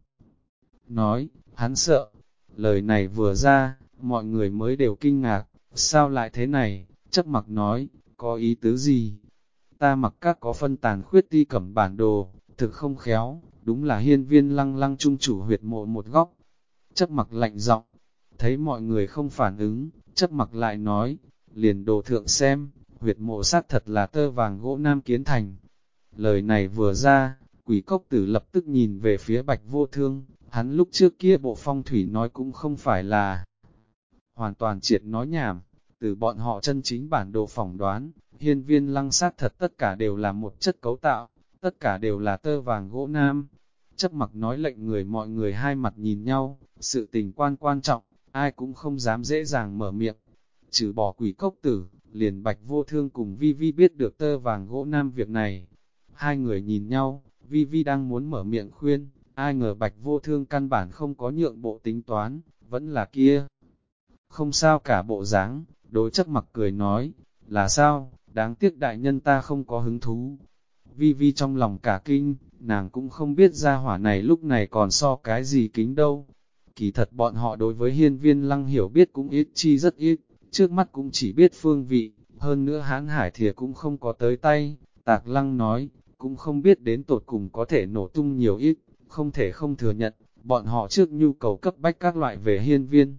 Nói, hắn sợ. Lời này vừa ra, mọi người mới đều kinh ngạc, sao lại thế này? Chấp Mặc nói, có ý tứ gì? Ta mặc các có phân tàn khuyết ti cẩm bản đồ, thực không khéo, đúng là Hiên Viên Lăng trung chủ huyệt mộ một góc. Chấp Mặc lạnh giọng, thấy mọi người không phản ứng, Chấp Mặc lại nói, liền đồ thượng xem, huyệt mộ xác thật là tơ vàng gỗ nam kiến thành. Lời này vừa ra, Quỷ Cốc Tử lập tức nhìn về phía Bạch Vô Thương, hắn lúc trước kia bộ phong thủy nói cũng không phải là hoàn toàn triệt nói nhảm, từ bọn họ chân chính bản đồ phỏng đoán, Hiên Viên Lăng xác thật tất cả đều là một chất cấu tạo, tất cả đều là tơ vàng gỗ nam. Chấp Mặc nói lệnh mọi người hai mặt nhìn nhau, sự tình quan trọng, ai cũng không dám dễ dàng mở miệng. Trừ bỏ Quỷ Cốc Tử, liền Bạch Vô Thương cùng Vi Vi biết được tơ vàng gỗ nam việc này. Hai người nhìn nhau, Vi Vi đang muốn mở miệng khuyên, ai ngờ Bạch Vô Thương căn bản không có nhượng bộ tính toán, vẫn là kia. Không sao cả bộ dáng, đối Chấp Mặc cười nói, là sao, đáng tiếc đại nhân ta không có hứng thú. Vi Vi trong lòng cả kinh, nàng cũng không biết gia hỏa này lúc này còn so cái gì kính đâu. Kỳ thật bọn họ đối với Hiên Viên Lăng hiểu biết cũng ít chi rất ít, trước mắt cũng chỉ biết phương vị, hơn nữa Hán Hải Thìa cũng không có tới tay. Tạc Lăng nói, cũng không biết đến tột cùng có thể nổ tung nhiều ít, không thể không thừa nhận, bọn họ trước nhu cầu cấp bách các loại về Hiên Viên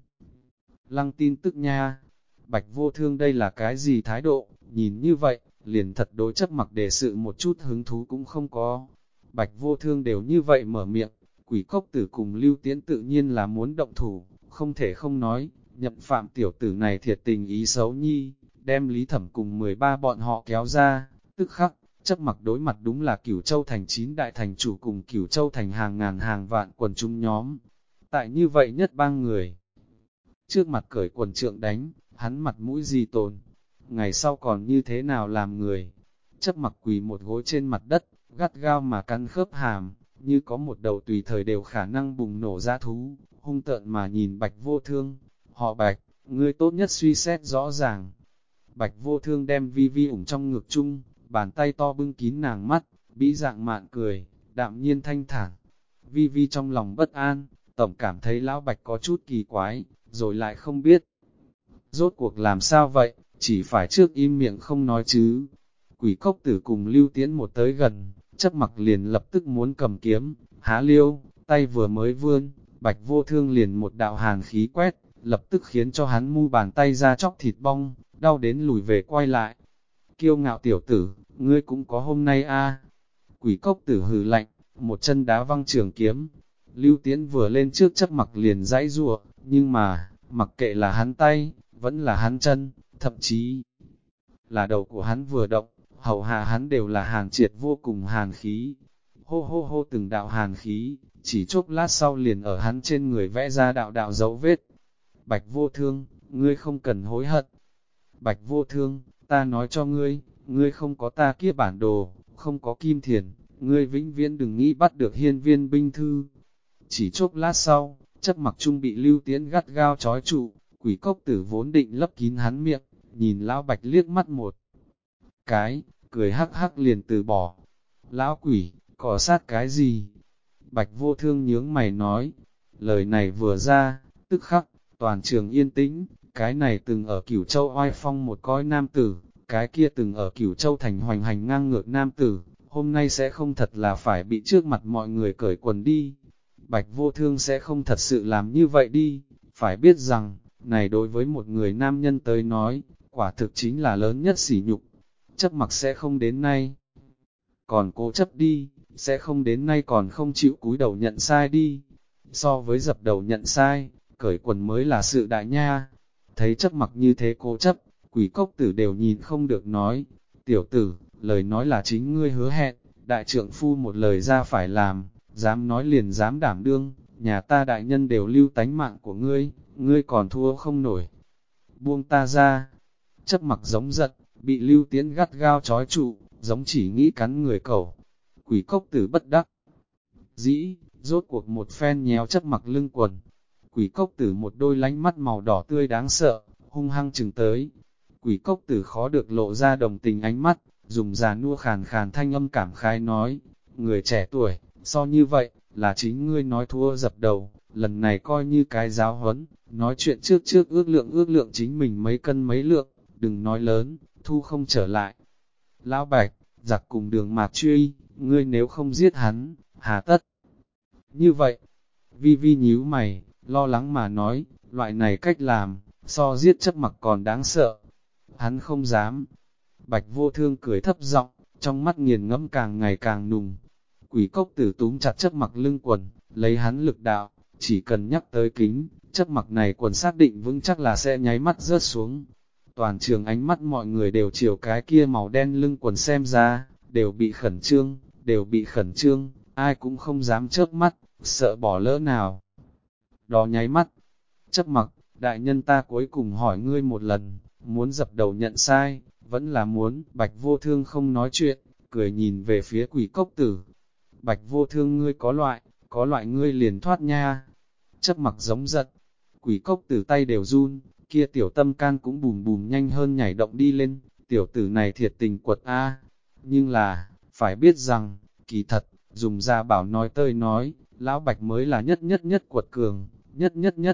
Lăng tin tức nha. Bạch Vô Thương đây là cái gì thái độ, nhìn như vậy, liền thật đối Chấp Mặc đề sự một chút hứng thú cũng không có. Bạch Vô Thương đều như vậy mở miệng, Quỷ Cốc Tử cùng Lưu Tiễn tự nhiên là muốn động thủ, không thể không nói, Nhậm Phạm tiểu tử này thiệt tình ý xấu nhi, đem Lý Thẩm cùng 13 bọn họ kéo ra, tức khắc, Chấp Mặc đối mặt đúng là Cửu Châu thành 9 đại thành chủ cùng Cửu Châu thành hàng ngàn hàng vạn quần chúng nhóm. Tại như vậy nhất bang người, trước mặt cởi quần trượng đánh, hắn mặt mũi gì tồn, ngày sau còn như thế nào làm người. Chấp Mặc quỳ một gối trên mặt đất, gắt gao mà cắn khớp hàm, như có một đầu tùy thời đều khả năng bùng nổ ra thú, hung tợn mà nhìn Bạch Vô Thương. Họ Bạch, ngươi tốt nhất suy xét rõ ràng. Bạch Vô Thương đem Vi Vi ủng trong ngực chung, bàn tay to bưng kín nàng mắt, bĩ dạng mạn cười, đạm nhiên thanh thản. Vi Vi trong lòng bất an, tổng cảm thấy lão Bạch có chút kỳ quái, rồi lại không biết. Rốt cuộc làm sao vậy, chỉ phải trước im miệng không nói chứ. Quỷ Cốc Tử cùng Lưu Tiễn một tới gần, Chấp Mặc liền lập tức muốn cầm kiếm, há liêu, tay vừa mới vươn, Bạch Vô Thương liền một đạo hàn khí quét, lập tức khiến cho hắn mu bàn tay ra chóc thịt bong, đau đến lùi về quay lại. Kiêu ngạo tiểu tử, ngươi cũng có hôm nay a. Quỷ Cốc Tử hừ lạnh, một chân đá văng trường kiếm. Lưu Tiễn vừa lên trước Chấp Mặc liền dãy rùa, nhưng mà, mặc kệ là hắn tay, vẫn là hắn chân, thậm chí là đầu của hắn vừa động, hầu hạ hắn đều là hàn triệt vô cùng hàn khí. Hô hô hô từng đạo hàn khí, chỉ chốc lát sau liền ở hắn trên người vẽ ra đạo đạo dấu vết. Bạch Vô Thương, ngươi không cần hối hận. Bạch Vô Thương, ta nói cho ngươi, ngươi không có ta kia bản đồ, không có Kim Thiền, ngươi vĩnh viễn đừng nghĩ bắt được Hiên Viên binh thư. Chỉ chốc lát sau, Chấp Mặc trung bị Lưu Tiễn gắt gao trói trụ, Quỷ Cốc Tử vốn định lấp kín hắn miệng, nhìn lão Bạch liếc mắt một cái, cười hắc hắc liền từ bỏ. Lão quỷ, cỏ sát cái gì? Bạch Vô Thương nhướng mày nói. Lời này vừa ra, tức khắc, toàn trường yên tĩnh, cái này từng ở Cửu Châu oai phong một cõi nam tử, cái kia từng ở Cửu Châu thành hoành hành ngang ngược nam tử, hôm nay sẽ không thật là phải bị trước mặt mọi người cởi quần đi. Bạch Vô Thương sẽ không thật sự làm như vậy đi, phải biết rằng, này đối với một người nam nhân tới nói, quả thực chính là lớn nhất sỉ nhục. Chấp Mặc sẽ không đến nay, còn cố chấp đi, sẽ không đến nay còn không chịu cúi đầu nhận sai đi. So với dập đầu nhận sai, cởi quần mới là sự đại nha. Thấy Chấp Mặc như thế cố chấp, Quỷ Cốc Tử đều nhìn không được nói, tiểu tử, lời nói là chính ngươi hứa hẹn, đại trượng phu một lời ra phải làm, dám nói liền dám đảm đương, nhà ta đại nhân đều lưu tánh mạng của ngươi, ngươi còn thua không nổi. Buông ta ra, Chấp Mặc giống giận, bị Lưu Tiễn gắt gao trói trụ, giống chỉ nghĩ cắn người cẩu. Quỷ Cốc Tử bất đắc dĩ, rốt cuộc một phen nhéo Chấp Mặc lưng quần. Quỷ Cốc Tử một đôi lánh mắt màu đỏ tươi đáng sợ, hung hăng chừng tới. Quỷ Cốc Tử khó được lộ ra đồng tình ánh mắt, dùng già nua khàn khàn thanh âm cảm khái nói, người trẻ tuổi, so như vậy, là chính ngươi nói thua dập đầu, lần này coi như cái giáo huấn, nói chuyện trước trước ước lượng chính mình mấy cân mấy lượng, đừng nói lớn, thu không trở lại. Lão Bạch, giặc cùng Đường Mạc Truy, ngươi nếu không giết hắn, hà tất. Như vậy, Vi Vi nhíu mày, lo lắng mà nói, loại này cách làm, so giết Chấp Mặc còn đáng sợ. Hắn không dám. Bạch Vô Thương cười thấp giọng, trong mắt nghiền ngẫm càng ngày càng nùng. Quỷ Cốc Tử túm chặt Chấp Mặc lưng quần, lấy hắn lực đạo, chỉ cần nhắc tới kính, Chấp Mặc này quần xác định vững chắc là sẽ nháy mắt rớt xuống. Toàn trường ánh mắt mọi người đều chiều cái kia màu đen lưng quần xem ra, đều bị khẩn trương, ai cũng không dám chớp mắt, sợ bỏ lỡ nào. Đó nháy mắt, Chấp Mặc, đại nhân ta cuối cùng hỏi ngươi một lần, muốn dập đầu nhận sai, vẫn là muốn. Bạch Vô Thương không nói chuyện, cười nhìn về phía Quỷ Cốc Tử. Bạch Vô Thương ngươi có loại ngươi liền thoát nha. Chấp Mặc giống giận, Quỷ Cốc Tử tay đều run, kia tiểu tâm can cũng bùm bùm nhanh hơn nhảy động đi lên, tiểu tử này thiệt tình quật a. Nhưng là, phải biết rằng, kỳ thật, dùng ra bảo nói tơi nói, lão Bạch mới là nhất quật cường, nhất.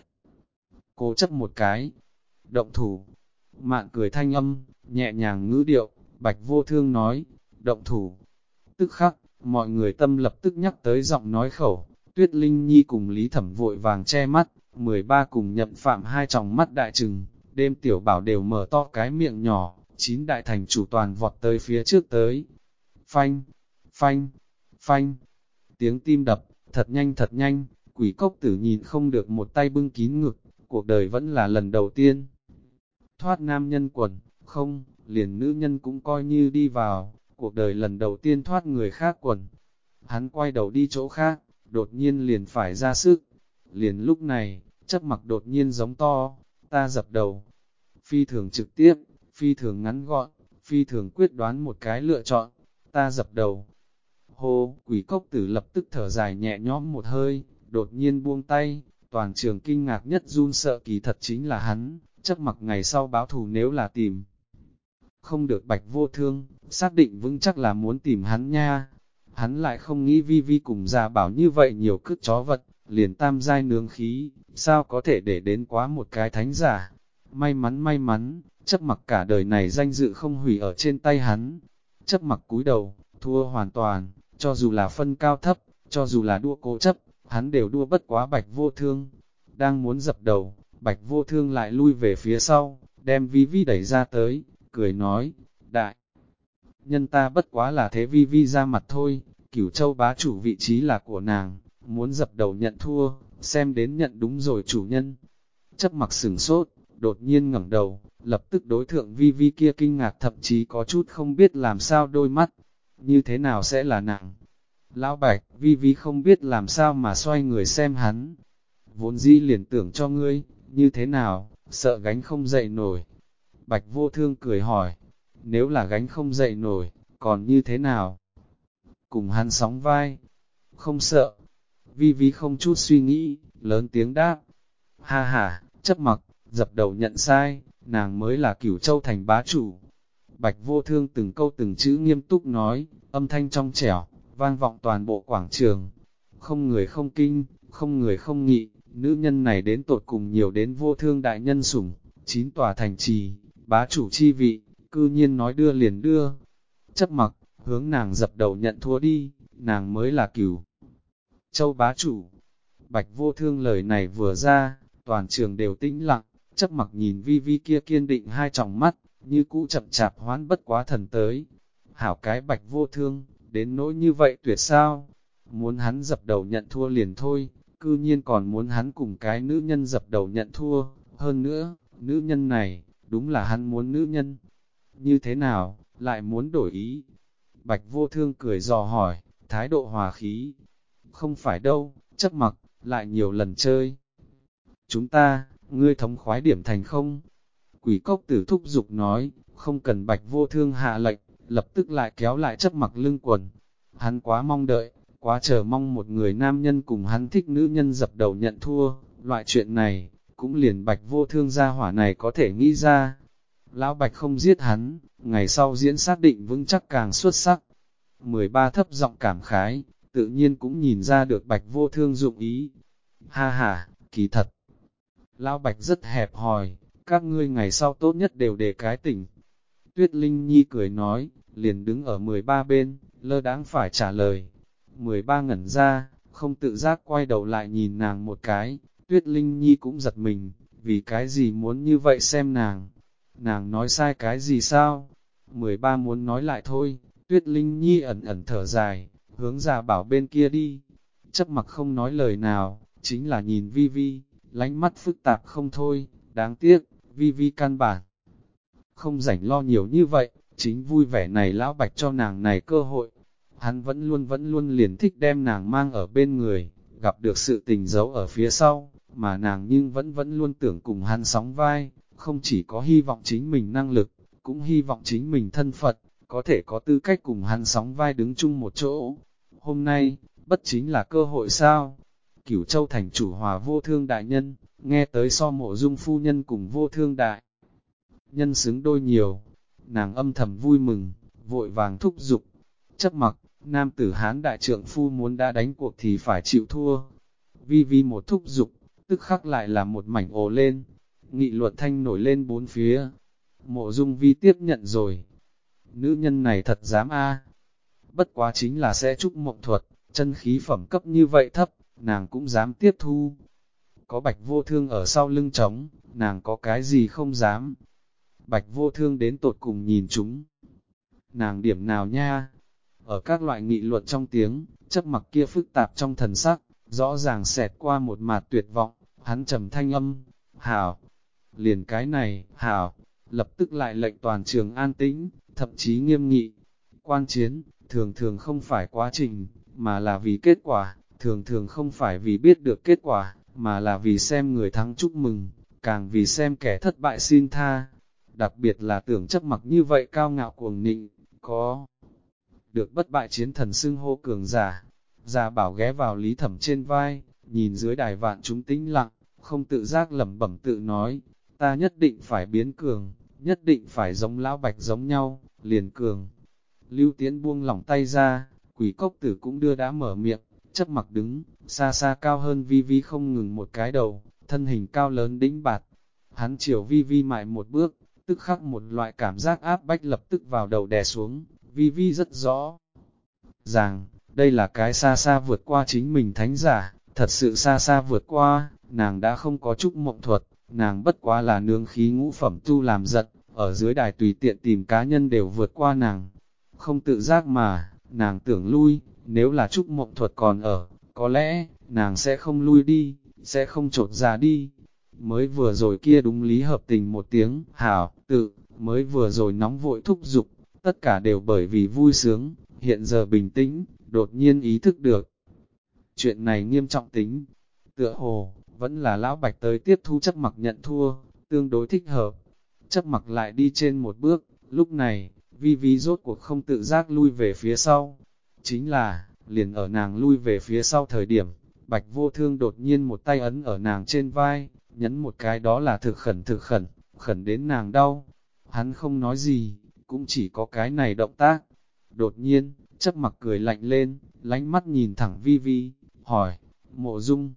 Cố chấp một cái, động thủ, Mạn cười thanh âm, nhẹ nhàng ngữ điệu, Bạch Vô Thương nói, động thủ. Tức khắc, mọi người tâm lập tức nhắc tới giọng nói khẩu, Tuyết Linh Nhi cùng Lý Thẩm vội vàng che mắt, 13 cùng Nhậm Phạm hai tròng mắt đại trừng, đêm tiểu bảo đều mở to cái miệng nhỏ, 9 đại thành chủ toàn vọt tới phía trước tới. Phanh, phanh, phanh, tiếng tim đập, thật nhanh, Quỷ Cốc Tử nhìn không được một tay bưng kín ngực, cuộc đời vẫn là lần đầu tiên. Thoát nam nhân quần, không, liền nữ nhân cũng coi như đi vào, cuộc đời lần đầu tiên thoát người khác quần. Hắn quay đầu đi chỗ khác, đột nhiên liền phải ra sức. Liền lúc này, Chấp Mặc đột nhiên giống to, ta dập đầu. Phi thường trực tiếp, phi thường ngắn gọn, phi thường quyết đoán một cái lựa chọn, ta dập đầu. Hô, Quỷ Cốc Tử lập tức thở dài nhẹ nhõm một hơi, đột nhiên buông tay, toàn trường kinh ngạc nhất run sợ kỳ thật chính là hắn. Chấp Mặc ngày sau báo thù nếu là tìm không được Bạch Vô Thương, xác định vững chắc là muốn tìm hắn nha. Hắn lại không nghĩ Vi Vi cùng già bảo như vậy nhiều cứt chó vật, liền tam giai nướng khí, sao có thể để đến quá một cái thánh giả. May mắn, Chấp Mặc cả đời này danh dự không hủy ở trên tay hắn. Chấp Mặc cúi đầu, thua hoàn toàn, cho dù là phân cao thấp, cho dù là đua cố chấp, hắn đều đua bất quá Bạch Vô Thương. Đang muốn dập đầu, Bạch Vô Thương lại lui về phía sau, đem Vi Vi đẩy ra tới, cười nói, đại nhân ta bất quá là thế Vi Vi ra mặt thôi, Cửu Châu bá chủ vị trí là của nàng, muốn dập đầu nhận thua, xem đến nhận đúng rồi chủ nhân. Chấp Mặc sửng sốt, đột nhiên ngẩng đầu, lập tức đối thượng Vi Vi kia kinh ngạc thậm chí có chút không biết làm sao đôi mắt, như thế nào sẽ là nàng. Lão Bạch, Vi Vi không biết làm sao mà xoay người xem hắn, vốn dĩ liền tưởng cho ngươi, như thế nào, sợ gánh không dậy nổi. Bạch Vô Thương cười hỏi, nếu là gánh không dậy nổi, còn như thế nào? Cùng hắn sóng vai, không sợ. Vi Vi không chút suy nghĩ, lớn tiếng đáp. Ha ha, Chấp Mặc, dập đầu nhận sai, nàng mới là Cửu Châu thành bá chủ. Bạch Vô Thương từng câu từng chữ nghiêm túc nói, âm thanh trong trẻo, vang vọng toàn bộ quảng trường. Không người không kinh, không người không nghị, nữ nhân này đến tột cùng nhiều đến Vô Thương đại nhân sủng, 9 tòa thành trì, bá chủ chi vị, cư nhiên nói đưa liền đưa. Chấp Mặc, hướng nàng dập đầu nhận thua đi, nàng mới là Cửu Châu bá chủ. Bạch Vô Thương lời này vừa ra, toàn trường đều tĩnh lặng, Chấp Mặc nhìn Vi Vi kia kiên định hai tròng mắt, như cũ chậm chạp hoán bất quá thần tới. Hảo cái Bạch Vô Thương, đến nỗi như vậy tuyệt sao? Muốn hắn dập đầu nhận thua liền thôi, cư nhiên còn muốn hắn cùng cái nữ nhân dập đầu nhận thua. Hơn nữa, nữ nhân này, đúng là hắn muốn nữ nhân. Như thế nào, lại muốn đổi ý? Bạch Vô Thương cười dò hỏi, thái độ hòa khí. Không phải đâu, Chấp Mặc, lại nhiều lần chơi. Chúng ta, ngươi thống khoái điểm thành không? Quỷ cốc tử thúc giục nói, không cần Bạch Vô Thương hạ lệnh, lập tức lại kéo lại Chấp Mặc lưng quần. Hắn quá mong đợi, quá chờ mong một người nam nhân cùng hắn thích nữ nhân dập đầu nhận thua, loại chuyện này, cũng liền Bạch Vô Thương gia hỏa này có thể nghĩ ra. Lão Bạch không giết hắn, ngày sau diễn xác định vững chắc càng xuất sắc. 13 thấp giọng cảm khái, tự nhiên cũng nhìn ra được Bạch Vô Thương dụng ý. Ha ha, kỳ thật. Lão Bạch rất hẹp hòi, các ngươi ngày sau tốt nhất đều để cái tỉnh. Tuyết Linh Nhi cười nói, liền đứng ở 13 bên, lơ đãng phải trả lời. 13 ngẩn ra, không tự giác quay đầu lại nhìn nàng một cái, Tuyết Linh Nhi cũng giật mình, vì cái gì muốn như vậy xem nàng. Nàng nói sai cái gì sao? 13 muốn nói lại thôi, Tuyết Linh Nhi ẩn ẩn thở dài, hướng Gia Bảo bên kia đi. Chấp Mặc không nói lời nào, chính là nhìn Vi Vi, lánh mắt phức tạp không thôi, đáng tiếc, Vi Vi căn bản. Không rảnh lo nhiều như vậy, chính vui vẻ này Lão Bạch cho nàng này cơ hội. Hắn vẫn luôn liền thích đem nàng mang ở bên người, gặp được sự tình giấu ở phía sau, mà nàng nhưng vẫn luôn tưởng cùng hắn sóng vai, không chỉ có hy vọng chính mình năng lực, cũng hy vọng chính mình thân Phật, có thể có tư cách cùng hắn sóng vai đứng chung một chỗ. Hôm nay, bất chính là cơ hội sao? Cửu Châu thành chủ Hòa Vô Thương đại nhân, nghe tới so Mộ Dung phu nhân cùng Vô Thương đại nhân xứng đôi nhiều, nàng âm thầm vui mừng, vội vàng thúc giục. Chấp Mặc, nam tử Hán đại trượng phu muốn đã đánh cuộc thì phải chịu thua. Vi Vi một thúc giục, tức khắc lại là một mảnh ồ lên, nghị luận thanh nổi lên bốn phía. Mộ Dung Vi tiếp nhận rồi. Nữ nhân này thật dám a. Bất quá chính là sẽ trúc mộng thuật, chân khí phẩm cấp như vậy thấp, nàng cũng dám tiếp thu. Có Bạch Vô Thương ở sau lưng trống, nàng có cái gì không dám. Bạch Vô Thương đến tột cùng nhìn chúng. Nàng điểm nào nha? Ở các loại nghị luận trong tiếng, Chấp Mặc kia phức tạp trong thần sắc, rõ ràng xẹt qua một mạt tuyệt vọng, hắn trầm thanh âm, hảo, liền cái này, hảo, lập tức lại lệnh toàn trường an tĩnh, thậm chí nghiêm nghị. Quan chiến, thường thường không phải quá trình, mà là vì kết quả, thường thường không phải vì biết được kết quả, mà là vì xem người thắng chúc mừng, càng vì xem kẻ thất bại xin tha. Đặc biệt là tưởng Chấp Mặc như vậy cao ngạo cuồng nịnh, có được bất bại chiến thần xưng hô cường giả. Gia Bảo ghé vào Lý Thẩm trên vai, nhìn dưới đài vạn chúng tĩnh lặng, không tự giác lẩm bẩm tự nói, ta nhất định phải biến cường, nhất định phải giống Lão Bạch giống nhau, liền cường. Lưu Tiến buông lỏng tay ra, Quỷ Cốc Tử cũng đưa đã mở miệng, Chấp Mặc đứng, xa xa cao hơn Vi Vi không ngừng một cái đầu, thân hình cao lớn đĩnh bạt. Hắn chiều Vi Vi mại một bước, tức khắc một loại cảm giác áp bách lập tức vào đầu đè xuống, Vi Vi rất rõ ràng, đây là cái xa xa vượt qua chính mình thánh giả, thật sự xa xa vượt qua, nàng đã không có chút mộng thuật, nàng bất quá là nương khí ngũ phẩm tu làm giận, ở dưới đài tùy tiện tìm cá nhân đều vượt qua nàng. Không tự giác mà, nàng tưởng lui, nếu là chút mộng thuật còn ở, có lẽ, nàng sẽ không lui đi, sẽ không trột ra đi. Mới vừa rồi kia đúng lý hợp tình một tiếng, hảo, tự, mới vừa rồi nóng vội thúc giục, tất cả đều bởi vì vui sướng, hiện giờ bình tĩnh, đột nhiên ý thức được. Chuyện này nghiêm trọng tính, tựa hồ, vẫn là Lão Bạch tới tiếp thu Chấp Mặc nhận thua, tương đối thích hợp. Chấp Mặc lại đi trên một bước, lúc này, Vi Vi rốt cuộc không tự giác lui về phía sau. Chính là, liền ở nàng lui về phía sau thời điểm, Bạch Vô Thương đột nhiên một tay ấn ở nàng trên vai, nhấn một cái đó là thực khẩn, khẩn đến nàng đau. Hắn không nói gì, cũng chỉ có cái này động tác. Đột nhiên, Chấp Mặc cười lạnh lên, lánh mắt nhìn thẳng Vi Vi, hỏi, Mộ Dung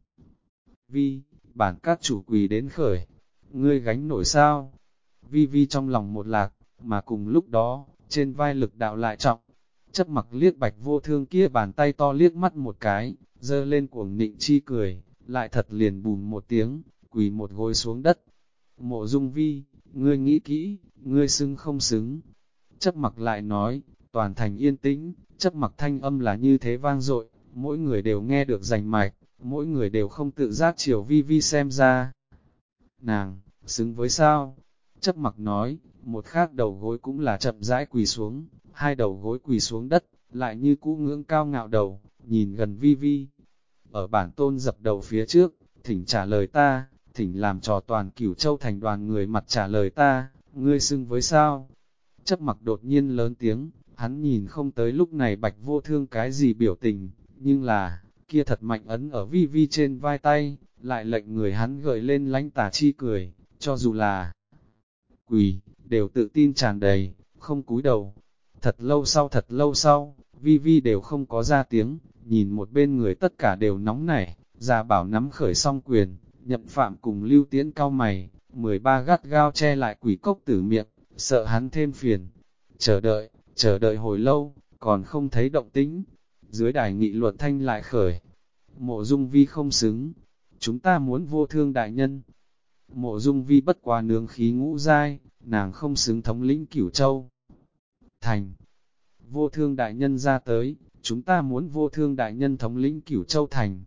Vi, bản các chủ quỳ đến khởi, ngươi gánh nổi sao? Vi Vi trong lòng một lạc, mà cùng lúc đó, trên vai lực đạo lại trọng. Chấp Mặc liếc Bạch Vô Thương kia bàn tay to liếc mắt một cái, dơ lên cuồng nịnh chi cười, lại thật liền bùm một tiếng, quỳ một gối xuống đất. Mộ Dung Vi, ngươi nghĩ kỹ, ngươi xứng không xứng. Chấp Mặc lại nói, toàn thành yên tĩnh, Chấp Mặc thanh âm là như thế vang dội, mỗi người đều nghe được rành mạch, mỗi người đều không tự giác chiều Vi Vi xem ra. Nàng, xứng với sao? Chấp Mặc nói, một khác đầu gối cũng là chậm rãi quỳ xuống, hai đầu gối quỳ xuống đất, lại như cũ ngưỡng cao ngạo đầu, nhìn gần Vi Vi. Ở bản tôn dập đầu phía trước, thỉnh trả lời ta, thỉnh làm trò toàn Cửu Châu thành đoàn người mặt trả lời ta, ngươi xưng với sao? Chấp Mặc đột nhiên lớn tiếng, hắn nhìn không tới lúc này Bạch Vô Thương cái gì biểu tình, nhưng là, kia thật mạnh ấn ở Vi Vi trên vai tay, lại lệnh người hắn gợi lên lánh tà chi cười, cho dù là quỳ, đều tự tin tràn đầy, không cúi đầu. Thật lâu sau, Vi Vi đều không có ra tiếng, nhìn một bên người tất cả đều nóng nảy, Gia Bảo nắm khởi song quyền, Nhậm Phạm cùng Lưu Tiễn cao mày, 13 gắt gao che lại Quỷ Cốc Tử miệng, sợ hắn thêm phiền. Chờ đợi hồi lâu, còn không thấy động tĩnh. Dưới đài nghị luận thanh lại khởi. Mộ Dung Vi không xứng, chúng ta muốn Vô Thương đại nhân. Mộ Dung Vi bất quá nướng khí ngũ giai, nàng không xứng thống lĩnh Cửu Châu thành. Vô Thương đại nhân ra tới, chúng ta muốn Vô Thương đại nhân thống lĩnh Cửu Châu thành.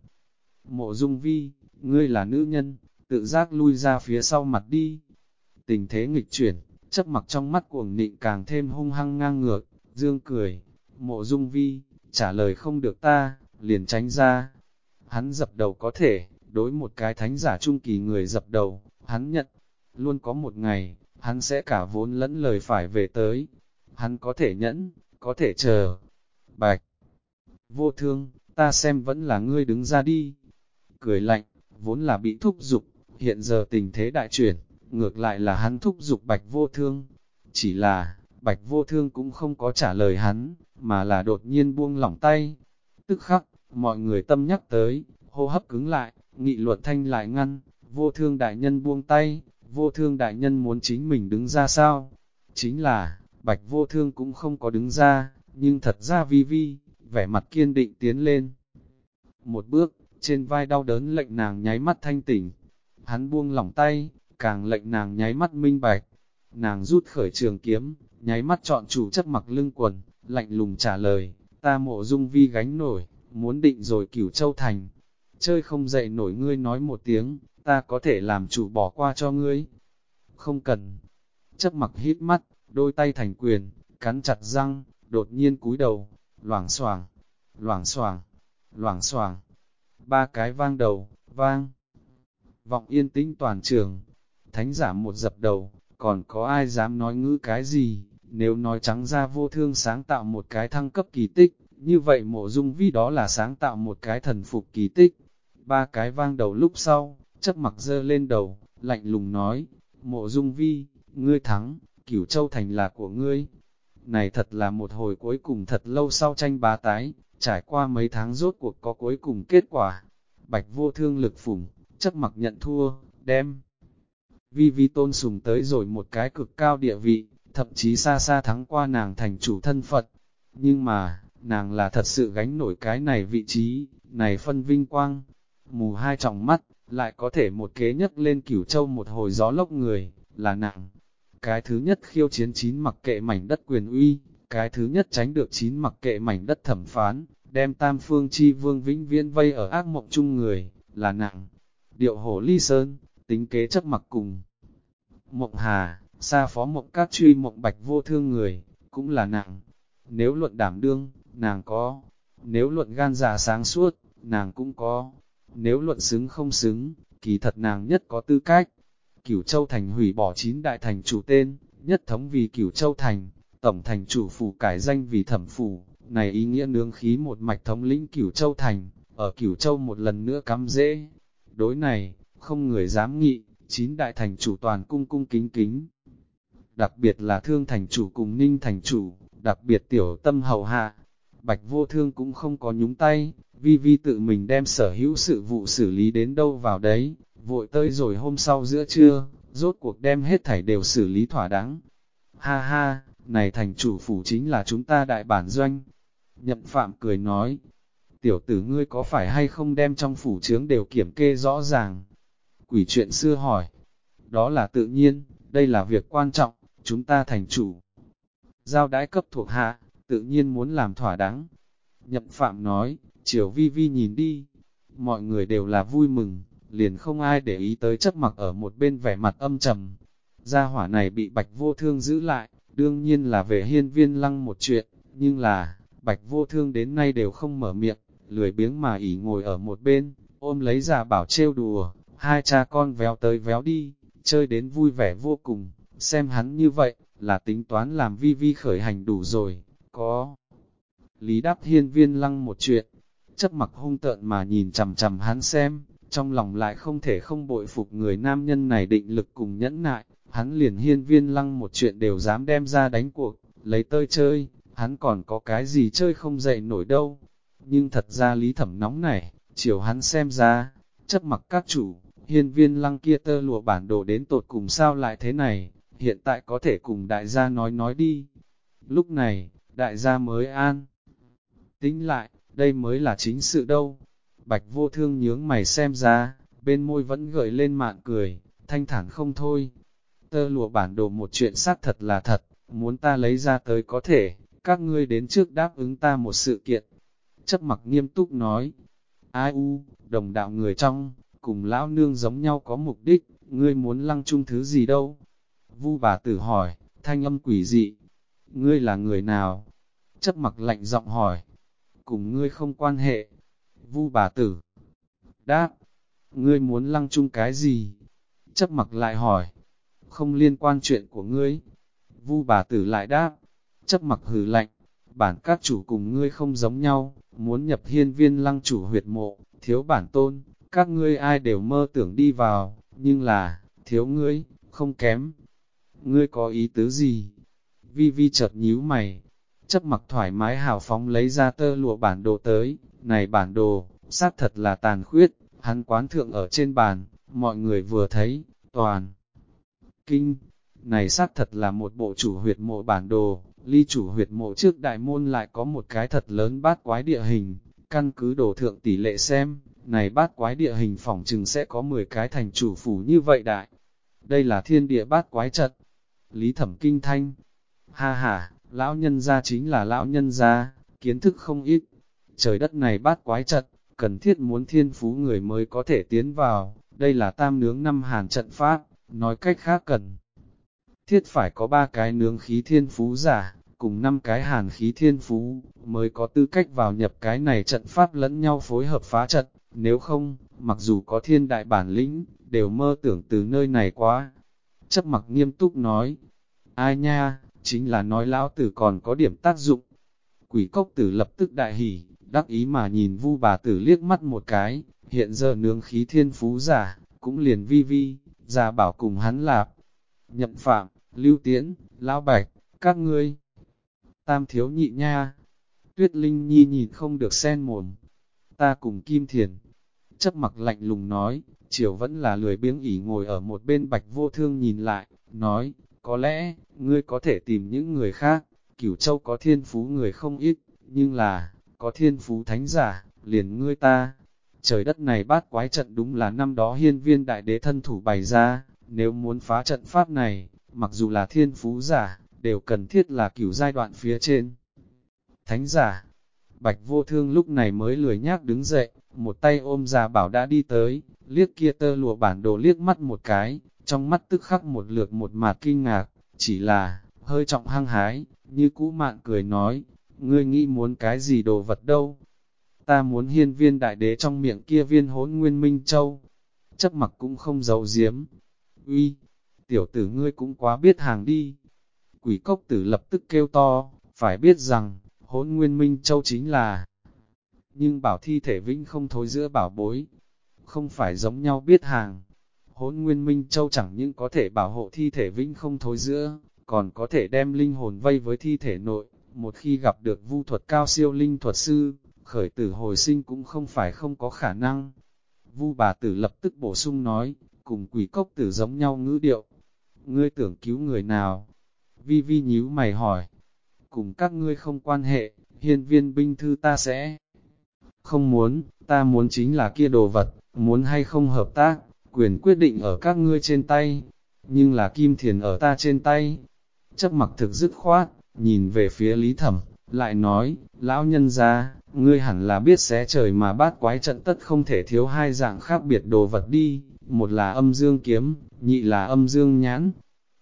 Mộ Dung Vi, ngươi là nữ nhân, tự giác lui ra phía sau mặt đi. Tình thế nghịch chuyển, Chấp Mặc trong mắt cuồng nịnh càng thêm hung hăng ngang ngược, dương cười. Mộ Dung Vi, trả lời không được ta, liền tránh ra. Hắn dập đầu có thể, đối một cái thánh giả trung kỳ người dập đầu, hắn nhận. Luôn có một ngày, hắn sẽ cả vốn lẫn lời phải về tới. Hắn có thể nhẫn, có thể chờ. Bạch Vô Thương, ta xem vẫn là ngươi đứng ra đi. Cười lạnh, vốn là bị thúc giục, hiện giờ tình thế đại chuyển, ngược lại là hắn thúc giục Bạch Vô Thương. Chỉ là, Bạch Vô Thương cũng không có trả lời hắn, mà là đột nhiên buông lỏng tay. Tức khắc, mọi người tâm nhắc tới, hô hấp cứng lại, nghị luận thanh lại ngăn, Vô Thương đại nhân buông tay, Vô Thương đại nhân muốn chính mình đứng ra sao? Chính là, Bạch Vô Thương cũng không có đứng ra, nhưng thật ra Vi Vi, vẻ mặt kiên định tiến lên. Một bước, trên vai đau đớn lệnh nàng nháy mắt thanh tỉnh. Hắn buông lỏng tay, càng lệnh nàng nháy mắt minh bạch. Nàng rút khởi trường kiếm, nháy mắt chọn chủ Chấp Mặc lưng quần, lạnh lùng trả lời, ta Mộ Dung Vi gánh nổi, muốn định rồi Cửu Châu thành. Chơi không dậy nổi ngươi nói một tiếng, ta có thể làm chủ bỏ qua cho ngươi. Không cần. Chấp Mặc hít mắt, đôi tay thành quyền, cắn chặt răng, đột nhiên cúi đầu, loảng xoảng, loảng xoảng, loảng xoảng. Ba cái vang đầu, vang. Vọng yên tĩnh toàn trường. Thánh giả một dập đầu, còn có ai dám nói ngữ cái gì? Nếu nói trắng ra Vô Thương sáng tạo một cái thăng cấp kỳ tích, như vậy Mộ Dung Vi đó là sáng tạo một cái thần phục kỳ tích. Ba cái vang đầu lúc sau, Chấp Mặc giơ lên đầu, lạnh lùng nói, Mộ Dung Vi, ngươi thắng, Cửu Châu thành là của ngươi. Này thật là một hồi cuối cùng thật lâu sau tranh bá tái, trải qua mấy tháng rốt cuộc có cuối cùng kết quả. Bạch Vô Thương lực phủng, Chấp Mặc nhận thua, đem Vi Vi tôn sùng tới rồi một cái cực cao địa vị, thậm chí xa xa thắng qua nàng thành chủ thân phận. Nhưng mà, nàng là thật sự gánh nổi cái này vị trí, này phân vinh quang. Mù hai tròng mắt, lại có thể một kế nhấc lên Cửu Châu một hồi gió lốc người, là nàng. Cái thứ nhất khiêu chiến 9 mặc kệ mảnh đất quyền uy, cái thứ nhất tránh được 9 mặc kệ mảnh đất thẩm phán, đem tam phương chi vương vĩnh viễn vây ở ác mộng chung người, là nàng. Điệu hổ ly sơn, tính kế Chấp Mặc cùng Mộng Hà, xa phó mộng các truy mộng Bạch Vô Thương người, cũng là nàng. Nếu luận đảm đương, nàng có. Nếu luận gan dạ sáng suốt, nàng cũng có. Nếu luận xứng không xứng, kỳ thật nàng nhất có tư cách. Cửu Châu thành hủy bỏ 9 đại thành chủ tên, nhất thống vì Cửu Châu thành, tổng thành chủ phủ cải danh vì Thẩm phủ, này ý nghĩa nướng khí một mạch thống lĩnh Cửu Châu thành, ở Cửu Châu một lần nữa cắm rễ. Đối này, không người dám nghị, 9 đại thành chủ toàn cung cung kính kính. Đặc biệt là Thương thành chủ cùng Ninh thành chủ, đặc biệt tiểu tâm hầu hạ. Bạch Vô Thương cũng không có nhúng tay, Vi Vi tự mình đem sở hữu sự vụ xử lý đến đâu vào đấy, vội tới rồi hôm sau giữa trưa, rốt cuộc đem hết thảy đều xử lý thỏa đáng. Ha ha, này thành chủ phủ chính là chúng ta đại bản doanh. Nhậm Phạm cười nói, tiểu tử ngươi có phải hay không đem trong phủ chướng đều kiểm kê rõ ràng? Quỷ chuyện xưa hỏi, đó là tự nhiên, đây là việc quan trọng, chúng ta thành chủ. Giao đãi cấp thuộc hạ, tự nhiên muốn làm thỏa đáng. Nhậm Phạm nói, chiều Vi Vi nhìn đi, mọi người đều là vui mừng, liền không ai để ý tới Chấp Mặc ở một bên vẻ mặt âm trầm. Gia hỏa này bị Bạch Vô Thương giữ lại, Đương nhiên là về hiên viên lăng một chuyện, nhưng là, Bạch Vô Thương đến nay đều không mở miệng, lười biếng mà ỉ ngồi ở một bên, ôm lấy Gia Bảo trêu đùa, hai cha con véo tới véo đi, chơi đến vui vẻ vô cùng, xem hắn như vậy, là tính toán làm vi vi khởi hành đủ rồi, có. Lý đáp hiên viên lăng một chuyện, chấp mặc hung tợn mà nhìn chằm chằm hắn xem, trong lòng lại không thể không bội phục người nam nhân này định lực cùng nhẫn nại, hắn liền hiên viên lăng một chuyện đều dám đem ra đánh cuộc, lấy tơi chơi, hắn còn có cái gì chơi không dậy nổi đâu. Nhưng thật ra Lý Thẩm nóng này, chiều hắn xem ra, chấp mặc các chủ, hiên viên lăng kia tơ lụa bản đồ đến tột cùng sao lại thế này, hiện tại có thể cùng đại gia nói đi. Lúc này, đại gia mới an. Tính lại, đây mới là chính sự đâu. Bạch Vô Thương nhướng mày xem ra, bên môi vẫn gợi lên mạn cười, thanh thản không thôi. Tơ lụa bản đồ một chuyện xác thật là thật, muốn ta lấy ra tới có thể, các ngươi đến trước đáp ứng ta một sự kiện. Chấp mặc nghiêm túc nói, ai u, đồng đạo người trong, cùng lão nương giống nhau có mục đích, ngươi muốn lăng chung thứ gì đâu? Vu bà tử hỏi, thanh âm quỷ dị, ngươi là người nào? Chấp mặc lạnh giọng hỏi, cùng ngươi không quan hệ. Vu bà tử đáp, ngươi muốn lăng chung cái gì? Chấp mặc lại hỏi, không liên quan chuyện của ngươi. Vu bà tử lại đáp, chấp mặc hừ lạnh, bản các chủ cùng ngươi không giống nhau, muốn nhập hiên viên lăng chủ huyệt mộ, thiếu bản tôn, các ngươi ai đều mơ tưởng đi vào, nhưng là, thiếu ngươi, không kém. Ngươi có ý tứ gì? Vi Vi chợt nhíu mày, chấp mặc thoải mái hào phóng lấy ra tơ lụa bản đồ tới, này bản đồ, xác thật là tàn khuyết, hắn quán thượng ở trên bàn, mọi người vừa thấy, toàn. Kinh, này xác thật là một bộ chủ huyệt mộ bản đồ, ly chủ huyệt mộ trước đại môn lại có một cái thật lớn bát quái địa hình, căn cứ đồ thượng tỷ lệ xem, này bát quái địa hình phỏng chừng sẽ có 10 cái thành chủ phủ như vậy đại. Đây là thiên địa bát quái trận. Lý Thẩm kinh thanh, ha ha, lão nhân gia chính là lão nhân gia, kiến thức không ít. Trời đất này bát quái trận, cần thiết muốn thiên phú người mới có thể tiến vào, đây là tam nướng năm hàn trận pháp, nói cách khác cần thiết phải có 3 cái nướng khí thiên phú giả, cùng 5 cái hàn khí thiên phú, mới có tư cách vào nhập cái này trận pháp lẫn nhau phối hợp phá trận, nếu không, mặc dù có thiên đại bản lĩnh, đều mơ tưởng từ nơi này quá. Chấp mặc nghiêm túc nói, ai nha, chính là nói lão tử còn có điểm tác dụng. Quỷ cốc tử lập tức đại hỉ, đắc ý mà nhìn Vu bà tử liếc mắt một cái, hiện giờ nướng khí thiên phú giả, cũng liền vi vi, già bảo cùng hắn lạp. Nhậm Phạm, Lưu Tiễn, Lão Bạch, các ngươi. Tam thiếu nhị nha. Tuyết Linh Nhi nhìn không được sen mồm. Ta cùng Kim Thiền. Chấp mặc lạnh lùng nói, chiều vẫn là lười biếng ỉ ngồi ở một bên Bạch Vô Thương nhìn lại, nói, có lẽ, ngươi có thể tìm những người khác, Cửu Châu có thiên phú người không ít, nhưng là, có thiên phú thánh giả, liền ngươi ta. Trời đất này bát quái trận đúng là năm đó hiên viên đại đế thân thủ bày ra, nếu muốn phá trận pháp này, mặc dù là thiên phú giả, đều cần thiết là cửu giai đoạn phía trên. Thánh giả, Bạch Vô Thương lúc này mới lười nhác đứng dậy, một tay ôm Gia Bảo đã đi tới, liếc kia tơ lụa bản đồ liếc mắt một cái, trong mắt tức khắc một lượt một mạt kinh ngạc, chỉ là, hơi trọng hăng hái, như cũ mạn cười nói, ngươi nghĩ muốn cái gì đồ vật đâu? Ta muốn hiên viên đại đế trong miệng kia viên hỗn nguyên minh châu. Chấp mặc cũng không giấu giếm. Uy, tiểu tử ngươi cũng quá biết hàng đi. Quỷ cốc tử lập tức kêu to, phải biết rằng, hỗn nguyên minh châu chính là. Nhưng bảo thi thể vĩnh không thối giữa bảo bối, không phải giống nhau biết hàng. Hỗn nguyên minh châu chẳng những có thể bảo hộ thi thể vĩnh không thối giữa, còn có thể đem linh hồn vây với thi thể nội. Một khi gặp được vu thuật cao siêu linh thuật sư, khởi tử hồi sinh cũng không phải không có khả năng. Vu bà tử lập tức bổ sung nói, cùng quỷ cốc tử giống nhau ngữ điệu. Ngươi tưởng cứu người nào? Vi Vi nhíu mày hỏi. Cùng các ngươi không quan hệ, hiên viên binh thư ta sẽ. Không muốn, ta muốn chính là kia đồ vật, muốn hay không hợp tác, quyền quyết định ở các ngươi trên tay. Nhưng là kim thiền ở ta trên tay. Chấp mặc thực dứt khoát, nhìn về phía Lý Thẩm, lại nói, lão nhân gia, ngươi hẳn là biết xé trời mà bát quái trận tất không thể thiếu hai dạng khác biệt đồ vật đi, một là âm dương kiếm, nhị là âm dương nhãn.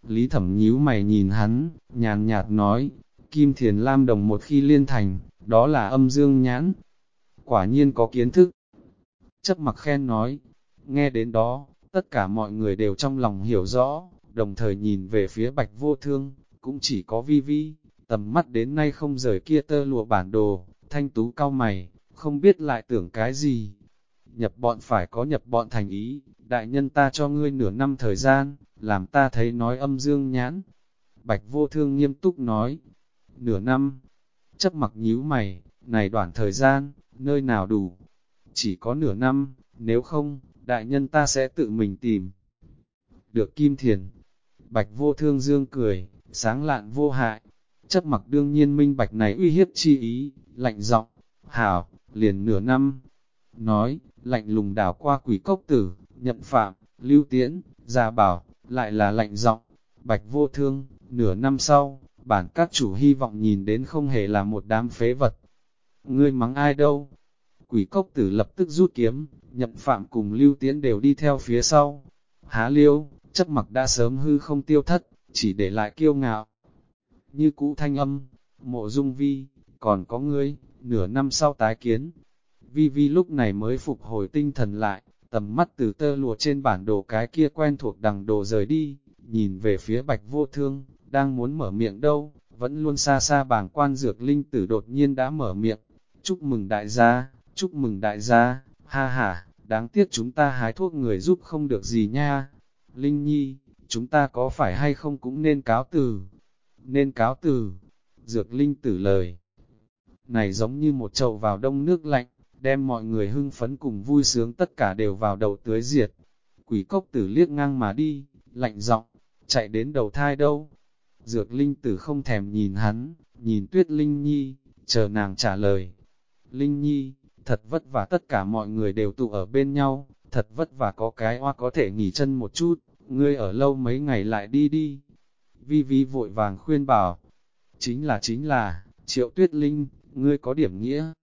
Lý Thẩm nhíu mày nhìn hắn, nhàn nhạt nói, kim thiền lam đồng một khi liên thành, đó là âm dương nhãn. Quả nhiên có kiến thức. Chấp mặc khen nói, nghe đến đó, tất cả mọi người đều trong lòng hiểu rõ, đồng thời nhìn về phía Bạch Vô Thương, cũng chỉ có Vi Vi, tầm mắt đến nay không rời kia tơ lụa bản đồ, thanh tú cau mày, không biết lại tưởng cái gì. Nhập bọn phải có nhập bọn thành ý, đại nhân ta cho ngươi nửa năm thời gian, làm ta thấy nói âm dương nhãn. Bạch Vô Thương nghiêm túc nói, nửa năm, chấp mặc nhíu mày, này đoạn thời gian, nơi nào đủ, chỉ có nửa năm, nếu không, đại nhân ta sẽ tự mình tìm. Được Kim Thiền, Bạch Vô Thương dương cười, sáng lạn vô hại, chấp mặc đương nhiên minh bạch này uy hiếp chi ý, lạnh giọng, hảo, liền nửa năm. Nói, lạnh lùng đảo qua Quỷ Cốc Tử, Nhậm Phạm, Lưu Tiễn, Gia Bảo, lại là lạnh giọng, Bạch Vô Thương, nửa năm sau, bản các chủ hy vọng nhìn đến không hề là một đám phế vật. Ngươi mắng ai đâu? Quỷ Cốc Tử lập tức rút kiếm, Nhậm Phạm cùng Lưu Tiễn đều đi theo phía sau. Há Liêu, chấp mặc đã sớm hư không tiêu thất, chỉ để lại kiêu ngạo. Như cũ thanh âm, Mộ Dung Vi, còn có ngươi, nửa năm sau tái kiến. Vi Vi lúc này mới phục hồi tinh thần lại, tầm mắt từ tơ lụa trên bản đồ cái kia quen thuộc đằng đồ rời đi, nhìn về phía Bạch Vô Thương, đang muốn mở miệng đâu, vẫn luôn xa xa bàng quan Dược Linh Tử đột nhiên đã mở miệng. Chúc mừng đại gia, chúc mừng đại gia, ha ha, đáng tiếc chúng ta hái thuốc người giúp không được gì nha. Linh Nhi, chúng ta có phải hay không cũng nên cáo từ? Nên cáo từ. Dược Linh Tử lời này giống như một chậu vào đông nước lạnh, đem mọi người hưng phấn cùng vui sướng tất cả đều vào đầu tưới diệt. Quỷ Cốc Tử liếc ngang mà đi, lạnh giọng, chạy đến đầu thai đâu? Dược Linh Tử không thèm nhìn hắn, nhìn Tuyết Linh Nhi, chờ nàng trả lời. Linh Nhi, thật vất vả tất cả mọi người đều tụ ở bên nhau, thật vất vả có cái oa có thể nghỉ chân một chút, ngươi ở lâu mấy ngày lại đi đi. Vi Vi vội vàng khuyên bảo, chính là, Triệu Tuyết Linh, ngươi có điểm nghĩa.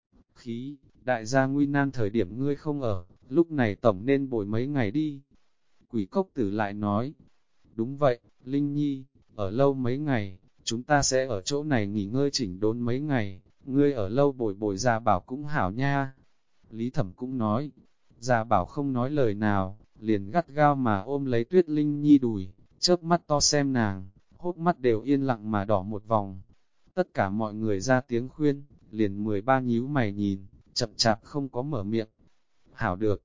Khí, đại gia nguy nan thời điểm ngươi không ở, lúc này tổng nên bồi mấy ngày đi. Quỷ Cốc Tử lại nói, đúng vậy, Linh Nhi, ở lâu mấy ngày, chúng ta sẽ ở chỗ này nghỉ ngơi chỉnh đốn mấy ngày, ngươi ở lâu bồi bồi Gia Bảo cũng hảo nha. Lý Thẩm cũng nói, Gia Bảo không nói lời nào, liền gắt gao mà ôm lấy Tuyết Linh Nhi đùi, chớp mắt to xem nàng, hốc mắt đều yên lặng mà đỏ một vòng. Tất cả mọi người ra tiếng khuyên, liền 13 nhíu mày nhìn, chậm chạp không có mở miệng. Hảo được.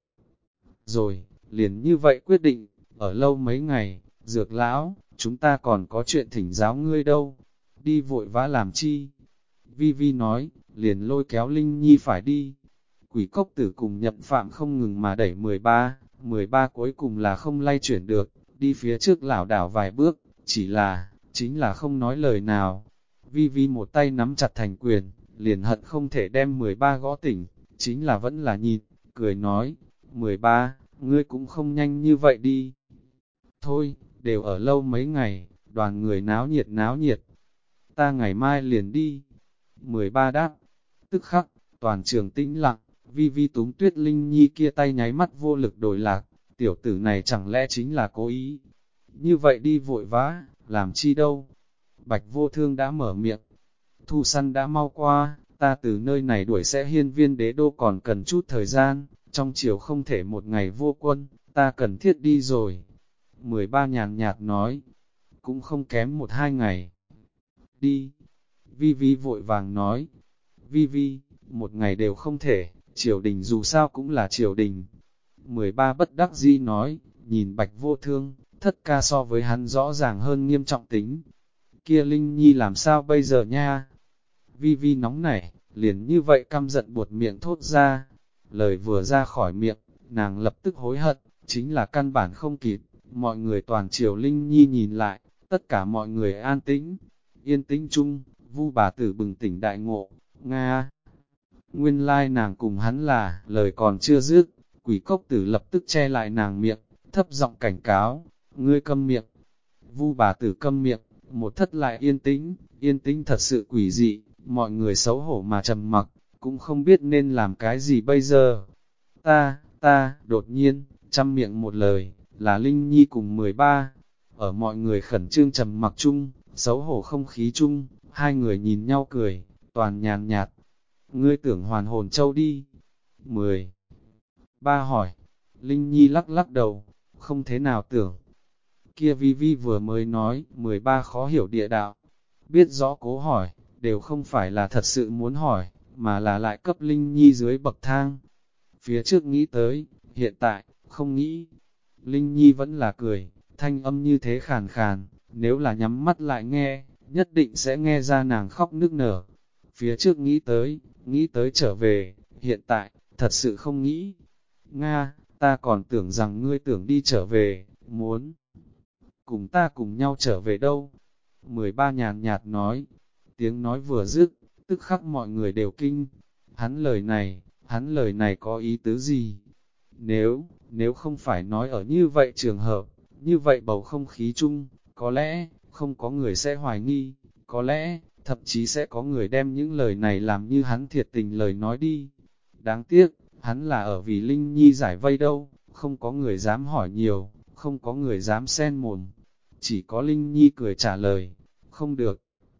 Rồi, liền như vậy quyết định, ở lâu mấy ngày, Dược lão, chúng ta còn có chuyện thỉnh giáo ngươi đâu. Đi vội vã làm chi? Vi Vi nói, liền lôi kéo Linh Nhi phải đi. Quỷ Cốc Tử cùng Nhậm Phạm không ngừng mà đẩy 13 cuối cùng là không lay chuyển được, đi phía trước lảo đảo vài bước, chính là không nói lời nào. Vi Vi một tay nắm chặt thành quyền, liền hận không thể đem 13 gõ tỉnh, chính là vẫn là nhìn, cười nói, 13, ngươi cũng không nhanh như vậy đi. Thôi, đều ở lâu mấy ngày, đoàn người náo nhiệt, ta ngày mai liền đi. 13 đáp, tức khắc, toàn trường tĩnh lặng, Vi Vi túm Tuyết Linh Nhi kia tay nháy mắt vô lực đổi lạc, tiểu tử này chẳng lẽ chính là cố ý. Như vậy đi vội vã, làm chi đâu. Bạch Vô Thương đã mở miệng, thu săn đã mau qua, ta từ nơi này đuổi sẽ hiên viên đế đô còn cần chút thời gian, trong chiều không thể một ngày vô quân, ta cần thiết đi rồi. 13 nhàn nhạt nói, cũng không kém 1-2 ngày. Đi. Vi Vi vội vàng nói, Vi Vi, một ngày đều không thể, triều đình dù sao cũng là triều đình. 13 bất đắc dĩ nói, nhìn Bạch Vô Thương, thất ca so với hắn rõ ràng hơn nghiêm trọng tính. Kia Linh Nhi làm sao bây giờ nha? Vi Vi nóng nảy, liền như vậy căm giận buột miệng thốt ra. Lời vừa ra khỏi miệng, nàng lập tức hối hận, chính là căn bản không kịp. Mọi người toàn triều Linh Nhi nhìn lại, tất cả mọi người an tĩnh, yên tĩnh chung, Vu bà tử bừng tỉnh đại ngộ, Nga. Nguyên lai nàng cùng hắn là, lời còn chưa dứt, Quỷ Cốc Tử lập tức che lại nàng miệng, thấp giọng cảnh cáo, ngươi câm miệng. Vu bà tử câm miệng, một thất lại yên tĩnh thật sự quỷ dị, mọi người xấu hổ mà trầm mặc, cũng không biết nên làm cái gì bây giờ. Đột nhiên, trăm miệng một lời, là Linh Nhi cùng 13. Ở mọi người khẩn trương trầm mặc chung, xấu hổ không khí chung, hai người nhìn nhau cười, toàn nhàn nhạt. Ngươi tưởng hoàn hồn châu đi. 13 hỏi. Linh Nhi lắc lắc đầu, không thế nào tưởng. Kia Vi Vi vừa mới nói, 13 khó hiểu địa đạo. Biết rõ cố hỏi, đều không phải là thật sự muốn hỏi, mà là lại cấp Linh Nhi dưới bậc thang. Phía trước nghĩ tới, hiện tại, không nghĩ. Linh Nhi vẫn là cười, thanh âm như thế khàn khàn, nếu là nhắm mắt lại nghe, nhất định sẽ nghe ra nàng khóc nức nở. Phía trước nghĩ tới trở về, hiện tại, thật sự không nghĩ. Nga, ta còn tưởng rằng ngươi tưởng đi trở về, muốn cùng ta cùng nhau trở về đâu. 13 nhàn nhạt nói, tiếng nói vừa dứt, tức khắc mọi người đều kinh. Hắn lời này có ý tứ gì? Nếu không phải nói ở như vậy trường hợp, như vậy bầu không khí chung, có lẽ, không có người sẽ hoài nghi, có lẽ, thậm chí sẽ có người đem những lời này làm như hắn thiệt tình lời nói đi. Đáng tiếc, hắn là ở vì Linh Nhi giải vây đâu, không có người dám hỏi nhiều, không có người dám xen mồm. Chỉ có Linh Nhi cười trả lời, không được.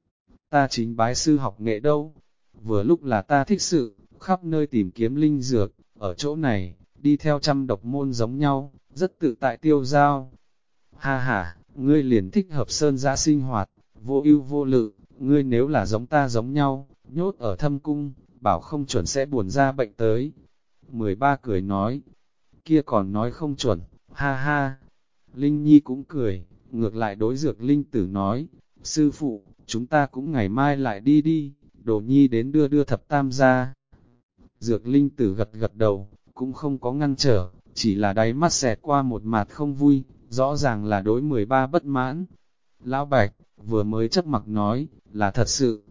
Ta chính bái sư học nghệ đâu, vừa lúc là ta thích sự, khắp nơi tìm kiếm linh dược, ở chỗ này, đi theo trăm độc môn giống nhau, rất tự tại tiêu giao. Ha ha, ngươi liền thích hợp sơn giã sinh hoạt, vô ưu vô lự, ngươi nếu là giống ta giống nhau, nhốt ở thâm cung, bảo không chuẩn sẽ buồn ra bệnh tới. 13 cười nói, kia còn nói không chuẩn, ha ha. Linh Nhi cũng cười, ngược lại đối dược linh tử nói, sư phụ, chúng ta cũng ngày mai lại đi đi, Đồ Nhi đến đưa thập tam ra. Dược linh tử gật gật đầu, cũng không có ngăn trở, chỉ là đáy mắt xẹt qua một mặt không vui, rõ ràng là đối 13 bất mãn. Lão Bạch, vừa mới chấp mặc nói, là thật sự.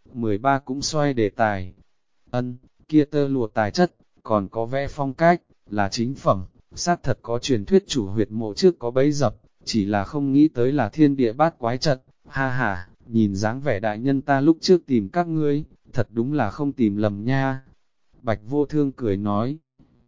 13 cũng xoay đề tài. Ân, kia tơ lụa tài chất, còn có vẽ phong cách, là chính phẩm, xác thật có truyền thuyết chủ huyệt mộ trước có bấy dập, chỉ là không nghĩ tới là thiên địa bát quái trận, ha ha, nhìn dáng vẻ đại nhân ta lúc trước tìm các ngươi, thật đúng là không tìm lầm nha. Bạch Vô Thương cười nói,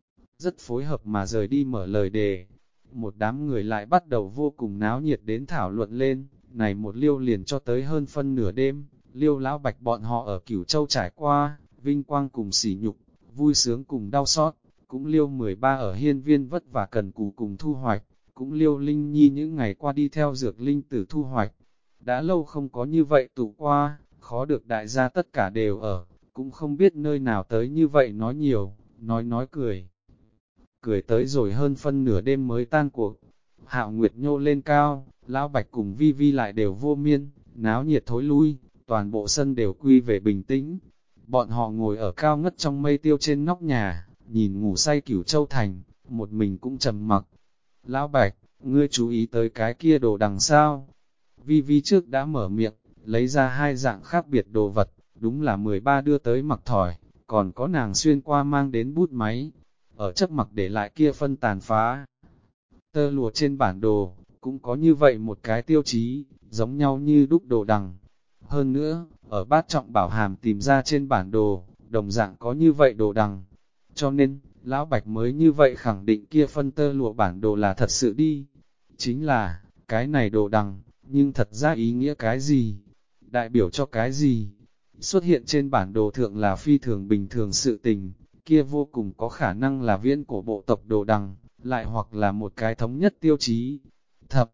rất phối hợp mà rời đi mở lời đề. Một đám người lại bắt đầu vô cùng náo nhiệt đến thảo luận lên, này một liêu liền cho tới hơn phân nửa đêm, liêu lão Bạch bọn họ ở Cửu Châu trải qua, vinh quang cùng sỉ nhục, vui sướng cùng đau xót, cũng liêu 13 ở hiên viên vất vả cần cù cùng thu hoạch, cũng liêu Linh Nhi những ngày qua đi theo dược linh tử thu hoạch. Đã lâu không có như vậy tụ qua, khó được đại gia tất cả đều ở, cũng không biết nơi nào tới như vậy nói nhiều, nói cười. Cười tới rồi hơn phân nửa đêm mới tan cuộc. Hạo Nguyệt nhô lên cao, Lão Bạch cùng Vi Vi lại đều vô miên, náo nhiệt thối lui, toàn bộ sân đều quy về bình tĩnh. Bọn họ ngồi ở cao ngất trong mây tiêu trên nóc nhà, nhìn ngủ say Cửu Châu Thành, một mình cũng trầm mặc. Lão Bạch, ngươi chú ý tới cái kia đồ đằng sao? Vi Vi trước đã mở miệng, lấy ra hai dạng khác biệt đồ vật, đúng là 13 đưa tới mặc thỏi, còn có nàng xuyên qua mang đến bút máy. Ở chấp mặc để lại kia phân tàn phá. Tơ lụa trên bản đồ, cũng có như vậy một cái tiêu chí, giống nhau như đúc đồ đằng. Hơn nữa, ở bát trọng bảo hàm tìm ra trên bản đồ, đồng dạng có như vậy đồ đằng. Cho nên, Lão Bạch mới như vậy khẳng định kia phân tơ lụa bản đồ là thật sự đi. Chính là, cái này đồ đằng, nhưng thật ra ý nghĩa cái gì? Đại biểu cho cái gì? Xuất hiện trên bản đồ thượng là phi thường bình thường sự tình, kia vô cùng có khả năng là viễn cổ bộ tộc đồ đằng, lại hoặc là một cái thống nhất tiêu chí. Thậm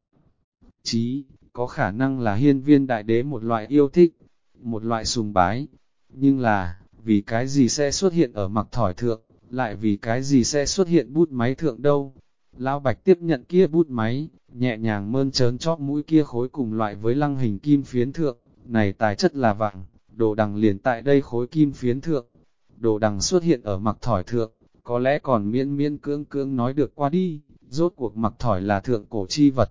chí, có khả năng là hiên viên đại đế một loại yêu thích, một loại sùng bái. Nhưng là, vì cái gì sẽ xuất hiện ở mặc thỏi thượng, lại vì cái gì sẽ xuất hiện bút máy thượng đâu? Lão Bạch tiếp nhận kia bút máy, nhẹ nhàng mơn trớn chóp mũi kia khối cùng loại với lăng hình kim phiến thượng, này tài chất là vàng, đồ đằng liền tại đây khối kim phiến thượng. Đồ đằng xuất hiện ở mặc thỏi thượng, có lẽ còn miễn cưỡng nói được qua đi, rốt cuộc mặc thỏi là thượng cổ chi vật.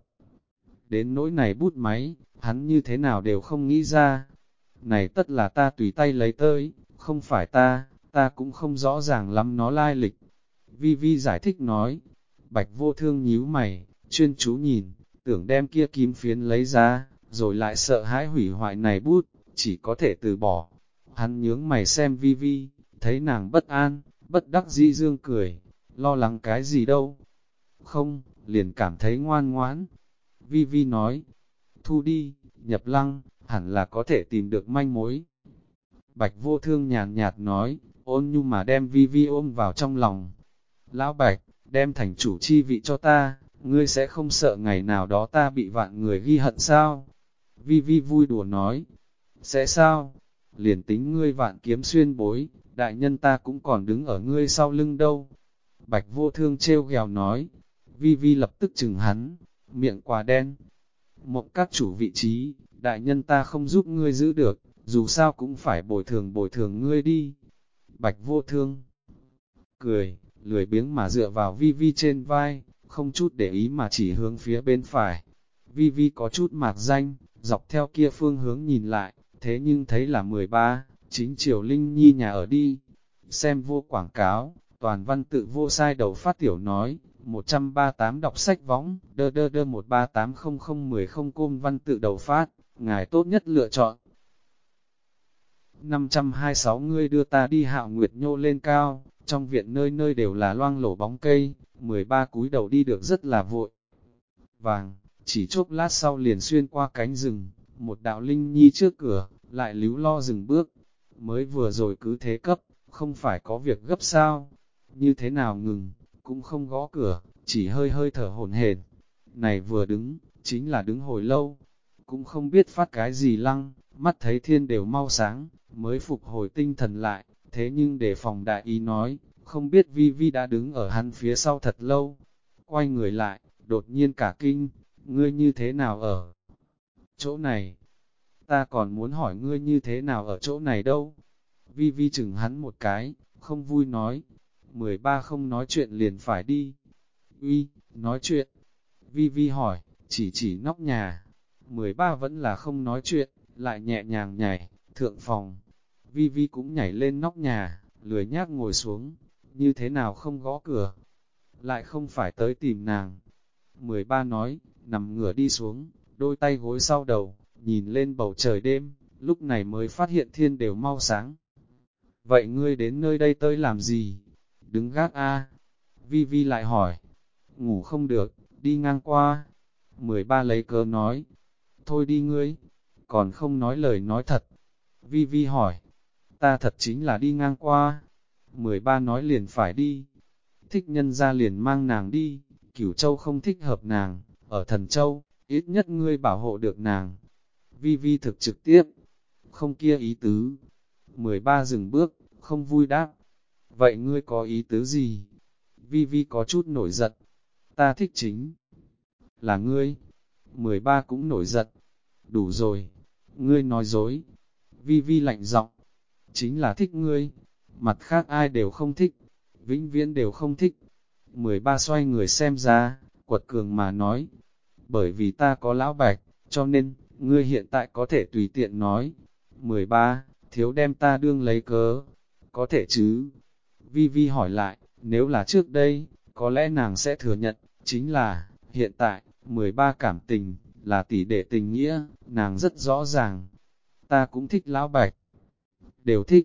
Đến nỗi này bút máy, hắn như thế nào đều không nghĩ ra. Này tất là ta tùy tay lấy tới, không phải ta cũng không rõ ràng lắm nó lai lịch. Vi Vi giải thích nói, Bạch Vô Thương nhíu mày, chuyên chú nhìn, tưởng đem kia kim phiến lấy ra, rồi lại sợ hãi hủy hoại này bút, chỉ có thể từ bỏ. Hắn nhướng mày xem Vi Vi, thấy nàng bất an, bất đắc dĩ dương cười, lo lắng cái gì đâu. Không, liền cảm thấy ngoan ngoãn. Vi Vi nói, thu đi, Nhập Lăng, hẳn là có thể tìm được manh mối. Bạch Vô Thương nhàn nhạt nói, ôn nhu mà đem Vi Vi ôm vào trong lòng. Lão Bạch, đem thành chủ chi vị cho ta, ngươi sẽ không sợ ngày nào đó ta bị vạn người ghi hận sao? Vi Vi vui đùa nói, sẽ sao? Liền tính ngươi vạn kiếm xuyên bối, đại nhân ta cũng còn đứng ở ngươi sau lưng đâu. Bạch Vô Thương trêu ghẹo nói, Vi Vi lập tức chừng hắn, miệng quả đen. Mộng các chủ vị trí, đại nhân ta không giúp ngươi giữ được, dù sao cũng phải bồi thường ngươi đi. Bạch Vô Thương cười, lười biếng mà dựa vào Vi Vi trên vai, không chút để ý mà chỉ hướng phía bên phải. Vi Vi có chút mạc danh, dọc theo kia phương hướng nhìn lại, thế nhưng thấy là 13, chính Triều Linh Nhi nhà ở đi. Xem vô quảng cáo, toàn văn tự vô sai đầu phát tiểu nói, 138 đọc sách võng, đơ 1380010 côm văn tự đầu phát, ngài tốt nhất lựa chọn. 526 ngươi đưa ta đi Hạo Nguyệt nhô lên cao, trong viện nơi nơi đều là loang lổ bóng cây, 13 cúi đầu đi được rất là vội. Vàng, chỉ chốc lát sau liền xuyên qua cánh rừng, một đạo linh nhi trước cửa, lại líu lo dừng bước. Mới vừa rồi cứ thế cấp, không phải có việc gấp sao? Như thế nào ngừng, cũng không gõ cửa, chỉ hơi hơi thở hổn hển. Này vừa đứng, chính là đứng hồi lâu, cũng không biết phát cái gì lăng, mắt thấy thiên đều mau sáng, mới phục hồi tinh thần lại, thế nhưng để phòng đại ý nói, không biết Vi Vi đã đứng ở hắn phía sau thật lâu. Quay người lại, đột nhiên cả kinh, ngươi như thế nào ở chỗ này? Ta còn muốn hỏi ngươi như thế nào ở chỗ này đâu? Vi Vi chừng hắn một cái, không vui nói, 13 không nói chuyện liền phải đi. Uy, nói chuyện. Vi Vi hỏi, chỉ nóc nhà. 13 vẫn là không nói chuyện, lại nhẹ nhàng nhảy, thượng phòng. Vi Vi cũng nhảy lên nóc nhà, lười nhác ngồi xuống, như thế nào không gõ cửa. Lại không phải tới tìm nàng. 13 nói, nằm ngửa đi xuống, đôi tay gối sau đầu, nhìn lên bầu trời đêm, lúc này mới phát hiện thiên đều mau sáng. Vậy ngươi đến nơi đây tới làm gì? Đứng gác a. Vi Vi lại hỏi. Ngủ không được, đi ngang qua. 13 lấy cớ nói. Thôi đi ngươi, còn không nói lời nói thật. Vi Vi hỏi. Ta thật chính là đi ngang qua. 13 nói liền phải đi. Thích nhân ra liền mang nàng đi. Cửu Châu không thích hợp nàng, ở Thần Châu, ít nhất ngươi bảo hộ được nàng. Vi Vi thực trực tiếp. Không kia ý tứ. 13 dừng bước, không vui đáp. Vậy ngươi có ý tứ gì? Vi Vi có chút nổi giận. Ta thích chính là ngươi. 13 cũng nổi giận. Đủ rồi. Ngươi nói dối. Vi Vi lạnh giọng. Chính là thích ngươi. Mặt khác ai đều không thích. Vĩnh viễn đều không thích. 13 xoay người xem ra, quật cường mà nói. Bởi vì ta có lão Bạch, cho nên, ngươi hiện tại có thể tùy tiện nói. 13, thiếu đem ta đương lấy cớ. Có thể chứ? Vi Vi hỏi lại, nếu là trước đây, có lẽ nàng sẽ thừa nhận, chính là, hiện tại, 13 cảm tình, là tỷ đệ tình nghĩa, nàng rất rõ ràng. Ta cũng thích lão Bạch. Đều thích.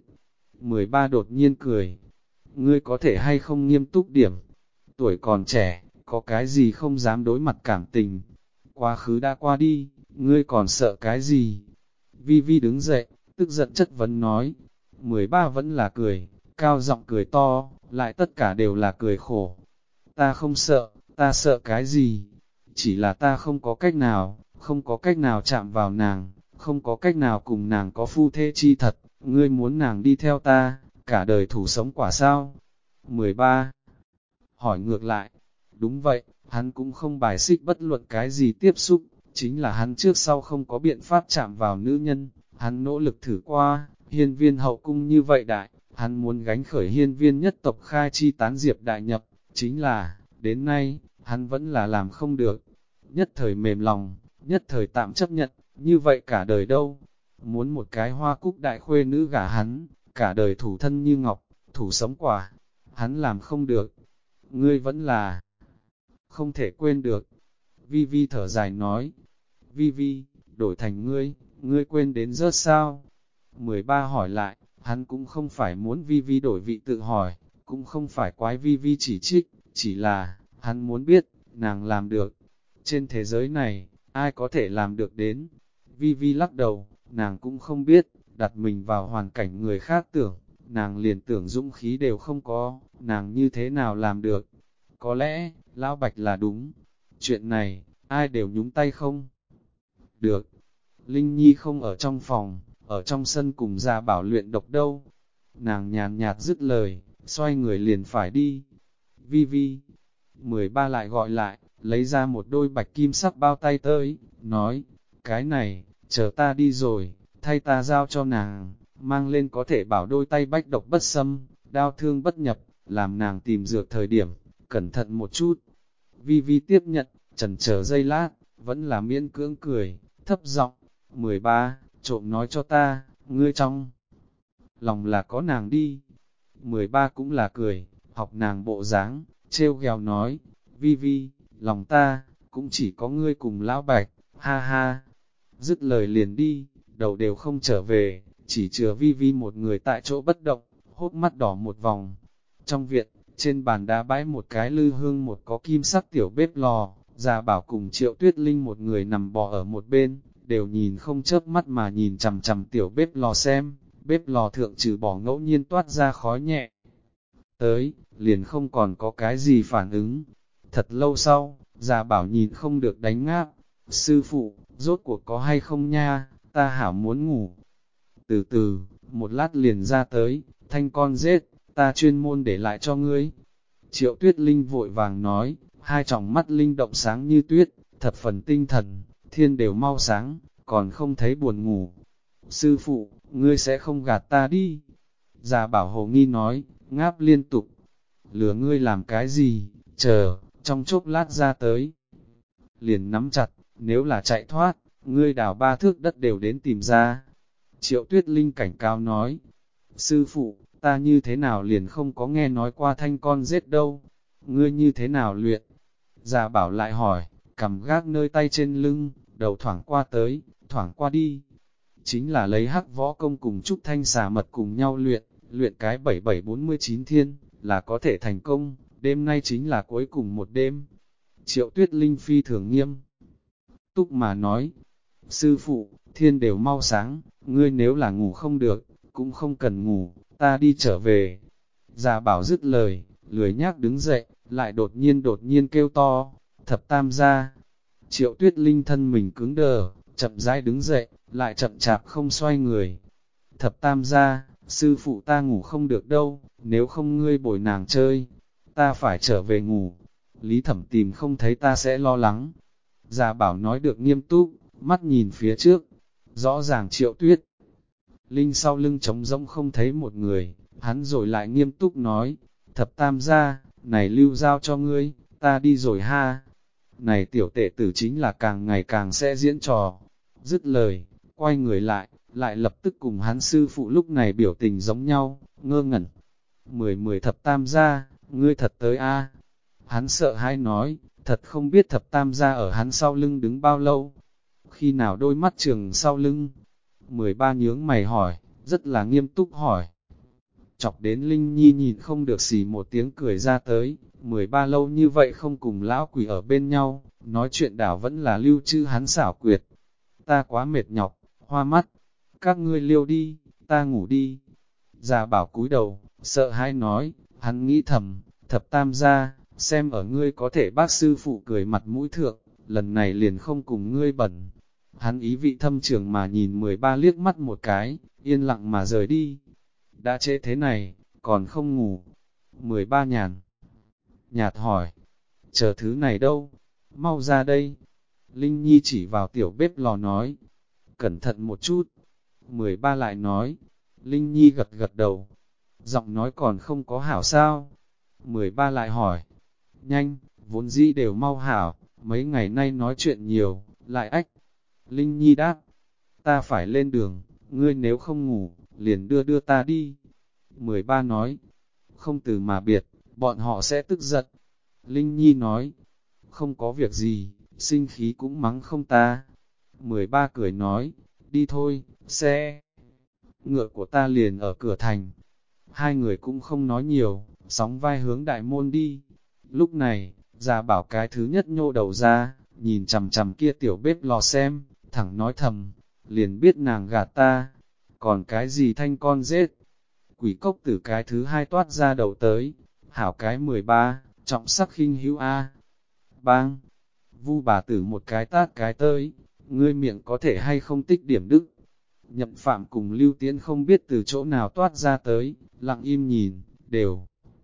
13 đột nhiên cười. Ngươi có thể hay không nghiêm túc điểm. Tuổi còn trẻ, có cái gì không dám đối mặt cảm tình. Quá khứ đã qua đi, ngươi còn sợ cái gì? Vi Vi đứng dậy, tức giận chất vấn nói. 13 vẫn là cười, cao giọng cười to, lại tất cả đều là cười khổ. Ta không sợ, ta sợ cái gì? Chỉ là ta không có cách nào, không có cách nào chạm vào nàng, không có cách nào cùng nàng có phu thê chi thật, ngươi muốn nàng đi theo ta, cả đời thủ sống quả sao? 13. Hỏi ngược lại, đúng vậy, hắn cũng không bài xích bất luận cái gì tiếp xúc, chính là hắn trước sau không có biện pháp chạm vào nữ nhân, hắn nỗ lực thử qua, hiên viên hậu cung như vậy đại, hắn muốn gánh khởi hiên viên nhất tộc khai chi tán diệp đại nhập, chính là, đến nay, hắn vẫn là làm không được, nhất thời mềm lòng, nhất thời tạm chấp nhận, như vậy cả đời đâu, muốn một cái hoa cúc đại khuê nữ gả hắn, cả đời thủ thân như ngọc, thủ sống quả, hắn làm không được, ngươi vẫn là không thể quên được. Vi Vi thở dài nói, Vi Vi, đổi thành ngươi quên đến rớt sao? 13 hỏi lại, hắn cũng không phải muốn Vi Vi đổi vị tự hỏi, cũng không phải quái Vi Vi chỉ trích, chỉ là, hắn muốn biết, nàng làm được. Trên thế giới này, ai có thể làm được đến. Vi Vi lắc đầu, nàng cũng không biết, đặt mình vào hoàn cảnh người khác tưởng, nàng liền tưởng dũng khí đều không có, nàng như thế nào làm được. Có lẽ, Lão Bạch là đúng, chuyện này, ai đều nhúng tay không được. Linh Nhi không ở trong phòng, ở trong sân cùng Gia Bảo luyện độc đâu. Nàng nhàn nhạt dứt lời, xoay người liền phải đi. Vi Vi, 13 lại gọi lại, lấy ra một đôi bạch kim sắc bao tay tới, nói, cái này, chờ ta đi rồi, thay ta giao cho nàng, mang lên có thể bảo đôi tay bách độc bất xâm, đao thương bất nhập, làm nàng tìm dược thời điểm, cẩn thận một chút. Vi Vi tiếp nhận, chần chờ giây lát, vẫn là miễn cưỡng cười, thấp giọng, 13, trộm nói cho ta, ngươi trong lòng là có nàng đi. 13 cũng là cười, học nàng bộ dáng, trêu ghèo nói, Vi Vi, lòng ta, cũng chỉ có ngươi cùng Lão Bạch, ha ha. Dứt lời liền đi, đầu đều không trở về, chỉ chừa Vi Vi một người tại chỗ bất động, hốt mắt đỏ một vòng. Trong viện, trên bàn đá bãi một cái lư hương một có kim sắc tiểu bếp lò, Gia Bảo cùng Triệu Tuyết Linh một người nằm bò ở một bên, đều nhìn không chớp mắt mà nhìn chằm chằm tiểu bếp lò xem, bếp lò thượng trừ bỏ ngẫu nhiên toát ra khói nhẹ. Tới, liền không còn có cái gì phản ứng. Thật lâu sau, Gia Bảo nhìn không được đánh ngáp, sư phụ, rốt cuộc có hay không nha, ta hảo muốn ngủ. Từ từ, một lát liền ra tới, thanh con rết, ta chuyên môn để lại cho ngươi. Triệu Tuyết Linh vội vàng nói, hai tròng mắt linh động sáng như tuyết, thập phần tinh thần, thiên đều mau sáng, còn không thấy buồn ngủ. Sư phụ, ngươi sẽ không gạt ta đi. Gia Bảo hồ nghi nói, ngáp liên tục. Lừa ngươi làm cái gì, chờ, trong chốc lát ra tới. Liền nắm chặt, nếu là chạy thoát, ngươi đào 3 thước đất đều đến tìm ra. Triệu Tuyết Linh cảnh cáo nói, sư phụ, ta như thế nào liền không có nghe nói qua thanh con giết đâu, ngươi như thế nào luyện? Gia Bảo lại hỏi, cầm gác nơi tay trên lưng, đầu thoảng qua tới, thoảng qua đi. Chính là lấy hắc võ công cùng Trúc Thanh xà mật cùng nhau luyện, luyện cái 7749 thiên, là có thể thành công, đêm nay chính là cuối cùng một đêm. Triệu Tuyết Linh phi thường nghiêm túc mà nói, sư phụ, thiên đều mau sáng, ngươi nếu là ngủ không được, cũng không cần ngủ, ta đi trở về. Gia Bảo dứt lời, lười nhác đứng dậy, lại đột nhiên kêu to, thập tam gia. Triệu Tuyết Linh thân mình cứng đờ, chậm rãi đứng dậy, lại chậm chạp không xoay người. Thập tam gia, sư phụ ta ngủ không được đâu, nếu không ngươi bồi nàng chơi, ta phải trở về ngủ. Lý Thẩm tìm không thấy ta sẽ lo lắng. Gia Bảo nói được nghiêm túc, mắt nhìn phía trước, rõ ràng Triệu Tuyết Linh sau lưng trống rỗng không thấy một người, hắn rồi lại nghiêm túc nói, thập tam gia, này lưu giao cho ngươi, ta đi rồi ha. Này tiểu tệ tử chính là càng ngày càng sẽ diễn trò. Dứt lời, quay người lại lập tức cùng hắn sư phụ lúc này biểu tình giống nhau, ngơ ngẩn. Mười thập tam gia, ngươi thật tới a? Hắn sợ hãi nói, thật không biết thập tam gia ở hắn sau lưng đứng bao lâu. Khi nào đôi mắt trường sau lưng? 13 nhướng mày hỏi, rất là nghiêm túc hỏi. Chọc đến Linh Nhi nhìn không được xì một tiếng cười ra tới, 13 lâu như vậy không cùng lão quỷ ở bên nhau, nói chuyện đảo vẫn là lưu trữ hắn xảo quyệt. Ta quá mệt nhọc, hoa mắt, các ngươi liêu đi, ta ngủ đi. Gia Bảo cúi đầu, sợ hãi nói, hắn nghĩ thầm, thập tam gia, xem ở ngươi có thể bác sư phụ cười mặt mũi thượng, lần này liền không cùng ngươi bẩn. Hắn ý vị thâm trường mà nhìn 13 liếc mắt một cái, yên lặng mà rời đi. Đã trễ thế này, còn không ngủ. 13 nhạt hỏi, chờ thứ này đâu? Mau ra đây. Linh Nhi chỉ vào tiểu bếp lò nói, cẩn thận một chút. 13 lại nói, Linh Nhi gật gật đầu, giọng nói còn không có hảo sao. 13 lại hỏi, nhanh, vốn dĩ đều mau hảo, mấy ngày nay nói chuyện nhiều, lại ách. Linh Nhi đáp, ta phải lên đường, ngươi nếu không ngủ, liền đưa ta đi. 13 nói, không từ mà biệt, bọn họ sẽ tức giận. Linh Nhi nói, không có việc gì, sinh khí cũng mắng không ta. 13 cười nói, đi thôi, xe ngựa của ta liền ở cửa thành. Hai người cũng không nói nhiều, sóng vai hướng đại môn đi. Lúc này, Gia Bảo cái thứ nhất nhô đầu ra, nhìn chằm chằm kia tiểu bếp lò xem, thẳng nói thầm, liền biết nàng gạt ta, còn cái gì thanh con rết. Quỷ cốc tử cái thứ hai toát ra đầu tới, hảo cái 13, trọng sắc khinh hữu A. Bang! Vu bà tử một cái tát cái tới, ngươi miệng có thể hay không tích điểm đức. Nhậm Phạm cùng Lưu Tiễn không biết từ chỗ nào toát ra tới, lặng im nhìn, đều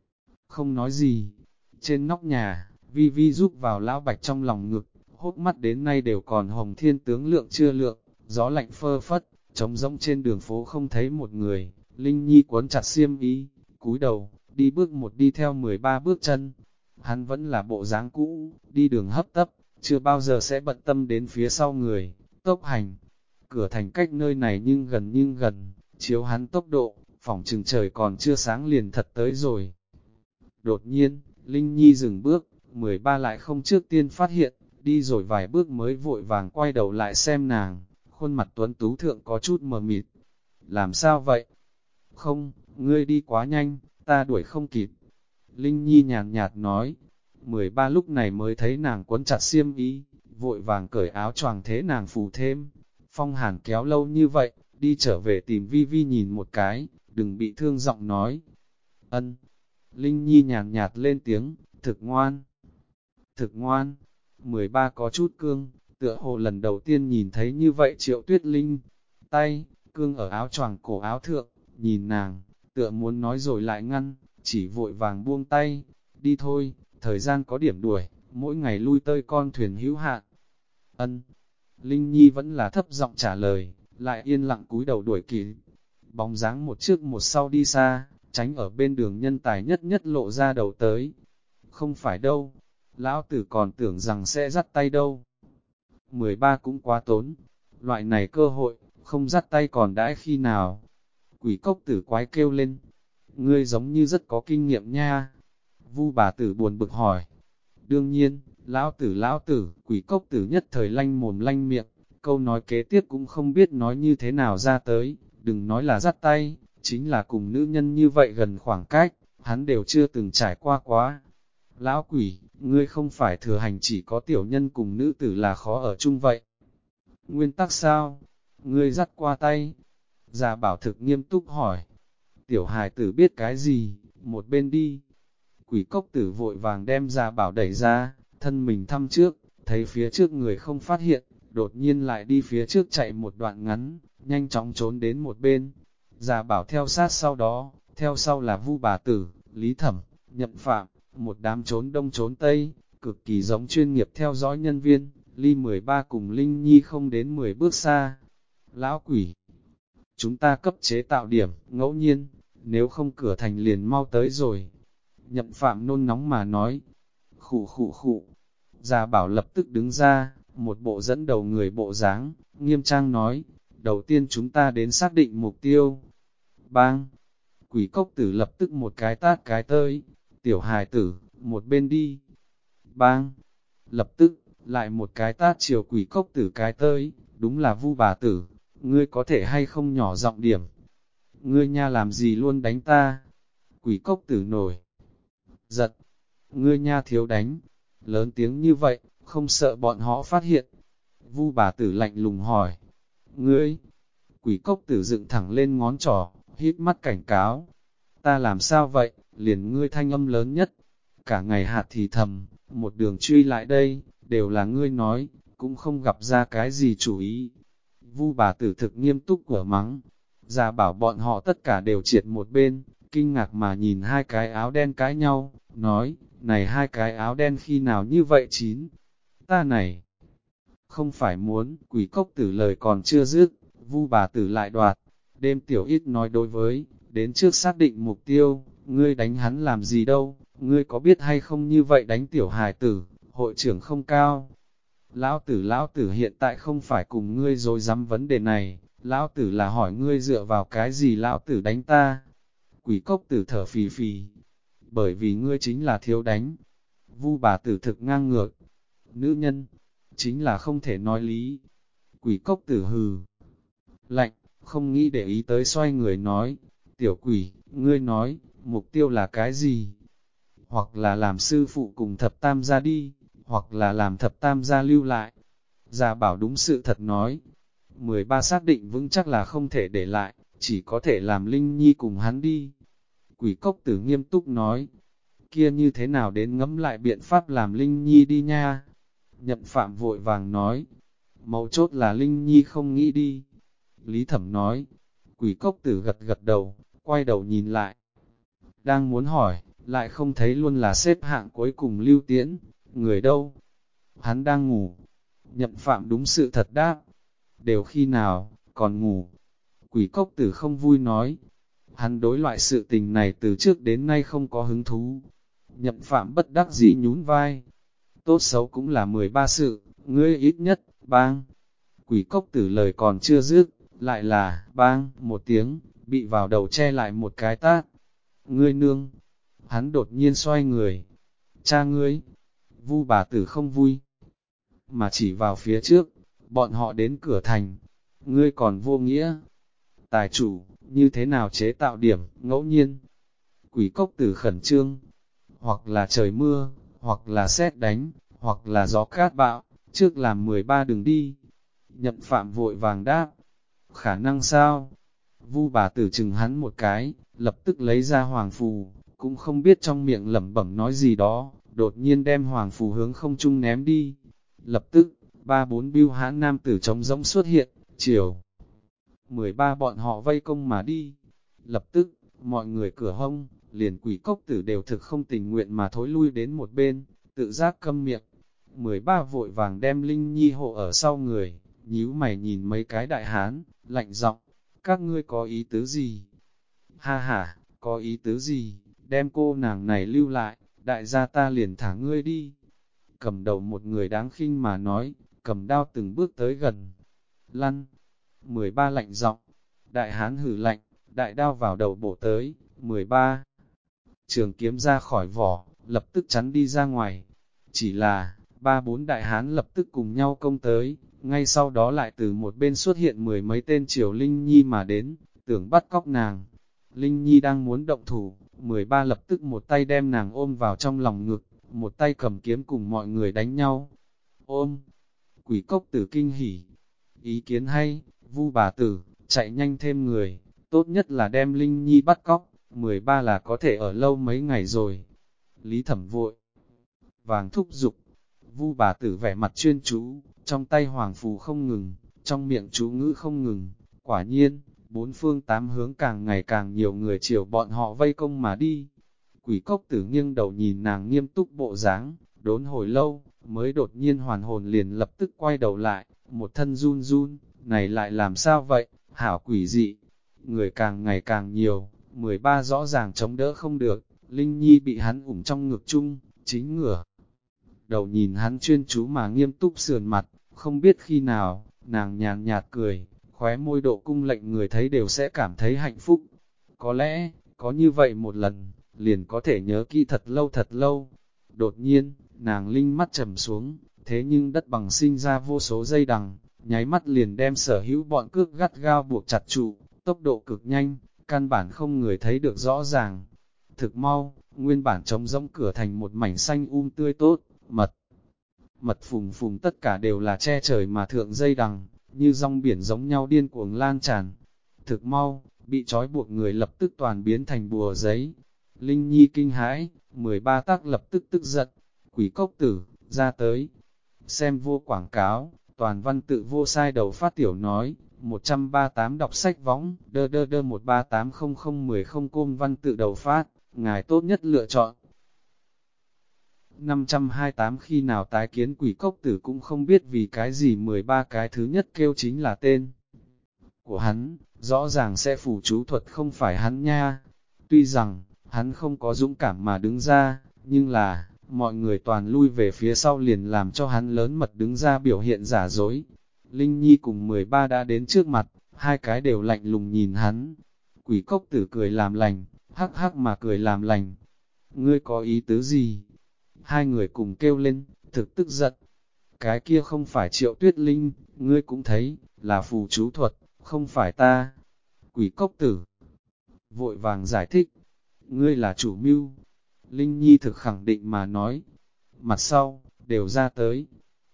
không nói gì. Trên nóc nhà, Vi Vi rúc vào lão bạch trong lòng ngực, hốc mắt đến nay đều còn hồng thiên tướng lượng chưa lượng, gió lạnh phơ phất, trống rỗng trên đường phố không thấy một người. Linh Nhi cuốn chặt xiêm y, cúi đầu, đi bước một đi theo 13 bước chân. Hắn vẫn là bộ dáng cũ, đi đường hấp tấp, chưa bao giờ sẽ bận tâm đến phía sau người, tốc hành. Cửa thành cách nơi này nhưng gần, chiếu hắn tốc độ, phỏng chừng trời còn chưa sáng liền thật tới rồi. Đột nhiên, Linh Nhi dừng bước, 13 lại không trước tiên phát hiện, đi rồi vài bước mới vội vàng quay đầu lại xem nàng, khuôn mặt tuấn tú thượng có chút mờ mịt. Làm sao vậy? Không, ngươi đi quá nhanh, ta đuổi không kịp. Linh Nhi nhàn nhạt nói, 13 lúc này mới thấy nàng quấn chặt xiêm y, vội vàng cởi áo choàng thế nàng phủ thêm. Phong Hàn kéo lâu như vậy, đi trở về tìm Vi Vi nhìn một cái, đừng bị thương giọng nói. Ân. Linh Nhi nhàn nhạt lên tiếng, thực ngoan. Thực ngoan. 13 có chút cương, tựa hồ lần đầu tiên nhìn thấy như vậy Triệu Tuyết Linh. Tay, cương ở áo choàng cổ áo thượng, nhìn nàng, tựa muốn nói rồi lại ngăn, chỉ vội vàng buông tay. Đi thôi, thời gian có điểm đuổi, mỗi ngày lui tơi con thuyền hữu hạn. Ân. Linh Nhi vẫn là thấp giọng trả lời, lại yên lặng cúi đầu đuổi kịp. Bóng dáng một trước một sau đi xa, tránh ở bên đường nhân tài nhất nhất lộ ra đầu tới. Không phải đâu, lão tử còn tưởng rằng sẽ dắt tay đâu. 13 cũng quá tốn, loại này cơ hội, không dắt tay còn đãi khi nào. Quỷ cốc tử quái kêu lên, ngươi giống như rất có kinh nghiệm nha. Vu bà tử buồn bực hỏi. Đương nhiên, lão tử, quỷ cốc tử nhất thời lanh mồm lanh miệng, câu nói kế tiếp cũng không biết nói như thế nào ra tới, đừng nói là dắt tay, chính là cùng nữ nhân như vậy gần khoảng cách, hắn đều chưa từng trải qua quá. Lão quỷ, ngươi không phải thừa hành chỉ có tiểu nhân cùng nữ tử là khó ở chung vậy. Nguyên tắc sao? Ngươi dắt qua tay. Già bảo thực nghiêm túc hỏi. Tiểu hài tử biết cái gì? Một bên đi. Quỷ cốc tử vội vàng đem già bảo đẩy ra, thân mình thăm trước, thấy phía trước người không phát hiện, đột nhiên lại đi phía trước chạy một đoạn ngắn, nhanh chóng trốn đến một bên. Già bảo theo sát sau đó, theo sau là Vu bà tử, Lý Thẩm, Nhậm Phạm, một đám trốn đông trốn tây, cực kỳ giống chuyên nghiệp theo dõi nhân viên, ly 13 cùng Linh Nhi không đến 10 bước xa. Lão quỷ, chúng ta cấp chế tạo điểm, ngẫu nhiên, nếu không cửa thành liền mau tới rồi. Nhậm Phạm nôn nóng mà nói, khụ khụ khụ, Già bảo lập tức đứng ra, một bộ dẫn đầu người bộ dáng, nghiêm trang nói, đầu tiên chúng ta đến xác định mục tiêu. Bang! Quỷ cốc tử lập tức một cái tát cái tơi, tiểu hài tử, một bên đi. Bang! Lập tức, lại một cái tát chiều quỷ cốc tử cái tơi, đúng là Vu bà tử, ngươi có thể hay không nhỏ giọng điểm. Ngươi nha làm gì luôn đánh ta? Quỷ cốc tử nổi giật, ngươi nha thiếu đánh, lớn tiếng như vậy, không sợ bọn họ phát hiện. Vu bà tử lạnh lùng hỏi, ngươi, quỷ cốc tử dựng thẳng lên ngón trỏ, hít mắt cảnh cáo, ta làm sao vậy, liền ngươi thanh âm lớn nhất, cả ngày hạt thì thầm, một đường truy lại đây, đều là ngươi nói, cũng không gặp ra cái gì chủ ý. Vu bà tử thực nghiêm túc của mắng, già bảo bọn họ tất cả đều triệt một bên, kinh ngạc mà nhìn hai cái áo đen cãi nhau, nói, này hai cái áo đen khi nào như vậy chín? Ta này, không phải muốn, quỷ cốc tử lời còn chưa dứt, Vu bà tử lại đoạt, đêm tiểu ít nói đối với, đến trước xác định mục tiêu, ngươi đánh hắn làm gì đâu, ngươi có biết hay không như vậy đánh tiểu hài tử, hội trưởng không cao. Lão tử hiện tại không phải cùng ngươi dối dám vấn đề này, lão tử là hỏi ngươi dựa vào cái gì lão tử đánh ta. Quỷ cốc tử thở phì phì, bởi vì ngươi chính là thiếu đánh. Vu bà tử thực ngang ngược, nữ nhân, chính là không thể nói lý. Quỷ cốc tử hừ, lạnh, không nghĩ để ý tới xoay người nói, tiểu quỷ, ngươi nói, mục tiêu là cái gì? Hoặc là làm sư phụ cùng thập tam ra đi, hoặc là làm thập tam gia lưu lại. Gia Bảo đúng sự thật nói, 13 xác định vững chắc là không thể để lại, chỉ có thể làm Linh Nhi cùng hắn đi. Quỷ cốc tử nghiêm túc nói, kia như thế nào đến ngẫm lại biện pháp làm Linh Nhi đi nha. Nhậm Phạm vội vàng nói, mấu chốt là Linh Nhi không nghĩ đi. Lý Thẩm nói, quỷ cốc tử gật gật đầu, quay đầu nhìn lại. Đang muốn hỏi, lại không thấy luôn là xếp hạng cuối cùng Lưu Tiễn, người đâu? Hắn đang ngủ. Nhậm Phạm đúng sự thật đáp. Đều khi nào, còn ngủ. Quỷ cốc tử không vui nói. Hắn đối loại sự tình này từ trước đến nay không có hứng thú. Nhậm Phạm bất đắc dĩ nhún vai. Tốt xấu cũng là 13 sự, ngươi ít nhất, bang. Quỷ cốc tử lời còn chưa dứt, lại là, bang, một tiếng, bị vào đầu che lại một cái tát. Ngươi nương. Hắn đột nhiên xoay người. Cha ngươi. Vu bà tử không vui, mà chỉ vào phía trước, bọn họ đến cửa thành. Ngươi còn vô nghĩa. Tài chủ, như thế nào chế tạo điểm, ngẫu nhiên. Quỷ cốc tử khẩn trương, hoặc là trời mưa, hoặc là sét đánh, hoặc là gió cát bão, trước làm 13 đừng đi. Nhậm Phạm vội vàng đáp, khả năng sao? Vu bà tử chừng hắn một cái, lập tức lấy ra hoàng phù, cũng không biết trong miệng lẩm bẩm nói gì đó, đột nhiên đem hoàng phù hướng không trung ném đi. Lập tức, 3-4 bưu hãn nam tử trống rỗng xuất hiện, chiều 13 bọn họ vây công mà đi. Lập tức, mọi người cửa hông, liền quỷ cốc tử đều thực không tình nguyện mà thối lui đến một bên, tự giác câm miệng. 13 vội vàng đem Linh Nhi hộ ở sau người, nhíu mày nhìn mấy cái đại hán, lạnh giọng, các ngươi có ý tứ gì? Ha ha, có ý tứ gì? Đem cô nàng này lưu lại, đại gia ta liền thả ngươi đi. Cầm đầu một người đáng khinh mà nói, cầm đao từng bước tới gần. Lăn, 13 lạnh giọng, đại hán hử lạnh, đại đao vào đầu bổ tới, 13. Trường kiếm ra khỏi vỏ, lập tức chắn đi ra ngoài. Chỉ là, 3-4 đại hán lập tức cùng nhau công tới, ngay sau đó lại từ một bên xuất hiện 10 mấy tên triều Linh Nhi mà đến, tưởng bắt cóc nàng. Linh Nhi đang muốn động thủ, 13 lập tức một tay đem nàng ôm vào trong lòng ngực, một tay cầm kiếm cùng mọi người đánh nhau. Ôm! Quỷ cốc tử kinh hỉ. Ý kiến hay, Vu bà tử, chạy nhanh thêm người, tốt nhất là đem Linh Nhi bắt cóc, 13 là có thể ở lâu mấy ngày rồi. Lý Thẩm vội vàng thúc giục, Vu bà tử vẻ mặt chuyên chú, trong tay hoàng phù không ngừng, trong miệng chú ngữ không ngừng. Quả nhiên, bốn phương tám hướng càng ngày càng nhiều người chiều bọn họ vây công mà đi. Quỷ cốc tử nghiêng đầu nhìn nàng nghiêm túc bộ dáng, đốn hồi lâu, mới đột nhiên hoàn hồn liền lập tức quay đầu lại, một thân run run, này lại làm sao vậy, hảo quỷ dị. Người càng ngày càng nhiều, 13 rõ ràng chống đỡ không được, Linh Nhi bị hắn ủng trong ngực chung, chính ngửa. Đầu nhìn hắn chuyên chú mà nghiêm túc sườn mặt, không biết khi nào, nàng nhàn nhạt cười, khóe môi độ cung lệnh người thấy đều sẽ cảm thấy hạnh phúc. Có lẽ, có như vậy một lần, liền có thể nhớ kỹ thật lâu thật lâu. Đột nhiên, nàng linh mắt trầm xuống, thế nhưng đất bằng sinh ra vô số dây đằng, nháy mắt liền đem sở hữu bọn cước gắt gao buộc chặt trụ, tốc độ cực nhanh, căn bản không người thấy được rõ ràng. Thực mau, nguyên bản trống rỗng cửa thành một mảnh xanh tươi tốt, mật phùng phùng tất cả đều là che trời mà thượng dây đằng, như rong biển giống nhau điên cuồng lan tràn. Thực mau, bị trói buộc người lập tức toàn biến thành bùa giấy. Linh Nhi kinh hãi, 13 tác lập tức tức giận, quỷ cốc tử, ra tới. Xem vô quảng cáo, toàn văn tự vô sai đầu phát tiểu nói, 138 đọc sách võng, đơ đơ đơ 1380010 côn văn tự đầu phát, ngài tốt nhất lựa chọn. 528 khi nào tái kiến quỷ cốc tử cũng không biết vì cái gì 13 cái thứ nhất kêu chính là tên của hắn, rõ ràng sẽ phù chú thuật không phải hắn nha. Tuy rằng, hắn không có dũng cảm mà đứng ra, nhưng là, mọi người toàn lui về phía sau liền làm cho hắn lớn mật đứng ra biểu hiện giả dối. Linh Nhi cùng 13 đã đến trước mặt, hai cái đều lạnh lùng nhìn hắn. Quỷ cốc tử cười làm lành, hắc hắc mà cười làm lành. Ngươi có ý tứ gì? Hai người cùng kêu lên, thực tức giận. Cái kia không phải Triệu Tuyết Linh, ngươi cũng thấy, là phù chú thuật, không phải ta. Quỷ cốc tử vội vàng giải thích, ngươi là chủ mưu. Linh Nhi thực khẳng định mà nói. Mặt sau, đều ra tới.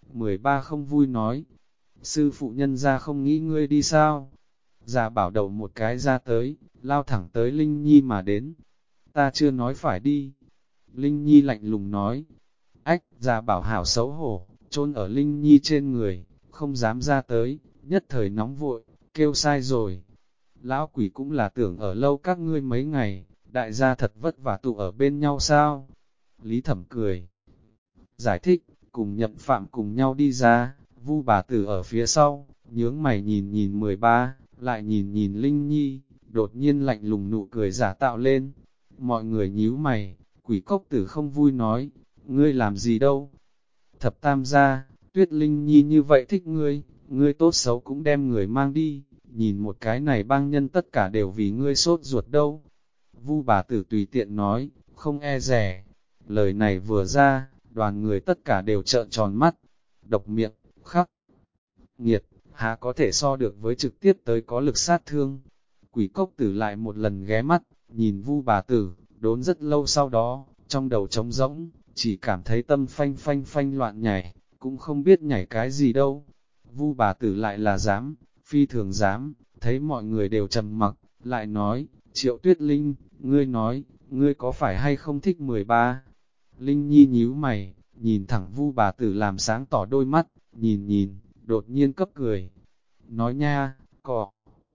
13 không vui nói, sư phụ nhân ra không nghĩ ngươi đi sao? Già bảo đầu một cái ra tới, lao thẳng tới Linh Nhi mà đến. Ta chưa nói phải đi. Linh Nhi lạnh lùng nói. Ách, già bảo hảo xấu hổ, chôn ở Linh Nhi trên người, không dám ra tới, nhất thời nóng vội, kêu sai rồi. Lão quỷ cũng là tưởng ở lâu các ngươi mấy ngày, đại gia thật vất vả tụ ở bên nhau sao? Lý Thẩm cười. Giải thích, cùng Nhậm Phạm cùng nhau đi ra, Vu bà tử ở phía sau, nhướng mày nhìn nhìn 13, lại nhìn nhìn Linh Nhi, đột nhiên lạnh lùng nụ cười giả tạo lên. Mọi người nhíu mày, quỷ cốc tử không vui nói, ngươi làm gì đâu? Thập tam gia, Tuyết Linh Nhi như vậy thích ngươi, ngươi tốt xấu cũng đem người mang đi, nhìn một cái này bang nhân tất cả đều vì ngươi sốt ruột đâu. Vu bà tử tùy tiện nói, không e rẻ. Lời này vừa ra, đoàn người tất cả đều trợn tròn mắt, độc miệng, khắc, nghiệt, há có thể so được với trực tiếp tới có lực sát thương. Quỷ cốc tử lại một lần ghé mắt, nhìn Vu bà tử, đốn rất lâu sau đó, trong đầu trống rỗng, chỉ cảm thấy tâm phanh phanh phanh loạn nhảy, cũng không biết nhảy cái gì đâu. Vu bà tử lại là dám, phi thường dám, thấy mọi người đều trầm mặc, lại nói, Triệu Tuyết Linh, ngươi nói, ngươi có phải hay không thích 13? Linh Nhi nhíu mày, nhìn thẳng Vu bà tử làm sáng tỏ đôi mắt, nhìn nhìn, đột nhiên cấp cười. Nói nha, có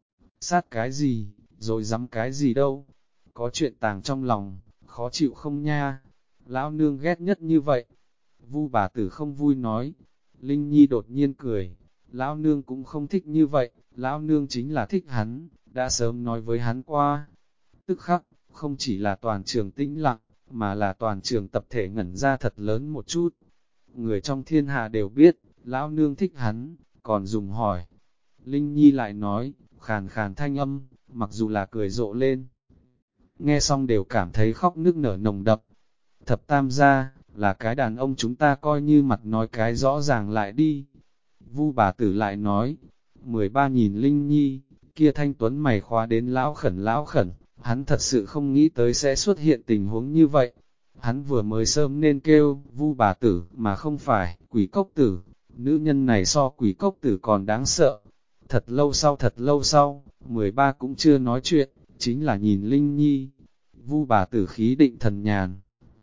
sát cái gì, rồi dám cái gì đâu, có chuyện tàng trong lòng, khó chịu không nha, lão nương ghét nhất như vậy. Vu bà tử không vui nói, Linh Nhi đột nhiên cười, lão nương cũng không thích như vậy, lão nương chính là thích hắn, đã sớm nói với hắn qua. Tức khắc, không chỉ là toàn trường tĩnh lặng, mà là toàn trường tập thể ngẩn ra thật lớn một chút. Người trong thiên hạ đều biết, lão nương thích hắn, còn dùng hỏi. Linh Nhi lại nói, khàn khàn thanh âm, mặc dù là cười rộ lên. Nghe xong đều cảm thấy khóc nức nở nồng đậm. Thập tam gia, là cái đàn ông chúng ta coi như mặt nói cái rõ ràng lại đi. Vu bà tử lại nói, 13 nhìn Linh Nhi, kia thanh tuấn mày khóa đến lão khẩn, hắn thật sự không nghĩ tới sẽ xuất hiện tình huống như vậy. Hắn vừa mới sớm nên kêu, Vu bà tử, mà không phải, quỷ cốc tử. Nữ nhân này so quỷ cốc tử còn đáng sợ. Thật lâu sau, 13 cũng chưa nói chuyện, chính là nhìn Linh Nhi. Vu bà tử khí định thần nhàn,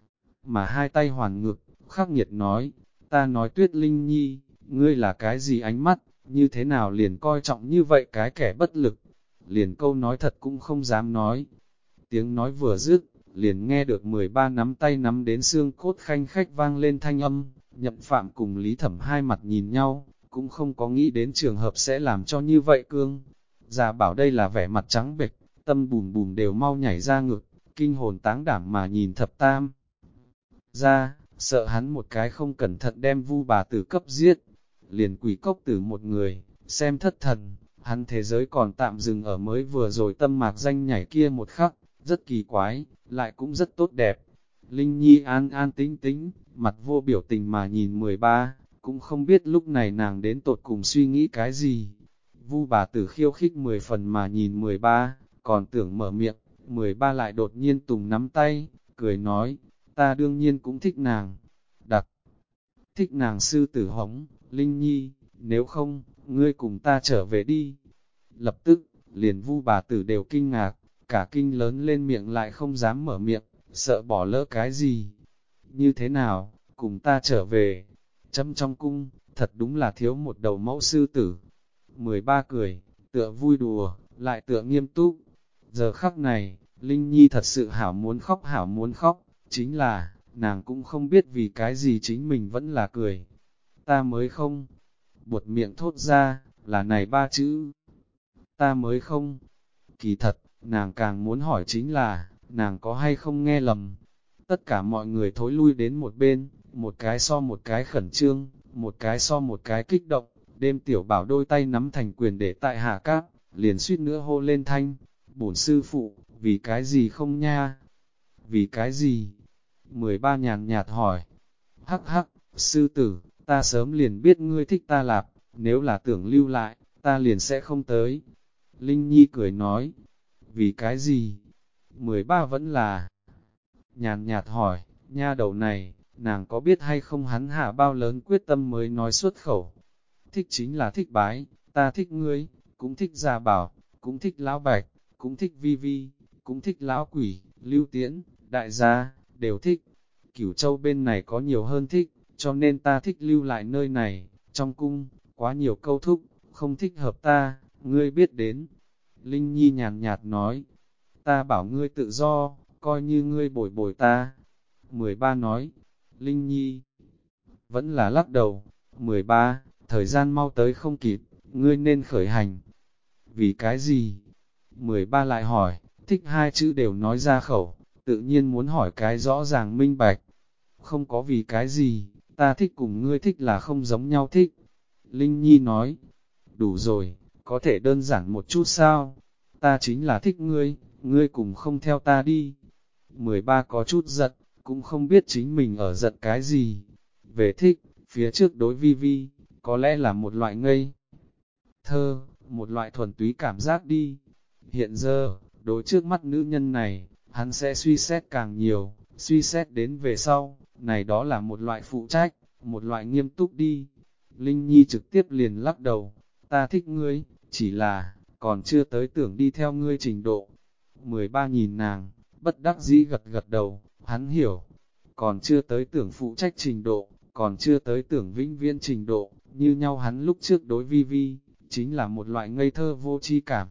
mà hai tay hoàn ngực, khắc nghiệt nói, ta nói Tuyết Linh Nhi, ngươi là cái gì ánh mắt, như thế nào liền coi trọng như vậy cái kẻ bất lực, liền câu nói thật cũng không dám nói. Tiếng nói vừa dứt, liền nghe được 13 nắm tay nắm đến xương cốt khanh khách vang lên thanh âm, Nhậm Phạm cùng Lý Thẩm hai mặt nhìn nhau, cũng không có nghĩ đến trường hợp sẽ làm cho như vậy cương. Già bảo đây là vẻ mặt trắng bệch, tâm bùm bùm đều mau nhảy ra ngực, kinh hồn táng đảm mà nhìn thập tam. Ra, sợ hắn một cái không cẩn thận đem Vu bà tử cấp giết, liền quỷ cốc tử một người, xem thất thần, hắn thế giới còn tạm dừng ở mới vừa rồi tâm mạc danh nhảy kia một khắc, rất kỳ quái, lại cũng rất tốt đẹp. Linh Nhi an an tĩnh tĩnh, mặt vô biểu tình mà nhìn 13, cũng không biết lúc này nàng đến tột cùng suy nghĩ cái gì. Vu bà tử khiêu khích 10 phần mà nhìn 13, còn tưởng mở miệng, 13 lại đột nhiên tùng nắm tay, cười nói, ta đương nhiên cũng thích nàng, đặc thích nàng sư tử hống, Linh Nhi, nếu không, ngươi cùng ta trở về đi. Lập tức, liền Vu bà tử đều kinh ngạc, cả kinh lớn lên miệng lại không dám mở miệng, sợ bỏ lỡ cái gì. Như thế nào, cùng ta trở về, chấm trong cung, thật đúng là thiếu một đầu mẫu sư tử. 13 cười, tựa vui đùa, lại tựa nghiêm túc. Giờ khắc này, Linh Nhi thật sự hảo muốn khóc, chính là, nàng cũng không biết vì cái gì chính mình vẫn là cười. Ta mới không, buột miệng thốt ra, là này ba chữ. Ta mới không. Kỳ thật, nàng càng muốn hỏi chính là, nàng có hay không nghe lầm. Tất cả mọi người thối lui đến một bên, một cái so một cái khẩn trương, một cái so một cái kích động. Đêm tiểu bảo đôi tay nắm thành quyền để tại hạ cáp, liền suýt nữa hô lên thanh. Bổn sư phụ, vì cái gì không nha? Vì cái gì? 13 nhàn nhạt hỏi. Hắc hắc, sư tử, ta sớm liền biết ngươi thích ta lạp, nếu là tưởng lưu lại, ta liền sẽ không tới. Linh Nhi cười nói. Vì cái gì? 13 vẫn là nhàn nhạt hỏi, nha đầu này, nàng có biết hay không hắn hạ bao lớn quyết tâm mới nói xuất khẩu. Thích chính là thích bái, ta thích ngươi, cũng thích Gia Bảo, cũng thích Lão Bạch, cũng thích Vi Vi, cũng thích Lão Quỷ, Lưu Tiễn, Đại gia, đều thích. Cửu Châu bên này có nhiều hơn thích, cho nên ta thích lưu lại nơi này, trong cung, quá nhiều câu thúc, không thích hợp ta, ngươi biết đến. Linh Nhi nhàn nhạt nói, ta bảo ngươi tự do, coi như ngươi bồi bồi ta. 13 nói, Linh Nhi vẫn là lắc đầu. 13, thời gian mau tới không kịp, ngươi nên khởi hành. Vì cái gì? 13 lại hỏi, thích hai chữ đều nói ra khẩu, tự nhiên muốn hỏi cái rõ ràng minh bạch. Không có vì cái gì, ta thích cùng ngươi thích là không giống nhau thích. Linh Nhi nói, đủ rồi, có thể đơn giản một chút sao? Ta chính là thích ngươi, ngươi cùng không theo ta đi. 13 có chút giận, cũng không biết chính mình ở giận cái gì. Về thích, phía trước đối Vi Vi, có lẽ là một loại ngây thơ, một loại thuần túy cảm giác đi. Hiện giờ, đối trước mắt nữ nhân này, hắn sẽ suy xét càng nhiều, suy xét đến về sau, này đó là một loại phụ trách, một loại nghiêm túc đi. Linh Nhi trực tiếp liền lắc đầu, ta thích ngươi, chỉ là, còn chưa tới tưởng đi theo ngươi trình độ. 13 nhìn nàng, bất đắc dĩ gật gật đầu, hắn hiểu, còn chưa tới tưởng phụ trách trình độ, còn chưa tới tưởng vĩnh viễn trình độ, như nhau hắn lúc trước đối Vi Vi, chính là một loại ngây thơ vô tri cảm.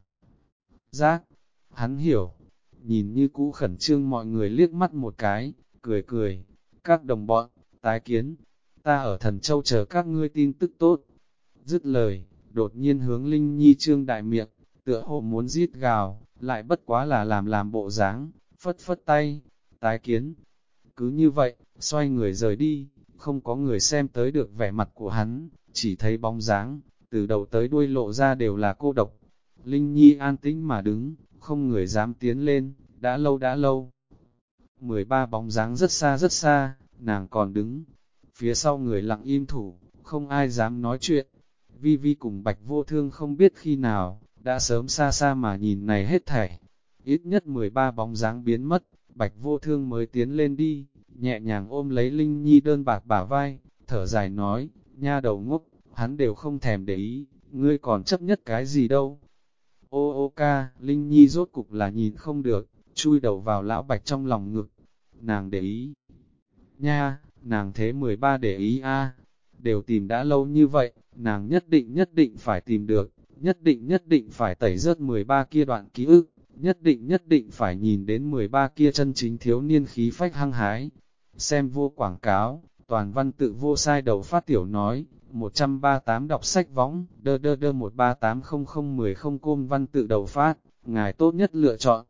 Giác, hắn hiểu, nhìn như cũ khẩn trương mọi người liếc mắt một cái, cười cười, các đồng bọn, tái kiến, ta ở Thần Châu chờ các ngươi tin tức tốt. Dứt lời, đột nhiên hướng Linh Nhi trương đại miệng, tựa hồ muốn giết gào, lại bất quá là làm bộ dáng, phất phất tay, tái kiến. Cứ như vậy, xoay người rời đi, không có người xem tới được vẻ mặt của hắn, chỉ thấy bóng dáng, từ đầu tới đuôi lộ ra đều là cô độc. Linh Nhi an tĩnh mà đứng, không người dám tiến lên, đã lâu. 13 bóng dáng rất xa, nàng còn đứng. Phía sau người lặng im thủ, không ai dám nói chuyện. Vi Vi cùng Bạch Vô Thương không biết khi nào, đã sớm xa mà nhìn này hết thảy. Ít nhất 13 bóng dáng biến mất, Bạch Vô Thương mới tiến lên đi, nhẹ nhàng ôm lấy Linh Nhi đơn bạc bả vai, thở dài nói, nha đầu ngốc, hắn đều không thèm để ý, ngươi còn chấp nhất cái gì đâu. Ô ô ca, Linh Nhi rốt cục là nhìn không được, chui đầu vào lão Bạch trong lòng ngực. Nàng để ý. Nha, nàng thế 13 để ý a, đều tìm đã lâu như vậy, nàng nhất định phải tìm được, nhất định phải tẩy rớt 13 kia đoạn ký ức, nhất định phải nhìn đến 13 kia chân chính thiếu niên khí phách hăng hái. Xem vô quảng cáo, toàn văn tự vô sai đầu phát tiểu nói, 138 đọc sách võng, đơ 1380010 côm văn tự đầu phát, ngài tốt nhất lựa chọn.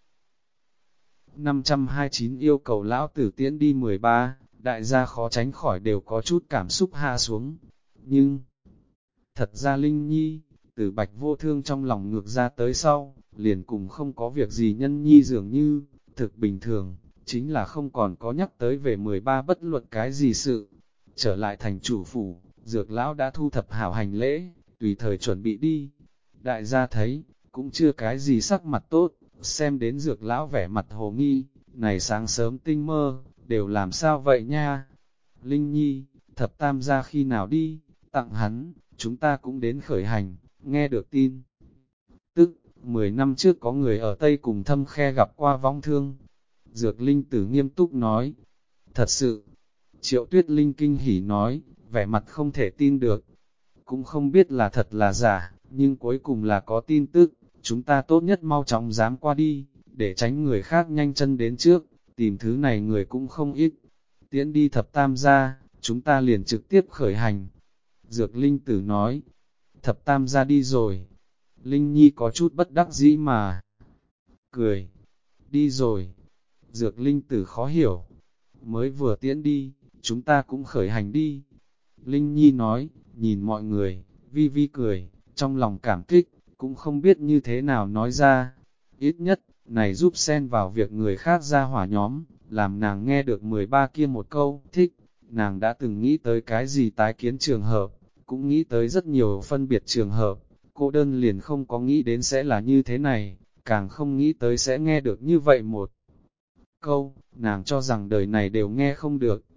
529 yêu cầu lão tử tiễn đi 13, đại gia khó tránh khỏi đều có chút cảm xúc hạ xuống. Nhưng, thật ra Linh Nhi, từ Bạch Vô Thương trong lòng ngược ra tới sau, liền cùng không có việc gì nhân nhi dường như, thực bình thường, chính là không còn có nhắc tới về 13 bất luận cái gì sự. Trở lại thành chủ phủ, Dược lão đã thu thập hảo hành lễ, tùy thời chuẩn bị đi. Đại gia thấy, cũng chưa cái gì sắc mặt tốt, xem đến Dược lão vẻ mặt hồ nghi, này sáng sớm tinh mơ, đều làm sao vậy nha? Linh Nhi, thập tam gia khi nào đi, tặng hắn, chúng ta cũng đến khởi hành, nghe được tin. Tức, 10 năm trước có người ở Tây cùng Thâm Khe gặp qua vong thương. Dược Linh Tử nghiêm túc nói, thật sự. Triệu Tuyết Linh kinh hỉ nói, vẻ mặt không thể tin được. Cũng không biết là thật là giả, nhưng cuối cùng là có tin tức, chúng ta tốt nhất mau chóng dám qua đi, để tránh người khác nhanh chân đến trước, tìm thứ này người cũng không ít. Tiễn đi thập tam gia, chúng ta liền trực tiếp khởi hành. Dược Linh Tử nói, thập tam gia đi rồi. Linh Nhi có chút bất đắc dĩ mà. Cười, đi rồi. Dược Linh Tử khó hiểu. Mới vừa tiễn đi, chúng ta cũng khởi hành đi. Linh Nhi nói, nhìn mọi người, Vi Vi cười, trong lòng cảm kích, cũng không biết như thế nào nói ra. Ít nhất, này giúp xen vào việc người khác ra hỏa nhóm, làm nàng nghe được 13 kia một câu, thích. Nàng đã từng nghĩ tới cái gì tái kiến trường hợp, cũng nghĩ tới rất nhiều phân biệt trường hợp. Cô đơn liền không có nghĩ đến sẽ là như thế này, càng không nghĩ tới sẽ nghe được như vậy một câu, nàng cho rằng đời này đều nghe không được.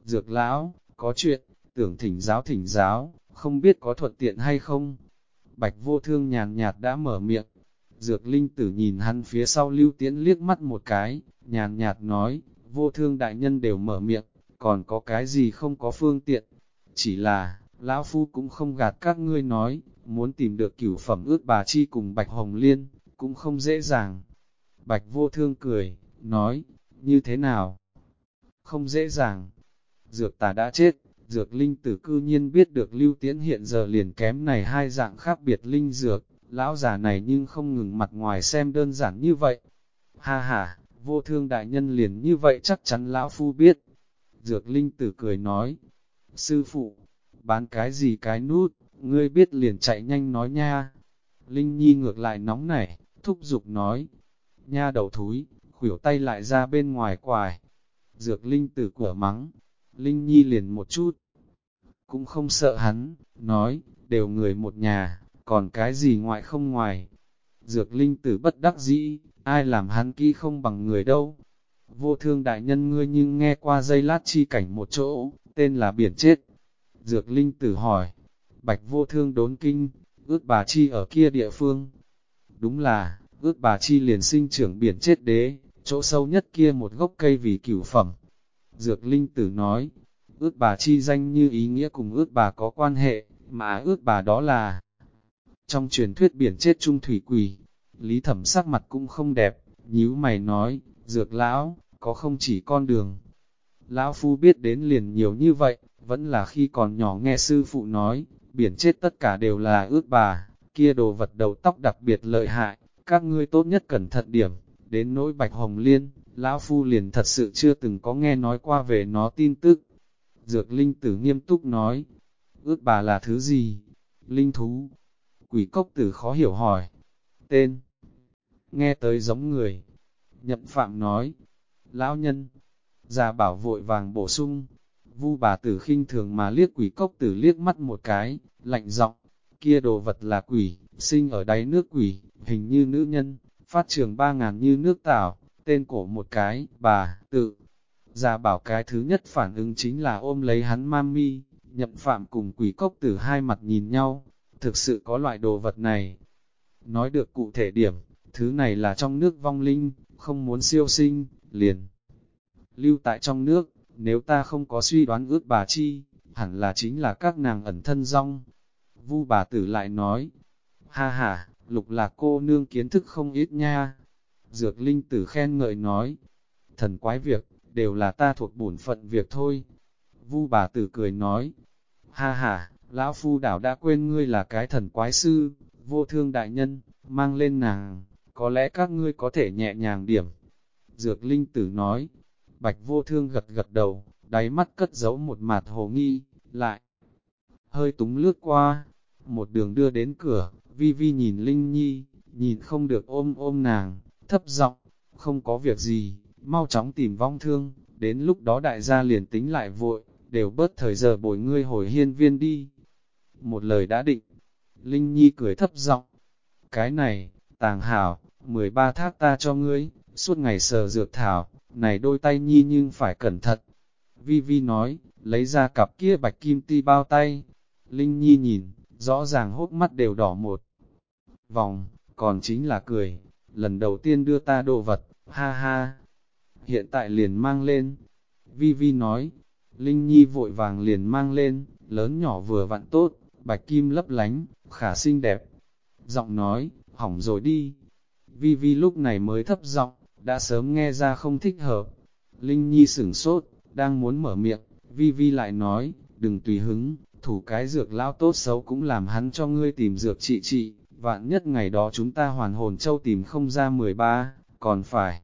Dược lão, có chuyện, tưởng thỉnh giáo, không biết có thuận tiện hay không? Bạch Vô Thương nhàn nhạt đã mở miệng. Dược Linh Tử nhìn hắn phía sau Lưu Tiễn liếc mắt một cái, nhàn nhạt nói, Vô Thương đại nhân đều mở miệng, còn có cái gì không có phương tiện. Chỉ là, lão phu cũng không gạt các ngươi nói, muốn tìm được cửu phẩm ước bà chi cùng Bạch Hồng Liên, cũng không dễ dàng. Bạch Vô Thương cười, nói, như thế nào? Không dễ dàng. Dược tà đã chết, Dược Linh Tử cư nhiên biết được Lưu Tiễn hiện giờ liền kém này hai dạng khác biệt linh dược, lão già này nhưng không ngừng mặt ngoài xem đơn giản như vậy. Ha ha, Vô Thương đại nhân liền như vậy chắc chắn lão phu biết. Dược Linh Tử cười nói, sư phụ, bán cái gì cái nút, ngươi biết liền chạy nhanh nói nha. Linh Nhi ngược lại nóng nảy, thúc giục nói, nha đầu thúi, khuỷu tay lại ra bên ngoài quài. Dược Linh Tử của mắng, Linh Nhi liền một chút, cũng không sợ hắn, nói, đều người một nhà, còn cái gì ngoại không ngoài. Dược Linh Tử bất đắc dĩ, ai làm hắn kỹ không bằng người đâu. Vô Thương đại nhân ngươi nhưng nghe qua dây lát chi cảnh một chỗ, tên là biển chết. Dược Linh Tử hỏi, Bạch Vô Thương đốn kinh, ước bà chi ở kia địa phương. Đúng là, ước bà chi liền sinh trưởng biển chết đế, chỗ sâu nhất kia một gốc cây vì cửu phẩm. Dược Linh Tử nói, ước bà chi danh như ý nghĩa cùng ước bà có quan hệ, mà ước bà đó là trong truyền thuyết biển chết trung thủy quỷ. Lý Thẩm sắc mặt cũng không đẹp, nhíu mày nói, Dược lão, có không chỉ con đường. Lão phu biết đến liền nhiều như vậy, vẫn là khi còn nhỏ nghe sư phụ nói, biển chết tất cả đều là ước bà, kia đồ vật đầu tóc đặc biệt lợi hại, các ngươi tốt nhất cẩn thận điểm. Đến nỗi Bạch Hồng Liên, lão phu liền thật sự chưa từng có nghe nói qua về nó tin tức. Dược Linh Tử nghiêm túc nói, ước bà là thứ gì? Linh thú. Quỷ Cốc Tử khó hiểu hỏi. Tên. Nghe tới giống người. Nhậm Phạm nói. Lão nhân. Già bảo vội vàng bổ sung. Vu bà tử khinh thường mà liếc Quỷ Cốc Tử liếc mắt một cái, lạnh giọng. Kia đồ vật là quỷ, sinh ở đáy nước quỷ, hình như nữ nhân, phát trường 3.000 như nước tảo, tên cổ một cái, bà, tự. Già bảo cái thứ nhất phản ứng chính là ôm lấy hắn mami, Nhậm Phạm cùng Quỷ Cốc Tử hai mặt nhìn nhau, thực sự có loại đồ vật này. Nói được cụ thể điểm, thứ này là trong nước vong linh, không muốn siêu sinh, liền. Lưu tại trong nước, nếu ta không có suy đoán ước bà chi, hẳn là chính là các nàng ẩn thân rong. Vu bà tử lại nói, ha ha, Lục là cô nương kiến thức không ít nha. Dược Linh Tử khen ngợi nói, thần quái việc, đều là ta thuộc bổn phận việc thôi. Vu bà tử cười nói, ha ha, lão phu đảo đã quên ngươi là cái thần quái sư, Vô Thương đại nhân, mang lên nàng, có lẽ các ngươi có thể nhẹ nhàng điểm. Dược Linh Tử nói, Bạch Vô Thương gật gật đầu, đáy mắt cất giấu một mạt hồ nghi, lại hơi túng lướt qua, một đường đưa đến cửa, Vi Vi nhìn Linh Nhi, nhìn không được ôm nàng, thấp giọng, không có việc gì, mau chóng tìm vong thương, đến lúc đó đại gia liền tính lại vội, đều bớt thời giờ bồi ngươi hồi hiên viên đi. Một lời đã định, Linh Nhi cười thấp giọng, cái này, Tàng hảo, 13 thác ta cho ngươi, suốt ngày sờ dược thảo, này đôi tay Nhi nhưng phải cẩn thận. Vi Vi nói, lấy ra cặp kia bạch kim ti bao tay. Linh Nhi nhìn, rõ ràng hốc mắt đều đỏ một vòng, còn chính là cười, lần đầu tiên đưa ta đồ vật, ha ha. Hiện tại liền mang lên. Vi Vi nói, Linh Nhi vội vàng liền mang lên, lớn nhỏ vừa vặn tốt, bạch kim lấp lánh, khả xinh đẹp. Giọng nói, hỏng rồi đi. Vi Vi lúc này mới thấp giọng, đã sớm nghe ra không thích hợp. Linh Nhi sửng sốt, đang muốn mở miệng, Vi Vi lại nói, đừng tùy hứng, thủ cái dược lão tốt xấu cũng làm hắn cho ngươi tìm dược trị, vạn nhất ngày đó chúng ta hoàn hồn châu tìm không ra 13, còn phải.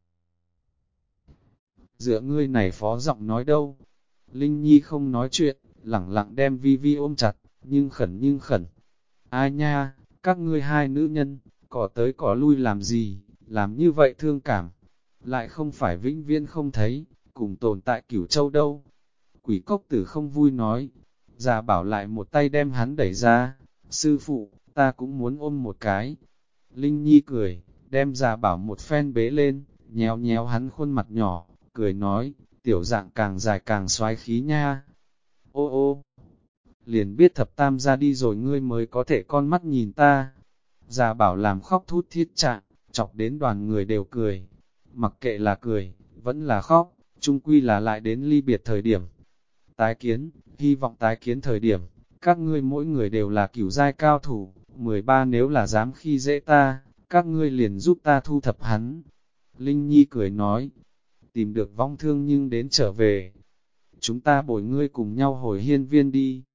Dựa ngươi này phó giọng nói đâu. Linh Nhi không nói chuyện, lẳng lặng đem Vi Vi ôm chặt, nhưng khẩn. Ai nha, các ngươi hai nữ nhân, cỏ tới cỏ lui làm gì, làm như vậy thương cảm. Lại không phải vĩnh viễn không thấy, cùng tồn tại Cửu Châu đâu. Quỷ Cốc Tử không vui nói, già bảo lại một tay đem hắn đẩy ra, sư phụ, ta cũng muốn ôm một cái. Linh Nhi cười, đem già bảo một phen bế lên, nhéo nhéo hắn khuôn mặt nhỏ, cười nói, tiểu dạng càng dài càng xoái khí nha. Ô ô, liền biết thập tam ra đi rồi ngươi mới có thể con mắt nhìn ta. Già bảo làm khóc thút thiết trạng, chọc đến đoàn người đều cười. Mặc kệ là cười, vẫn là khóc, chung quy là lại đến ly biệt thời điểm. Tái kiến, hy vọng tái kiến thời điểm, các ngươi mỗi người đều là cửu giai cao thủ, 13 nếu là dám khi dễ ta, các ngươi liền giúp ta thu thập hắn. Linh Nhi cười nói, tìm được vong thương nhưng đến trở về. Chúng ta bồi ngươi cùng nhau hồi hiên viên đi.